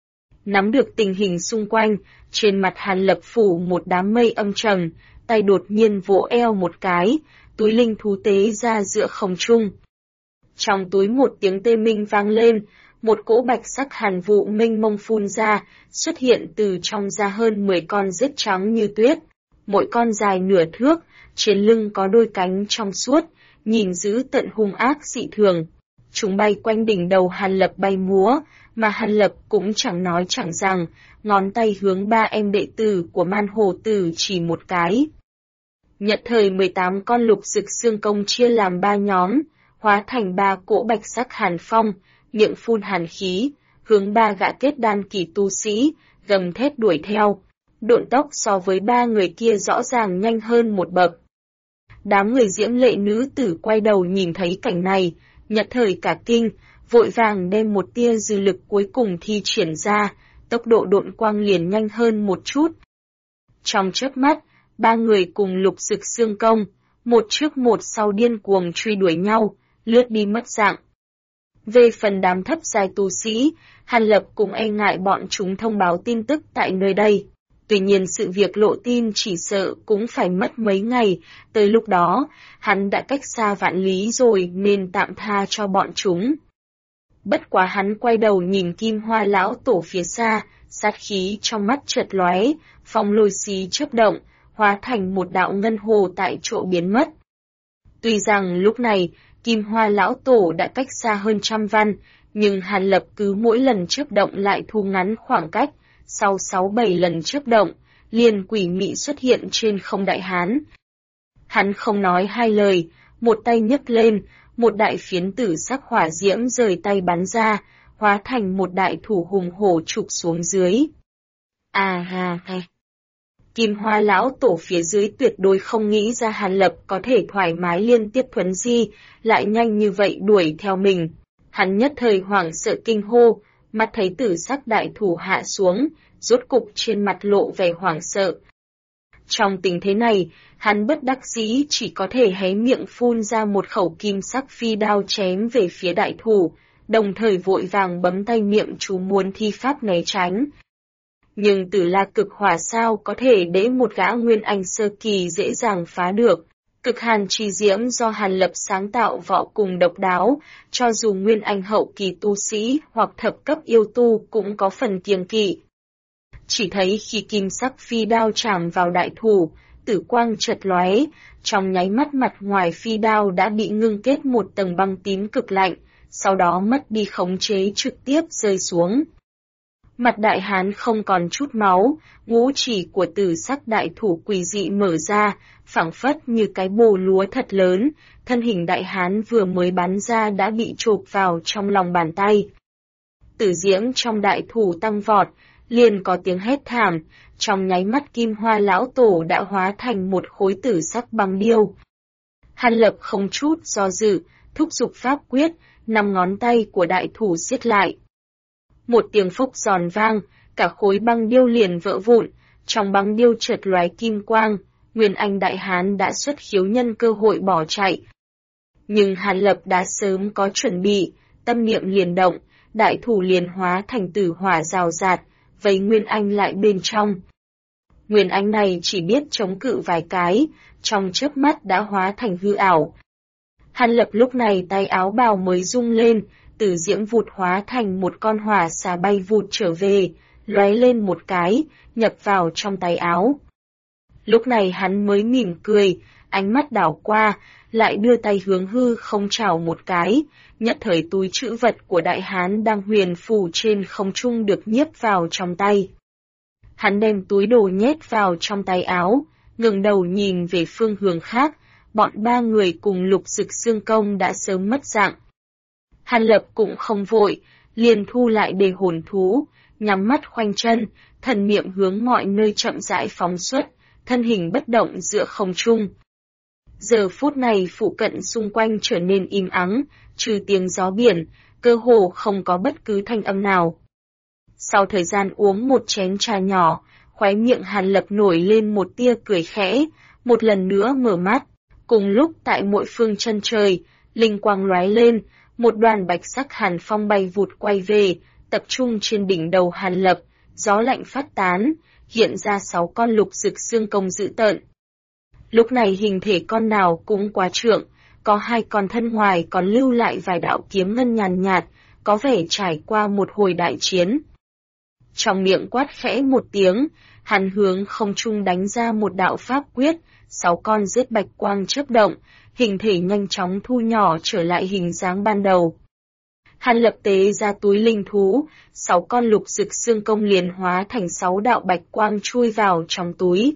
Nắm được tình hình xung quanh, trên mặt Hàn Lập phủ một đám mây âm trầm, tay đột nhiên vỗ eo một cái, túi linh thú tế ra giữa không trung. Trong túi một tiếng tê minh vang lên, một cỗ bạch sắc hàn vụ mênh mông phun ra, xuất hiện từ trong ra hơn 10 con rết trắng như tuyết. Mỗi con dài nửa thước, trên lưng có đôi cánh trong suốt, nhìn dữ tận hung ác dị thường. Chúng bay quanh đỉnh đầu Hàn Lập bay múa, mà Hàn Lập cũng chẳng nói chẳng rằng, ngón tay hướng 3 em đệ tử của Man Hồ Tử chỉ một cái. Nhật thời 18 con lục dực xương công chia làm 3 nhóm, hóa thành 3 cỗ bạch sắc hàn phong, miệng phun hàn khí, hướng 3 gã kết đan kỳ tu sĩ, gầm thét đuổi theo. Độn tốc so với 3 người kia rõ ràng nhanh hơn một bậc. Đám người diễm lệ nữ tử quay đầu nhìn thấy cảnh này, nhật thời cả kinh, vội vàng đem một tia dư lực cuối cùng thi triển ra, tốc độ độn quang liền nhanh hơn một chút. Trong chớp mắt, 3 người cùng lục dực xương công, một trước một sau điên cuồng truy đuổi nhau, lướt đi mất dạng. Về phần đám thấp giai tu sĩ, Hàn Lập cũng e ngại bọn chúng thông báo tin tức tại nơi đây. Tuy nhiên sự việc lộ tin chỉ sợ cũng phải mất mấy ngày, tới lúc đó, hắn đã cách xa vạn lý rồi nên tạm tha cho bọn chúng. Bất quá hắn quay đầu nhìn Kim Hoa lão tổ phía xa, sát khí trong mắt chợt lóe, phong lôi xí chớp động, hóa thành một đạo ngân hồ tại chỗ biến mất. Tuy rằng lúc này, Kim Hoa lão tổ đã cách xa hơn 100 văn, nhưng Hàn Lập cứ mỗi lần chớp động lại thu ngắn khoảng cách, sau 6-7 lần chớp động, liền quỷ mị xuất hiện trên không đại hán. Hắn không nói hai lời, một tay nhấc lên, một đại phiến tử sắc hỏa diễm rời tay bắn ra, hóa thành một đại thủ hùng hổ chụp xuống dưới. Kim Hoa lão tổ phía dưới tuyệt đối không nghĩ ra Hàn Lập có thể thoải mái liên tiếp thuấn di, lại nhanh như vậy đuổi theo mình. Hắn nhất thời hoảng sợ kinh hô, mắt thấy tử sắc đại thủ hạ xuống, rốt cục trên mặt lộ vẻ hoảng sợ. Trong tình thế này, hắn bất đắc dĩ chỉ có thể hé miệng phun ra một khẩu kim sắc phi đao chém về phía đại thủ, đồng thời vội vàng bấm tay miệng chú muốn thi pháp né tránh. Nhưng Tử La cực hỏa sao có thể để một gã Nguyên Anh sơ kỳ dễ dàng phá được. Cực hàn chi diễm do Hàn Lập sáng tạo võ cùng độc đáo, cho dù Nguyên Anh hậu kỳ tu sĩ hoặc thập cấp yêu tu cũng có phần kiêng kỵ. Chỉ thấy khi kim sắc phi đao chạm vào đại thủ, tử quang chợt lóe, trong nháy mắt mặt ngoài phi đao đã bị ngưng kết một tầng băng tím cực lạnh, sau đó mất đi khống chế trực tiếp rơi xuống. Mặt đại hán không còn chút máu, ngũ chỉ của tử sắc đại thủ quỷ dị mở ra, phảng phất như cái bồ lúa thật lớn, thân hình đại hán vừa mới bắn ra đã bị chộp vào trong lòng bàn tay. Tử diễm trong đại thủ tăng vọt, liền có tiếng hét thảm, trong nháy mắt Kim Hoa lão tổ đã hóa thành một khối tử sắc băng điêu. Hàn Lập không chút do dự, thúc giục pháp quyết, 5 ngón tay của đại thủ siết lại. Một tiếng phốc giòn vang, cả khối băng điêu liền vỡ vụn, trong băng điêu chợt lóe kim quang, Nguyên Anh đại hán đã xuất khiếu nhân cơ hội bỏ chạy. Nhưng Hàn Lập đã sớm có chuẩn bị, tâm niệm liền động, đại thủ liền hóa thành tử hỏa rào rạt, vây Nguyên Anh lại bên trong. Nguyên Anh này chỉ biết chống cự vài cái, trong chớp mắt đã hóa thành hư ảo. Hàn Lập lúc này tay áo bào mới rung lên, tử diễm vụt hóa thành một con hỏa xà bay vụt trở về, lóe lên một cái, nhập vào trong tay áo. Lúc này hắn mới mỉm cười, ánh mắt đảo qua, lại đưa tay hướng hư không chảo một cái, nhất thời túi trữ vật của đại hán đang huyền phù trên không trung được nhiếp vào trong tay. Hắn đem túi đồ nhét vào trong tay áo, ngẩng đầu nhìn về phương hướng khác, bọn 3 người cùng Lục Dực Xương Công đã sớm mất dạng. Hàn Lập cũng không vội, liền thu lại đề hồn thú, nhắm mắt khoanh chân, thần niệm hướng mọi nơi chậm rãi phóng xuất, thân hình bất động giữa không trung. Giờ phút này phụ cận xung quanh trở nên im ắng, trừ tiếng gió biển, cơ hồ không có bất cứ thanh âm nào. Sau thời gian uống một chén trà nhỏ, khóe miệng Hàn Lập nổi lên một tia cười khẽ, một lần nữa mở mắt. Cùng lúc tại mỗi phương chân trời, linh quang lóe lên, một đoàn bạch sắc hàn phong bay vụt quay về, tập trung trên đỉnh đầu Hàn Lập, gió lạnh phát tán, hiện ra 6 con Lục Dực Xương Công dữ tợn. Lúc này hình thể con nào cũng quá trượng, có 2 con thân ngoài còn lưu lại vài đạo kiếm ngân nhàn nhạt, có vẻ trải qua một hồi đại chiến. Trong miệng quát khẽ một tiếng, hắn hướng không trung đánh ra một đạo pháp quyết, 6 con rết bạch quang chớp động, hình thể nhanh chóng thu nhỏ trở lại hình dáng ban đầu. Hàn Lập tế ra túi linh thú, 6 con Lục Dực Xương Công liền hóa thành 6 đạo bạch quang chui vào trong túi.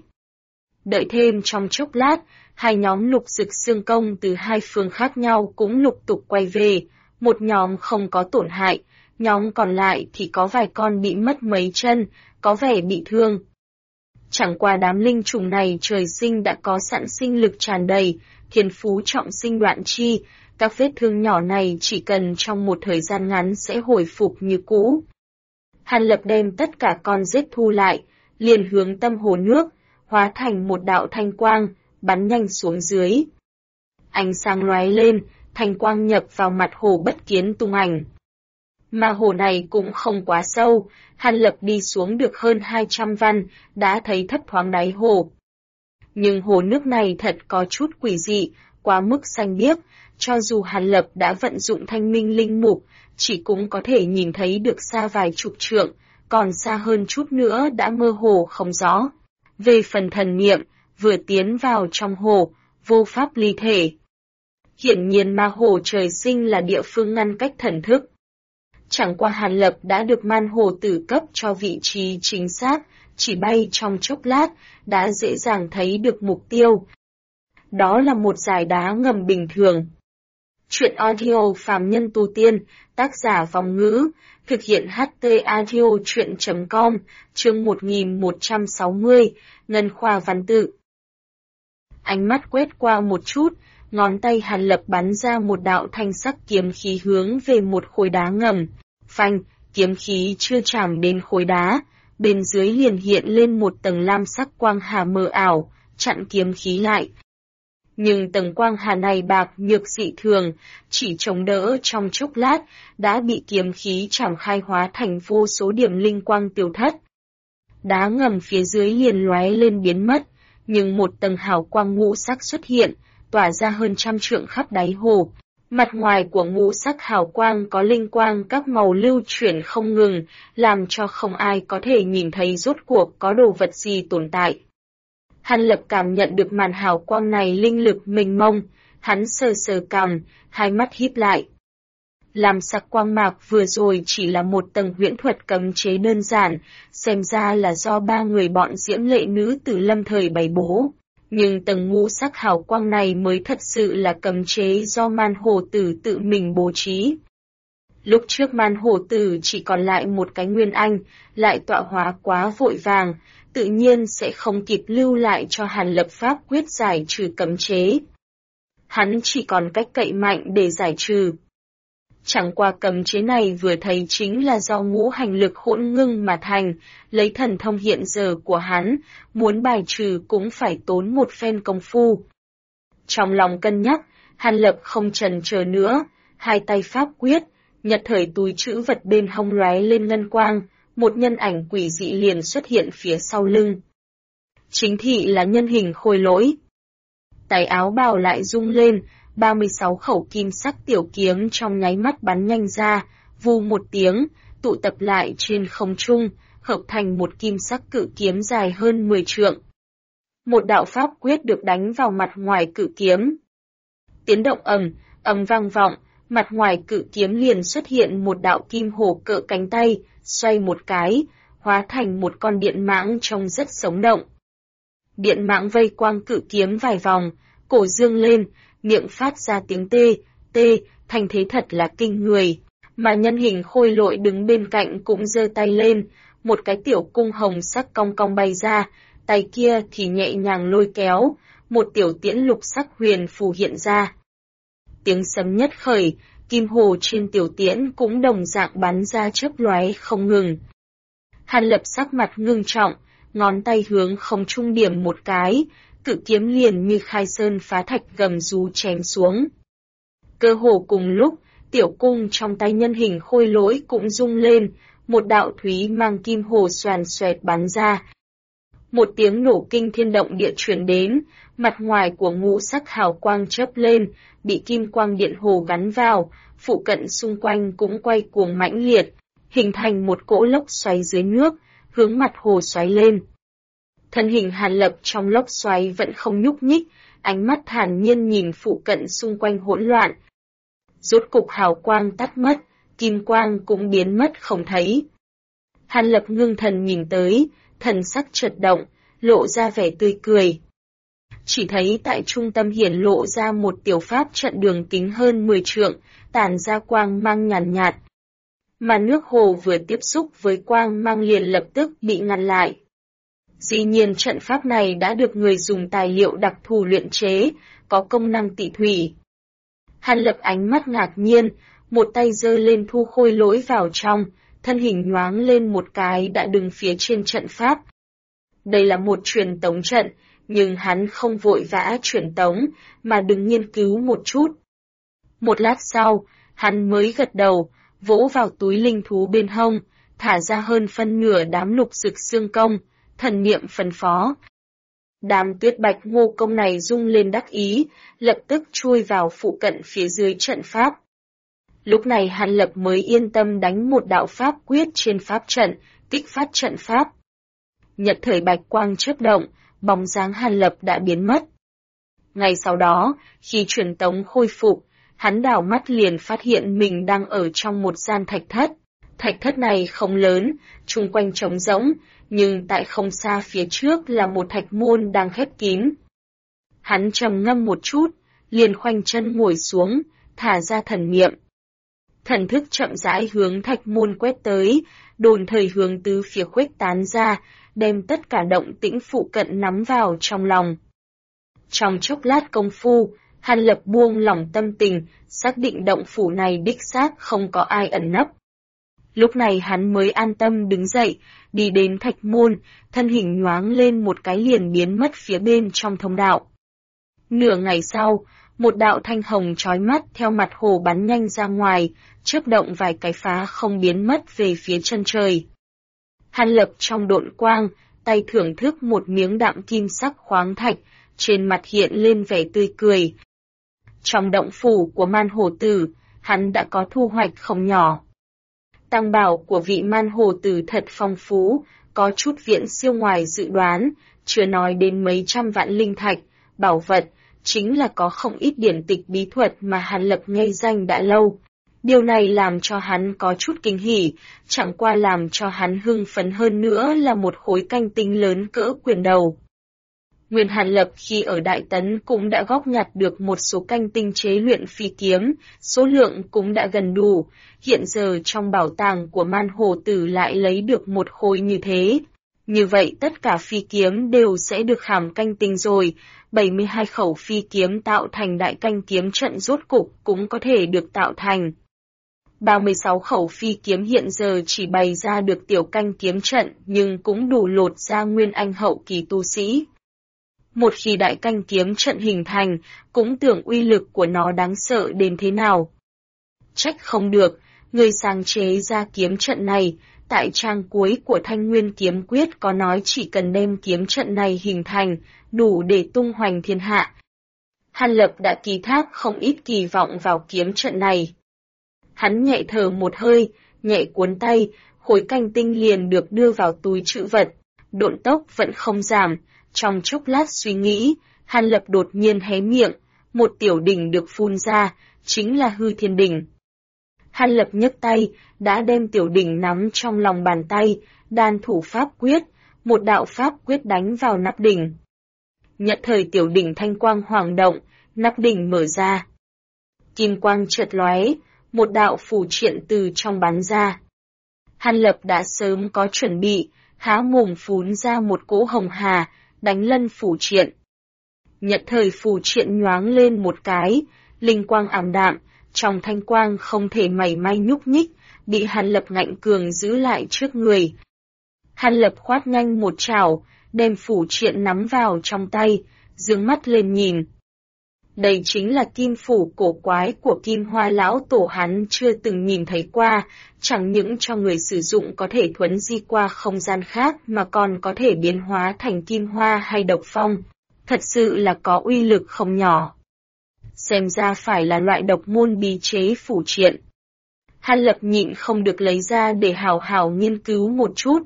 Đợi thêm trong chốc lát, 2 nhóm Lục Dực Xương Công từ 2 phương khác nhau cũng lục tục quay về, một nhóm không có tổn hại, nhóm còn lại thì có vài con bị mất mấy chân, có vẻ bị thương. Chẳng qua đám linh trùng này trời sinh đã có sẵn sinh lực tràn đầy, thiên phú trọng sinh đoạn chi, các vết thương nhỏ này chỉ cần trong một thời gian ngắn sẽ hồi phục như cũ. Hàn Lập đem tất cả con rết thu lại, liền hướng tâm hồ nước, hóa thành một đạo thanh quang, bắn nhanh xuống dưới. Ánh sáng lóe lên, thanh quang nhập vào mặt hồ bất kiến tung ảnh. Mà hồ này cũng không quá sâu, Hàn Lập đi xuống được hơn 200 văn, đã thấy thấp thoáng đáy hồ. Nhưng hồ nước này thật có chút quỷ dị, quá mức xanh biếc, Cho dù Hàn Lập đã vận dụng thanh minh linh mục, chỉ cũng có thể nhìn thấy được xa vài chục trượng, còn xa hơn chút nữa đã mơ hồ không rõ. Về phần thần niệm, vừa tiến vào trong hồ, vô pháp ly thể. Hiển nhiên ma hồ trời sinh là địa phương ngăn cách thần thức. Chẳng qua Hàn Lập đã được man hồ tử cấp cho vị trí chính xác, chỉ bay trong chốc lát, đã dễ dàng thấy được mục tiêu. Đó là một dải đá ngầm bình thường. Chuyện audio phàm nhân tu tiên, tác giả Vong Ngữ, thực hiện HT audio chuyện.com, chương 1160, Ngân Khoa Văn Tự. Ánh mắt quét qua một chút, ngón tay Hàn Lập bắn ra một đạo thanh sắc kiếm khí hướng về một khối đá ngầm. Phanh, kiếm khí chưa chạm đến khối đá, bên dưới liền hiện lên một tầng lam sắc quang hà mờ ảo, chặn kiếm khí lại. Nhưng tầng quang hà này bạc nhược dị thường, chỉ chống đỡ trong chốc lát, đã bị kiếm khí chảm khai hóa thành vô số điểm linh quang tiêu thất. Đá ngầm phía dưới liền lóe lên biến mất, nhưng một tầng hào quang ngũ sắc xuất hiện, tỏa ra hơn trăm trượng khắp đáy hồ. Mặt ngoài của ngũ sắc hào quang có linh quang các màu lưu chuyển không ngừng, làm cho không ai có thể nhìn thấy rốt cuộc có đồ vật gì tồn tại. Hàn Lập cảm nhận được màn hào quang này linh lực mênh mông, hắn sờ sờ cằm, hai mắt híp lại. Làm sắc quang mạc vừa rồi chỉ là một tầng huyễn thuật cấm chế đơn giản, xem ra là do ba người bọn Diễm Lệ nữ tử lâm thời bày bố. Nhưng tầng ngũ sắc hào quang này mới thật sự là cấm chế do man hồ tử tự mình bố trí. Lúc trước man hồ tử chỉ còn lại một cái nguyên anh, lại tọa hóa quá vội vàng, tự nhiên sẽ không kịp lưu lại cho Hàn Lập pháp quyết giải trừ cấm chế. Hắn chỉ còn cách cậy mạnh để giải trừ. Chẳng qua cấm chế này vừa thấy chính là do ngũ hành lực hỗn ngưng mà thành, lấy thần thông hiện giờ của hắn, muốn bài trừ cũng phải tốn một phen công phu. Trong lòng cân nhắc, Hàn Lập không chần chờ nữa, hai tay pháp quyết, nhật thời túi trữ vật bên hông lóe lên ngân quang, một nhân ảnh quỷ dị liền xuất hiện phía sau lưng. Chính thị là nhân hình khôi lỗi. Tay áo bào lại rung lên, 36 khẩu kim sắc tiểu kiếm trong nháy mắt bắn nhanh ra, vù một tiếng, tụ tập lại trên không trung, hợp thành một kim sắc cự kiếm dài hơn 10 trượng. Một đạo pháp quyết được đánh vào mặt ngoài cự kiếm. Tiếng động ầm vang vọng, mặt ngoài cự kiếm liền xuất hiện một đạo kim hồ cỡ cánh tay, xoay một cái, hóa thành một con điện mãng trông rất sống động. Điện mãng vây quang cự kiếm vài vòng, cổ dương lên, miệng phát ra tiếng tê, thành thế thật là kinh người. Mà nhân hình khôi lỗi đứng bên cạnh cũng giơ tay lên, một cái tiểu cung hồng sắc cong cong bay ra, tay kia thì nhẹ nhàng lôi kéo, một tiểu tiễn lục sắc huyền phù hiện ra. Tiếng sấm nhất khởi, kim hồ trên tiểu tiễn cũng đồng dạng bắn ra chớp lóe không ngừng. Hàn Lập sắc mặt ngưng trọng, ngón tay hướng không trung điểm một cái, cự kiếm liền như khai sơn phá thạch gầm rú chém xuống. Cơ hồ cùng lúc, tiểu cung trong tay nhân hình khôi lỗi cũng rung lên, một đạo thúy mang kim hồ xoàn xoẹt bắn ra. Một tiếng nổ kinh thiên động địa truyền đến, mặt ngoài của ngũ sắc hào quang chớp lên, bị kim quang điện hồ gắn vào, phụ cận xung quanh cũng quay cuồng mãnh liệt, hình thành một cỗ lốc xoáy dưới nước, hướng mặt hồ xoáy lên. Thân hình Hàn Lập trong lốc xoáy vẫn không nhúc nhích, ánh mắt thản nhiên nhìn phụ cận xung quanh hỗn loạn. Rốt cục hào quang tắt mất, kim quang cũng biến mất không thấy. Hàn Lập ngưng thần nhìn tới, thần sắc chợt động, lộ ra vẻ tươi cười. Chỉ thấy tại trung tâm hiển lộ ra một tiểu pháp trận đường kính hơn 10 trượng, tản ra quang mang nhàn nhạt. Mà nước hồ vừa tiếp xúc với quang mang liền lập tức bị ngăn lại. Dĩ nhiên trận pháp này đã được người dùng tài liệu đặc thù luyện chế, có công năng tị thủy. Hàn Lập ánh mắt ngạc nhiên, một tay giơ lên thu khôi lỗi vào trong, thân hình nhoáng lên một cái đã đứng phía trên trận pháp. Đây là một truyền tống trận, nhưng hắn không vội vã truyền tống, mà đứng nghiên cứu một chút. Một lát sau, hắn mới gật đầu, vỗ vào túi linh thú bên hông, thả ra hơn phân nửa đám lục dực xương công, thần niệm phân phó. Đám tuyết bạch ngô công này rung lên đắc ý, lập tức chui vào phụ cận phía dưới trận pháp. Lúc này Hàn Lập mới yên tâm đánh một đạo pháp quyết trên pháp trận, kích phát trận pháp. Nhật thời bạch quang chớp động, bóng dáng Hàn Lập đã biến mất. Ngay sau đó, khi truyền tống khôi phục, hắn đảo mắt liền phát hiện mình đang ở trong một gian thạch thất. Thạch thất này không lớn, chung quanh trống rỗng, nhưng tại không xa phía trước là một thạch môn đang khép kín. Hắn trầm ngâm một chút, liền khoanh chân ngồi xuống, thả ra thần niệm. Thần thức chậm rãi hướng thạch môn quét tới, đồn thời hướng tứ phía khuếch tán ra, đem tất cả động tĩnh phụ cận nắm vào trong lòng. Trong chốc lát công phu, Hàn Lập buông lỏng tâm tình, xác định động phủ này đích xác không có ai ẩn nấp. Lúc này hắn mới an tâm đứng dậy, đi đến thạch môn, thân hình nhoáng lên một cái liền biến mất phía bên trong thông đạo. Nửa ngày sau, một đạo thanh hồng chói mắt theo mặt hồ bắn nhanh ra ngoài, chớp động vài cái phá không biến mất về phía chân trời. Hàn Lập trong độn quang, tay thưởng thức một miếng đạm kim sắc khoáng thạch, trên mặt hiện lên vẻ tươi cười. Trong động phủ của Man Hồ Tử, hắn đã có thu hoạch không nhỏ. Tăng bảo của vị Man Hồ Tử thật phong phú, có chút viễn siêu ngoài dự đoán, chưa nói đến mấy trăm vạn linh thạch, bảo vật, chính là có không ít điển tịch bí thuật mà Hàn Lập nghe danh đã lâu. Điều này làm cho hắn có chút kinh hỉ, chẳng qua làm cho hắn hưng phấn hơn nữa là một khối canh tinh lớn cỡ quyền đầu. Nguyên Hàn Lập khi ở Đại Tấn cũng đã góp nhặt được một số canh tinh chế luyện phi kiếm, số lượng cũng đã gần đủ, hiện giờ trong bảo tàng của Man Hồ Tử lại lấy được một khối như thế. Như vậy tất cả phi kiếm đều sẽ được khảm canh tinh rồi, 72 khẩu phi kiếm tạo thành đại canh kiếm trận rốt cục cũng có thể được tạo thành. 36 khẩu phi kiếm hiện giờ chỉ bày ra được tiểu canh kiếm trận nhưng cũng đủ lột ra nguyên anh hậu kỳ tu sĩ. Một khi đại canh kiếm trận hình thành, cũng tưởng uy lực của nó đáng sợ đến thế nào. Trách không được, người sáng chế ra kiếm trận này, tại trang cuối của Thanh Nguyên Kiếm Quyết có nói chỉ cần đem kiếm trận này hình thành, đủ để tung hoành thiên hạ. Hàn Lập đã ký thác không ít kỳ vọng vào kiếm trận này. Hắn nhẹ thở một hơi, nhẹ cuốn tay, khối canh tinh liền được đưa vào túi trữ vật, độn tốc vẫn không giảm. Trong chốc lát suy nghĩ, Hàn Lập đột nhiên hé miệng, một tiểu đỉnh được phun ra, chính là hư thiên đỉnh. Hàn Lập nhấc tay, đã đem tiểu đỉnh nắm trong lòng bàn tay, đan thủ pháp quyết, một đạo pháp quyết đánh vào nắp đỉnh. Nhất thời tiểu đỉnh thanh quang hoàng động, nắp đỉnh mở ra. Kim quang chợt lóe, một đạo phù triện từ trong bắn ra. Hàn Lập đã sớm có chuẩn bị, há mồm phun ra một cỗ hồng hà, đánh lân phù triện. Nhất thời phù triện nhoáng lên một cái, linh quang ảm đạm, trong thanh quang không thể mảy may nhúc nhích, bị Hàn Lập ngạnh cường giữ lại trước người. Hàn Lập khoát nhanh một chảo, đem phù triện nắm vào trong tay, dương mắt lên nhìn. Đây chính là kim phủ cổ quái của Kim Hoa lão tổ, hắn chưa từng nhìn thấy qua, chẳng những cho người sử dụng có thể thuấn di qua không gian khác mà còn có thể biến hóa thành kim hoa hay độc phong, thật sự là có uy lực không nhỏ. Xem ra phải là loại độc môn bí chế phủ triện. Hàn Lập nhịn không được lấy ra để hào hào nghiên cứu một chút.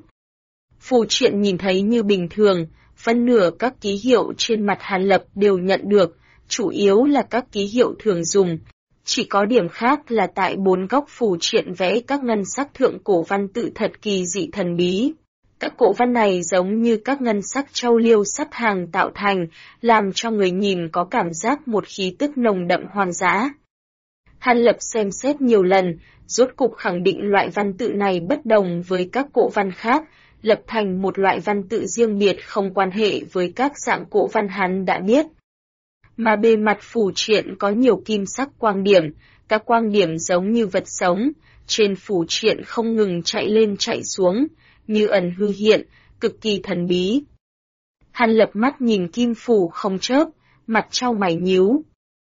Phù triện nhìn thấy như bình thường, phân nửa các ký hiệu trên mặt Hàn Lập đều nhận được, chủ yếu là các ký hiệu thường dùng. Chỉ có điểm khác là tại 4 góc phù triện vẽ các ngân sắc thượng cổ văn tự thật kỳ dị thần bí. Các cổ văn này giống như các ngân sắc châu liêu sắp hàng tạo thành, làm cho người nhìn có cảm giác một khí tức nồng đậm hoang dã. Hàn Lập xem xét nhiều lần, rốt cục khẳng định loại văn tự này bất đồng với các cổ văn khác, lập thành một loại văn tự riêng biệt không quan hệ với các dạng cổ văn hắn đã biết. Mà bề mặt phù triện có nhiều kim sắc quang điểm, các quang điểm giống như vật sống, trên phù triện không ngừng chạy lên chạy xuống, như ẩn hư hiện, cực kỳ thần bí. Hàn Lập mắt nhìn kim phù không chớp, mặt chau mày nhíu.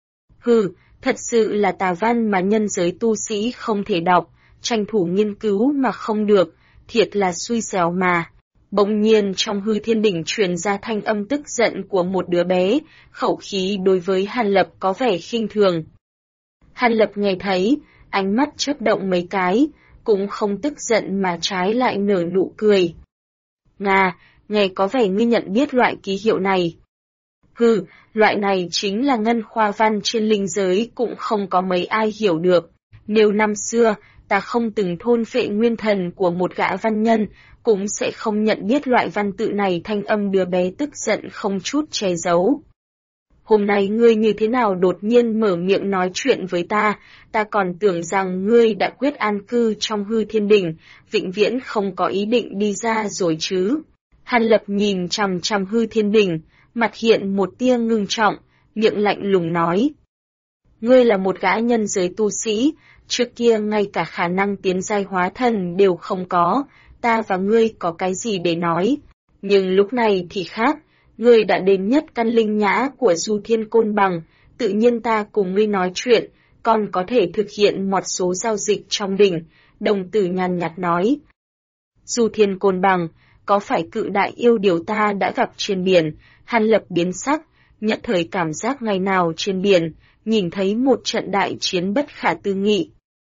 Thật sự là tà văn mà nhân giới tu sĩ không thể đọc, tranh thủ nghiên cứu mà không được, thiệt là xui xẻo mà. Bỗng nhiên trong hư thiên đỉnh truyền ra thanh âm tức giận của một đứa bé, khẩu khí đối với Hàn Lập có vẻ khinh thường. Hàn Lập nghe thấy, ánh mắt chớp động mấy cái, cũng không tức giận mà trái lại nở nụ cười. Nga, nghe có vẻ ngươi nhận biết loại ký hiệu này. Hừ, loại này chính là ngân khoa văn trên linh giới cũng không có mấy ai hiểu được. Nếu năm xưa, ta không từng thôn phệ nguyên thần của một gã văn nhân, cũng sẽ không nhận biết loại văn tự này. Thanh âm đứa bé tức giận không chút che giấu. Hôm nay ngươi như thế nào đột nhiên mở miệng nói chuyện với ta còn tưởng rằng ngươi đã quyết an cư trong hư thiên đỉnh, vĩnh viễn không có ý định đi ra rồi chứ. Hàn Lập nhìn chằm chằm hư thiên đỉnh, mặt hiện một tia ngưng trọng, miệng lạnh lùng nói. Ngươi là một gã nhân giới tu sĩ, trước kia ngay cả khả năng tiến giai hóa thần đều không có, ta và ngươi có cái gì để nói. Nhưng lúc này thì khác, ngươi đã đến nhất căn linh nhã của Du Thiên Côn Bằng, tự nhiên ta cùng ngươi nói chuyện, còn có thể thực hiện một số giao dịch trong đỉnh, đồng tử nhàn nhạt nói. Du Thiên Côn Bằng, có phải cự đại yêu điều ta đã gặp trên biển? Hàn Lập biến sắc, nhận thời cảm giác ngày nào trên biển, nhìn thấy một trận đại chiến bất khả tư nghị.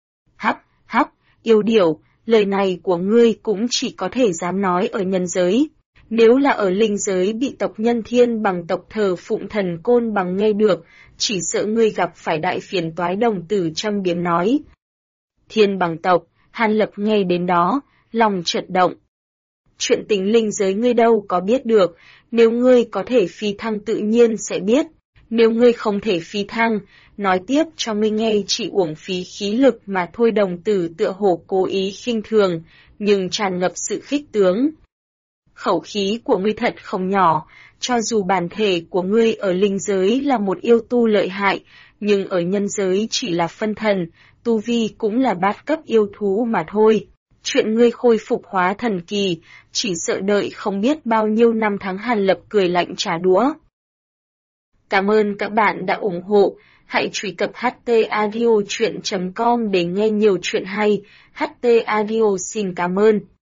Hắc, yêu điều, lời này của ngươi cũng chỉ có thể dám nói ở nhân giới. Nếu là ở linh giới bị tộc nhân Thiên Bằng tộc thờ phụng thần Côn Bằng nghe được, chỉ sợ ngươi gặp phải đại phiền toái. Đồng tử châm biếm nói. Thiên Bằng tộc, Hàn Lập nghe đến đó, lòng chợt động. Chuyện tình linh giới ngươi đâu có biết được, nếu ngươi có thể phi thăng tự nhiên sẽ biết. Nếu ngươi không thể phi thăng, nói tiếp cho ngươi nghe chỉ uổng phí khí lực mà thôi. Đồng tử tựa hồ cố ý khinh thường, nhưng tràn ngập sự khích tướng. Khẩu khí của ngươi thật không nhỏ, cho dù bản thể của ngươi ở linh giới là một yêu tu lợi hại, nhưng ở nhân giới chỉ là phân thần, tu vi cũng là bát cấp yêu thú mà thôi. Chuyện ngươi khôi phục hóa thần kỳ, chỉ sợ đợi không biết bao nhiêu năm tháng. Hàn Lập cười lạnh trả đũa. Cảm ơn các bạn đã ủng hộ, hãy truy cập htaudio.com để nghe nhiều chuyện hay. HT Audio xin cảm ơn.